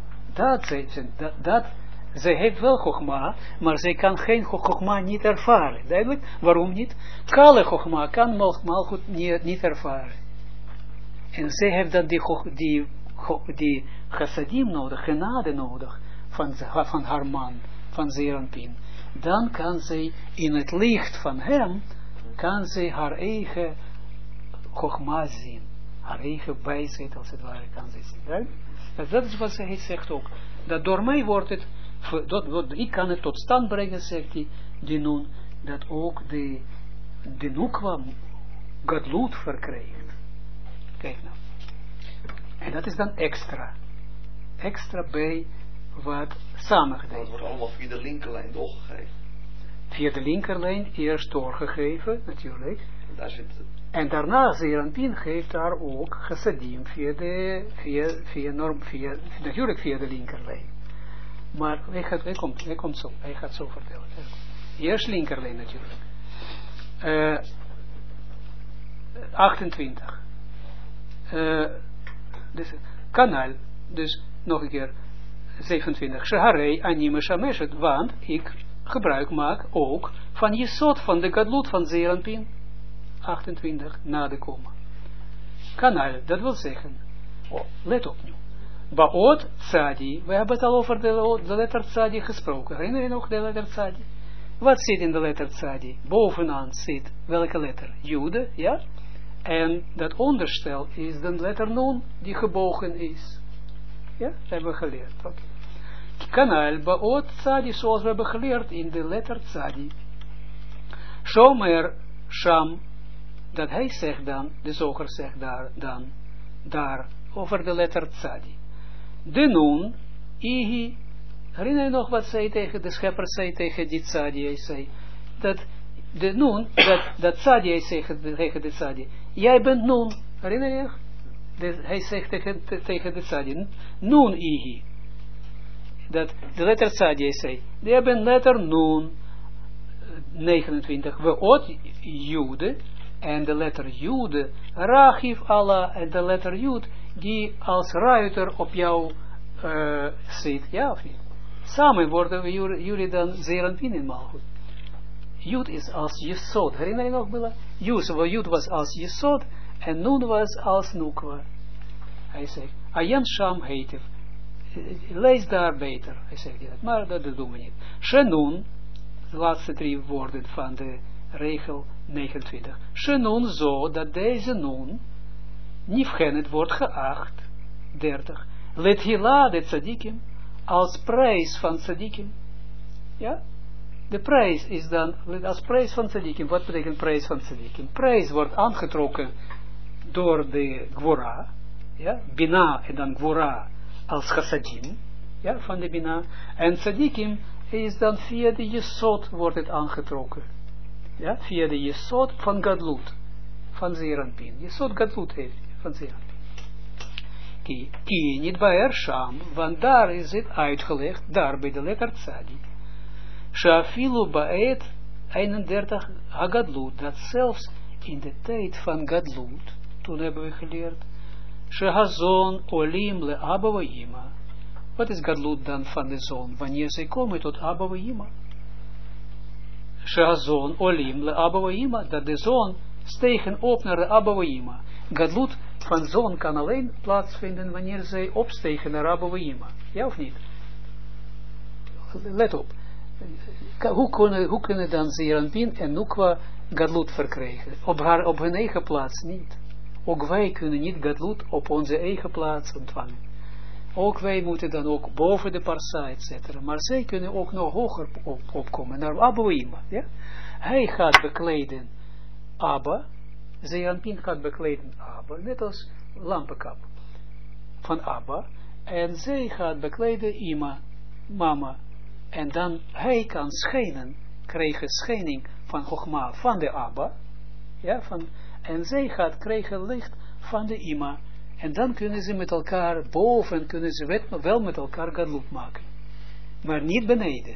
S1: Zij heeft wel chogma, maar zij kan geen chogma niet ervaren. Duidelijk. Waarom niet? Kale chogma kan malchut niet ervaren. En zij heeft dan die chassadim nodig, genade nodig, van haar man, van Zeranpien. Dan kan zij in het licht van hem, kan zij haar eigen chogma zien. Haar eigen wijsheid, als het ware, kan zij zien. Right? Dat is wat zij zegt ook. Dat door mij wordt het, ik kan het tot stand brengen, zegt hij, die nun, dat ook de nukwa gadlut verkrijgt. Kijk nou. En dat is dan extra. Extra bij wat Samach deed.
S4: Dat wordt allemaal via de linkerlijn doorgegeven.
S1: Via de linkerlijn eerst doorgegeven, natuurlijk.
S4: En daar zit het. En
S1: daarna Zeranpien geeft daar ook chassadim natuurlijk via de linkerlijn. Maar hij gaat zo vertellen. Eerst linkerlijn natuurlijk. 28. Dus kanaal, dus nog een keer 27. Sheharei anime shameshet, want ik gebruik maak ook van jesod van de gadlut van Zeranpien. 28 na de komma. Kanaal, dat wil zeggen, let op nu. Baot tzadi, we hebben het al over de letter tzadi gesproken. Herinner je nog de letter tzadi? Wat zit in de letter tzadi? Bovenaan zit welke letter? Jude, ja? En dat onderstel is de letter nun die gebogen is. Ja, dat hebben we geleerd. Okay. Kanaal, baot tzadi, zoals we hebben geleerd in de letter tzadi. Shomer sham, dat hij zegt dan, de zoger zegt daar over de letter tzadi. De nun, ihi, herinner je nog wat zij tegen de schepper zei tegen die tzadi, hij zei, dat de nun, dat tzadi, hij zegt tegen de tzadi, jij bent nun, herinner je? Hij zegt tegen de tzadi, nun ihi, dat de letter Tzadi, hij zei, die hebben letter Nun, 29, we ot Jude, en de letter Jude, Rachiv Allah, en de letter Jud, die als ruiter op jou zit, ja of niet? Samen worden we jullie dan Zeranpin in Malchut. Jud is als Jesod, herinner je nog, Billa? Jud was als Jesod, en Nun was als Nukwa. Hij zegt, Ayan Sham Heitev. Lees daar beter. Hij zegt dat, maar dat doen we niet. Shenun, de laatste 3 woorden van de regel 29. Shenun zo, dat deze Nun, Nifgenet wordt geacht, 30. Let hila de tzadikim, als prijs van tzadikim. Ja? De prijs is dan, als prijs van tzadikim. Wat betekent prijs van tzadikim? Prijs wordt aangetrokken door de Gwora, ja? Bina en dan Gwora als chassadim, ja, van de Bina. En tzadikim is dan via de Jesod wordt het aangetrokken. Ja? Via de Jesod van Gadlut, van Zeranpin. Jesod Gadlut heeft van Zeranpin. Ki niet bij Ersham, want daar is het uitgelegd, daar bij de letter Tzadi. Shafilu Baet 31 Hagadlut, dat zelfs in de tijd van Gadlut, toen hebben we geleerd, Shehazon Olim le Abba wa Ima. Wat is Gadlut dan van de zon? Wanneer zij komen tot Abba wa Ima. Shehazon Olim le Abba wa Ima, dat de zon stegen op naar de Abba wa Ima. Gadlut van zon kan alleen plaatsvinden wanneer zij opstegen naar Abba wa Ima. Ja of niet? Let op. Hoe kunnen dan Zeranpin en Nukwa Gadlut verkrijgen? Op hun eigen plaats niet. Ook wij kunnen niet Gadlut op onze eigen plaats ontvangen. Ook wij moeten dan ook boven de Parsa, etc. Maar zij kunnen ook nog hoger opkomen, naar Abba wa Ima. Ja? Hij gaat bekleden Abba, Zeranpin gaat bekleden Abba, net als lampenkap van Abba. En zij gaat bekleden Ima, mama. En dan hij kan schijnen, krijgen schijning van Chogma van de Abba. Ja, en zij gaat krijgen licht van de Ima. En dan kunnen ze met elkaar boven, kunnen ze wel met elkaar Gadlut maken. Maar niet beneden.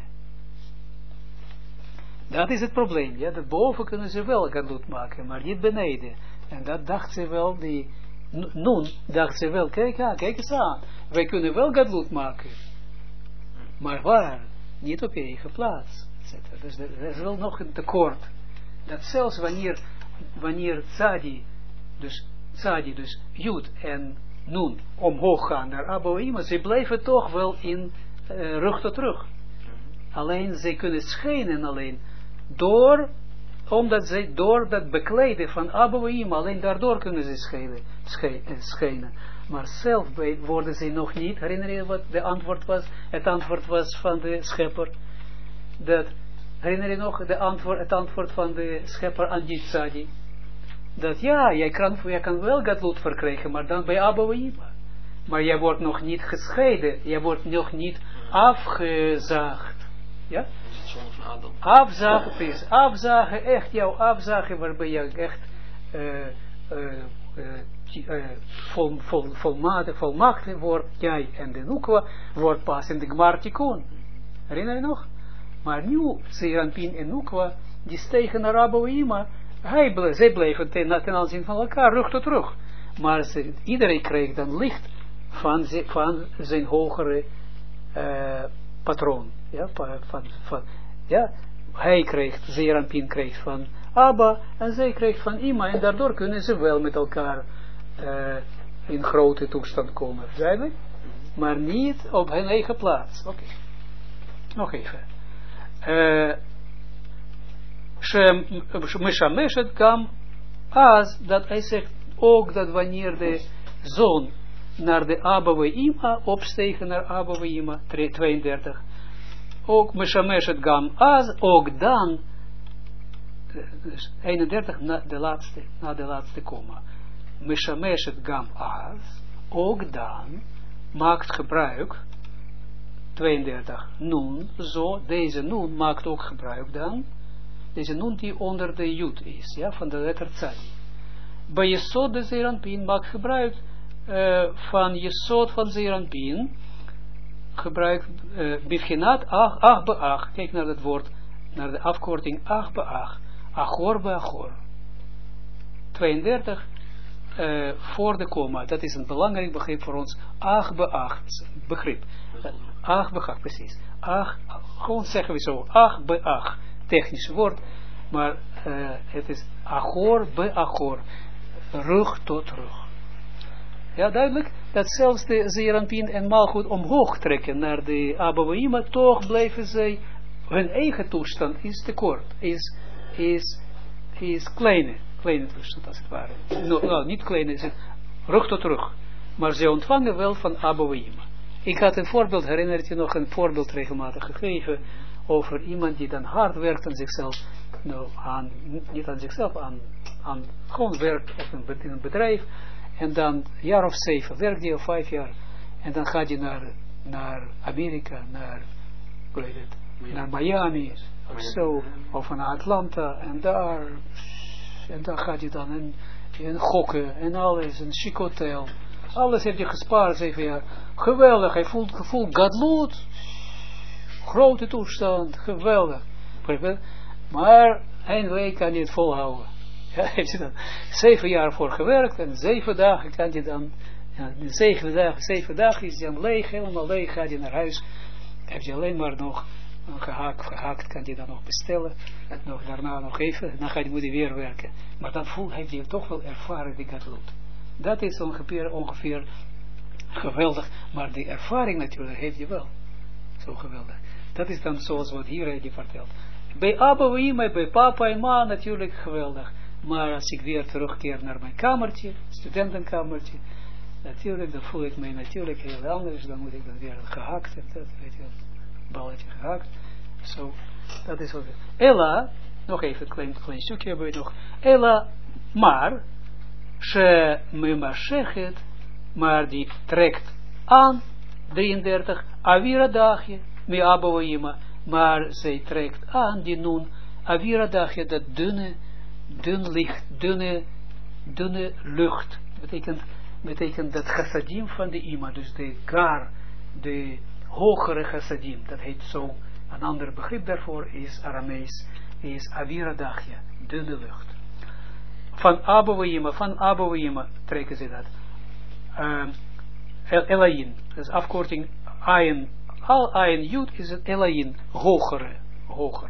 S1: Dat is het probleem. Ja, dat boven kunnen ze wel Gadlut maken, maar niet beneden. En dat dacht ze wel, die Nun dacht ze wel, kijk eens aan. Wij kunnen wel Gadlut maken. Maar waar? Niet op je eigen plaats. Etc. Dus er is wel nog een tekort. Dat zelfs wanneer Tzadi, dus Jud en Nun omhoog gaan naar Abba wa Ima, ze blijven toch wel in rug tot rug. Alleen ze kunnen schijnen alleen omdat zij door dat bekleden van Abba wa Ima, alleen daardoor kunnen ze schijnen. Maar zelf worden ze nog niet. Herinner je wat de antwoord was? Het antwoord was van de schepper. Herinner je nog het antwoord van de schepper aan die Tzadi? Dat ja, jij kan wel Gadlut verkrijgen, maar dan bij Abba wa Ima. Maar jij wordt nog niet gescheiden. Jij wordt nog niet afgezaagd. Ja? Afzagen, afzagen, echt jouw afzagen, waarbij je echt volmaakt wordt, jij en de Nukwa, wordt pas in de Gmar Tikkun. Herinner je nog? Maar nu, Zeranpin en Nukwa, die stegen naar Abba wa Ima, zij bleven ten aanzien van elkaar, rug tot rug. Maar iedereen kreeg dan licht van zijn hogere patroon. Ja, ja, hij kreeg, Zeranpin kreeg van Abba, en zij kreeg van Ima, en daardoor kunnen ze wel met elkaar in grote toestand komen. Duidelijk? Maar niet op hun eigen plaats. Oké. Nog even. Meshameshet gam as, dat hij zegt ook dat wanneer de zon naar de Abba wa Ima opstegen naar Abba wa Ima, 32. Ook Meshameshet gam as, ook dan, dus 31 na de laatste komma. Meshameshet gam as, ook dan maakt gebruik, 32, Nun, zo, deze Nun maakt ook gebruik dan, deze Nun die onder de Jud is, ja, van de letter Tzadi. Bij Jesod de Zeranpin maakt gebruik van Jesod van Zeranpin, gebruikt bivchinat ach beach. Kijk naar het woord, naar de afkorting ach beach. Achor beachor. 32 voor de komma. Dat is een belangrijk begrip voor ons. Ach beach. Begrip. Ach beach, precies. Ach, gewoon zeggen we zo. Ach beach. Technisch woord. Maar het is achor beachor. Rug tot rug. Ja, duidelijk. Dat zelfs de Zeeranpien en Malchut omhoog trekken naar de Abouima, toch blijven zij, hun eigen toestand is tekort, is kleine toestand als het ware. Nou, niet kleine, is het rug tot rug. Maar ze ontvangen wel van Abouima. Ik had een voorbeeld, herinnert je nog, een voorbeeld regelmatig gegeven over iemand die dan hard werkt aan zichzelf, nou, niet aan zichzelf, aan gewoon werkt in een bedrijf. En dan een jaar of 7 werkt hij, of 5 jaar. En dan gaat hij naar Amerika, naar Miami, of zo, of naar Atlanta. En daar gaat hij dan in gokken en alles, een chic hotel. Alles heeft hij gespaard, 7 jaar. Geweldig, hij voelt gadloed. Grote toestand, geweldig. Maar een week kan hij het volhouden. Ja, heeft hij dan 7 jaar voor gewerkt en 7 dagen kan hij dan, ja, 7 dagen is hij dan leeg, helemaal leeg, gaat hij naar huis, heeft hij alleen maar nog gehakt, kan hij dan nog bestellen, nog daarna nog even, dan moet hij weer werken. Maar dan heeft hij toch wel ervaren die gadloed. Dat is ongeveer geweldig, maar die ervaring natuurlijk heeft hij wel. Zo geweldig. Dat is dan zoals wat hier heeft hij verteld. Bij Abouima, bij papa en ma natuurlijk geweldig. Maar als ik weer terugkeer naar mijn kamertje, studentenkamertje, natuurlijk, dan voel ik mij natuurlijk heel anders, dan moet ik dan weer gehakt, en dat, weet je, balletje gehakt. Zo, dat is wat. Ella, nog even een klein stukje hebben we nog. Ella, maar, she memashechet, maar die trekt aan, 33, avira dagje, mi Abouima, maar zij trekt aan, die nun, avira dagje, dat dun licht, dunne lucht, betekent dat chassadim van de ima, dus de hogere chassadim, dat heet zo, een ander begrip daarvoor is Aramees, is avira dachya, dunne lucht. Van Abouima trekken ze dat. Elayin, dat is afkorting, ayin, al ayin yud is het Elayin, hogere.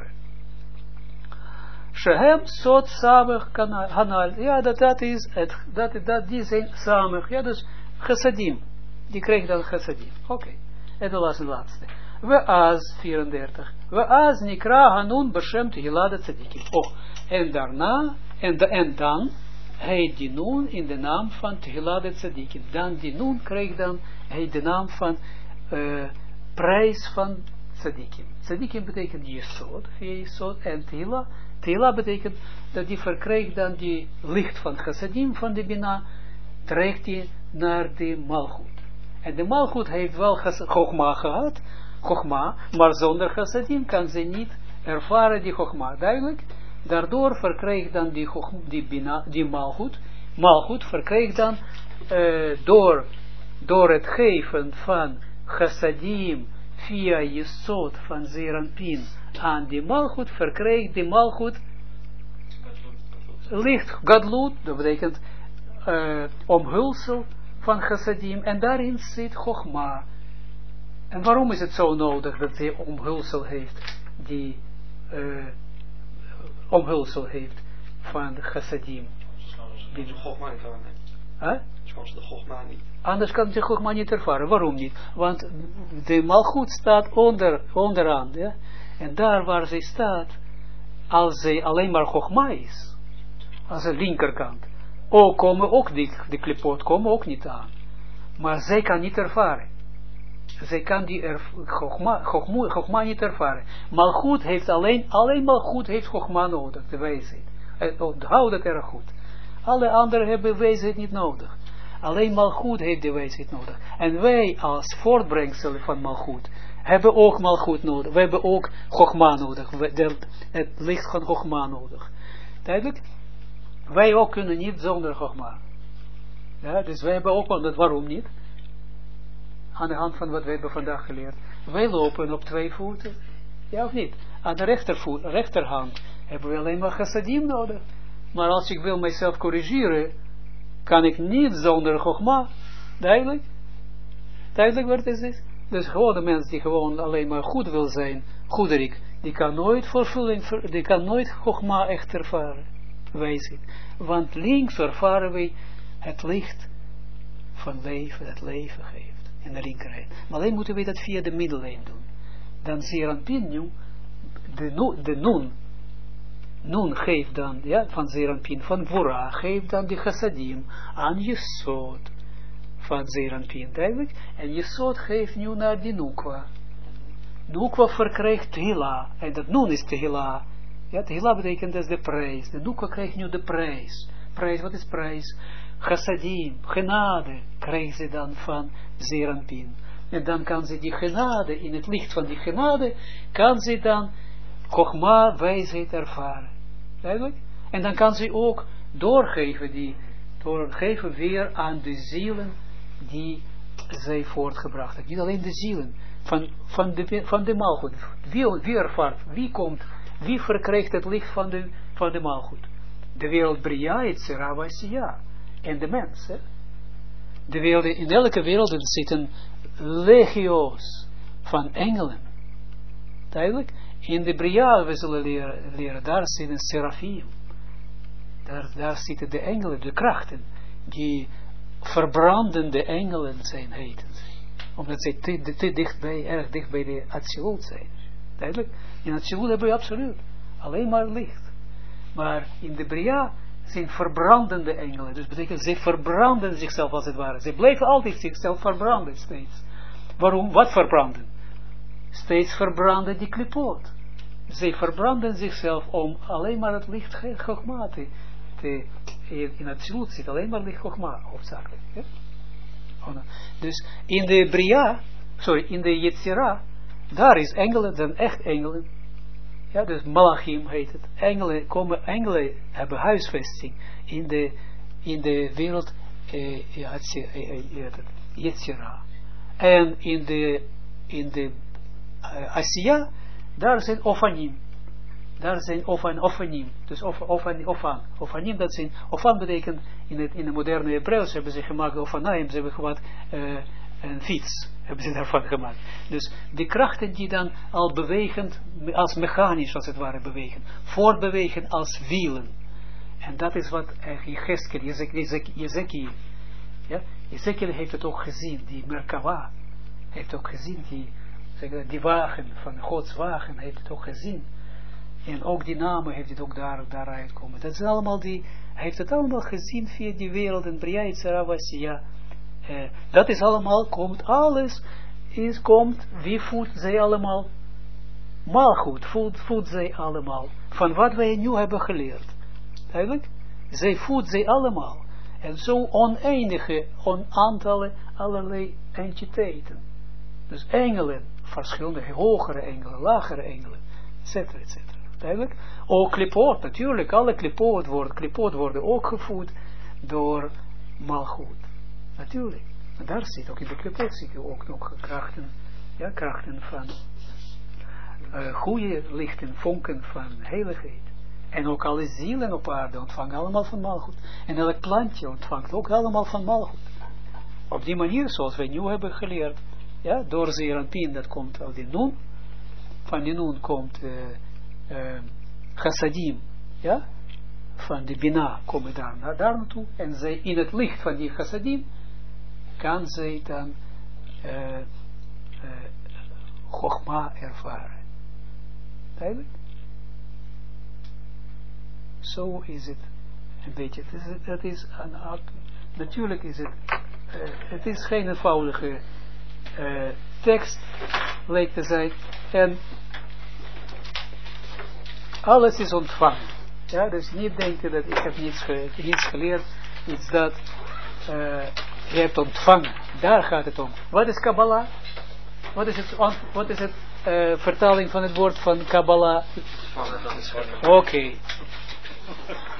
S1: Shehem sot samech hanal. Ja, dat is het. Die zijn samech. Ja, dus chassadim. Die krijgt dan chassadim. Oké. En de laatste. We az 34. We az nikra hanun beshem tehilad tzadikim. Oh. En daarna, en dan, heet die nun in de naam van tehilad tzadikim. Dan die nun krijgt dan, heet de naam van prijs van tzadikim. Tzadikim betekent jesod, en tehillah. Tehillah betekent dat die verkrijgt dan die licht van chassadim, van de bina, trekt hij naar de malchut. En de malchut heeft wel chogma gehad, maar zonder chassadim kan ze niet ervaren die chogma. Duidelijk? Daardoor verkrijgt dan die bina, die malchut verkrijgt dan door het geven van chassadim via jesod van Zeeranpien aan die malchut, verkrijgt die malchut licht, gadlut, dat betekent omhulsel van chassadim, en daarin zit chogma. En waarom is het zo nodig dat hij omhulsel heeft, die omhulsel heeft van chassadim?
S4: Die chogma niet aan. Anders kan ze de chogma niet.
S1: Anders kan ze chogma niet ervaren. Waarom niet? Want de malchut staat onderaan, ja? En daar waar zij staat, als zij alleen maar chogma is, als de linkerkant, komen ook de klipot komen ook niet aan. Maar zij kan niet ervaren. Zij kan die chogma niet ervaren. Malchut heeft alleen malchut heeft chogma nodig, de wijsheid. Onthoud dat erg goed. Alle anderen hebben wijsheid niet nodig. Alleen malchut heeft de wijsheid nodig. En wij als voortbrengsel van malchut hebben ook malchut nodig. We hebben ook chogma nodig. Het licht van chogma nodig. Duidelijk? Wij ook kunnen niet zonder chogma. Ja, dus wij hebben ook, waarom niet? aan de hand van wat we hebben vandaag geleerd. Wij lopen op 2 voeten. Ja of niet? Aan de rechterhand hebben we alleen maar chassadim nodig. Maar als ik wil mijzelf corrigeren, kan ik niet zonder chogma. Duidelijk? Duidelijk wat is dit? Dus gewoon de mens die gewoon alleen maar goed wil zijn, goederik, die kan nooit vervulling, die kan nooit chogma echt ervaren. Wijsheid. Want links ervaren wij het licht van leven, het leven geeft. In de linkerhand. Maar alleen moeten we dat via de middellijn doen. Dan Zeranpin nu, de nun geeft dan, ja, van Zeranpin, van Gvora, geeft dan de chassadim aan Jesod van Zeranpin, duidelijk. En Jesod geeft nu naar die Nukwa. Nukwa verkrijgt Tehila, en dat nun is Tehila. Ja, Tehila betekent dat is de prijs. De Nukwa krijgt nu de prijs. Prijs, wat is prijs? Chassadim, genade, krijgt ze dan van Zeranpin. En dan kan ze die genade, in het licht van die genade, kan ze dan Chogma, wijsheid ervaren. Duidelijk? En dan kan ze ook doorgeven weer aan de zielen die zij voortgebracht heeft. Niet alleen de zielen van de maalgoed. Wie ervaart, wie verkrijgt het licht van de maalgoed? De wereld Bria, Yetzira, Asiya. En de mens. Hè? De wereld, in elke wereld zitten legio's van engelen. Duidelijk? In de Bria, we zullen leren, daar zitten serafim. Daar zitten de engelen, de krachten, die verbrandende engelen zijn, heten ze. Omdat ze erg dicht bij de Atsilut zijn. Duidelijk? In Atsilut hebben we absoluut alleen maar licht. Maar in de Bria zijn verbrandende engelen. Dus betekent, ze verbranden zichzelf als het ware. Ze blijven altijd zichzelf verbranden steeds. Waarom? Wat verbranden? Steeds verbranden die klipot. Ze verbranden zichzelf om alleen maar het licht Chogma in het zilut zit alleen maar licht Chogma hoofdzakelijk. Ja? Dus in de Bria, in de Yetzira, daar is engelen, dan echt engelen. Ja, dus Malachim heet het. Engelen hebben huisvesting in de wereld Yetzira. En in de Asiya, daar zijn Ofanim. Daar zijn Ofanim. Dus Ofanim, dat zijn, Ofan betekent, in de moderne Hebreeuws hebben ze gemaakt, Ofanaim, ze hebben gemaakt een fiets, hebben ze daarvan gemaakt. Dus die krachten die dan al bewegen, als mechanisch als het ware bewegen, voortbewegen als wielen. En dat is wat Jezekiel, ja, Jezekiel heeft het ook gezien, die Merkava, heeft ook gezien, die wagen, van Gods wagen, heeft het ook gezien. En ook die namen heeft het ook daaruit komen. Dat is allemaal hij heeft het allemaal gezien via die wereld en Bria, Yetzira, Asiya. Dat is allemaal, wie voedt zij allemaal? Maalgoed, voedt zij allemaal. Van wat wij nu hebben geleerd. Duidelijk? Zij voedt zij allemaal. En zo oneindige, onaantallen allerlei entiteiten. Dus engelen, verschillende, hogere engelen, lagere engelen, etc. Duidelijk? Ook klipoot, natuurlijk, alle klipoot worden ook gevoed door maalgoed. Natuurlijk. En daar zit ook in de klipoot zit ook nog krachten, ja, krachten van goede lichten, vonken van heiligheid. En ook alle zielen op aarde ontvangen allemaal van maalgoed. En elk plantje ontvangt ook allemaal van maalgoed. Op die manier, zoals wij nu hebben geleerd, ja, door Zeranpin, dat komt al die nun. Van die nun komt chassadim, ja, van de Bina komen daar naartoe. En zij in het licht van die chassadim kan zij dan Chogma ervaren. Duidelijk? Zo is het een beetje. Dat is natuurlijk is het is geen eenvoudige tekst, lijkt te zijn. En alles is ontvangen. Ja, dus niet denken dat ik heb niets geleerd, iets dat je hebt ontvangen. Daar gaat het om. Wat is Kabbalah? Wat is het vertaling van het woord van Kabbalah? Oké.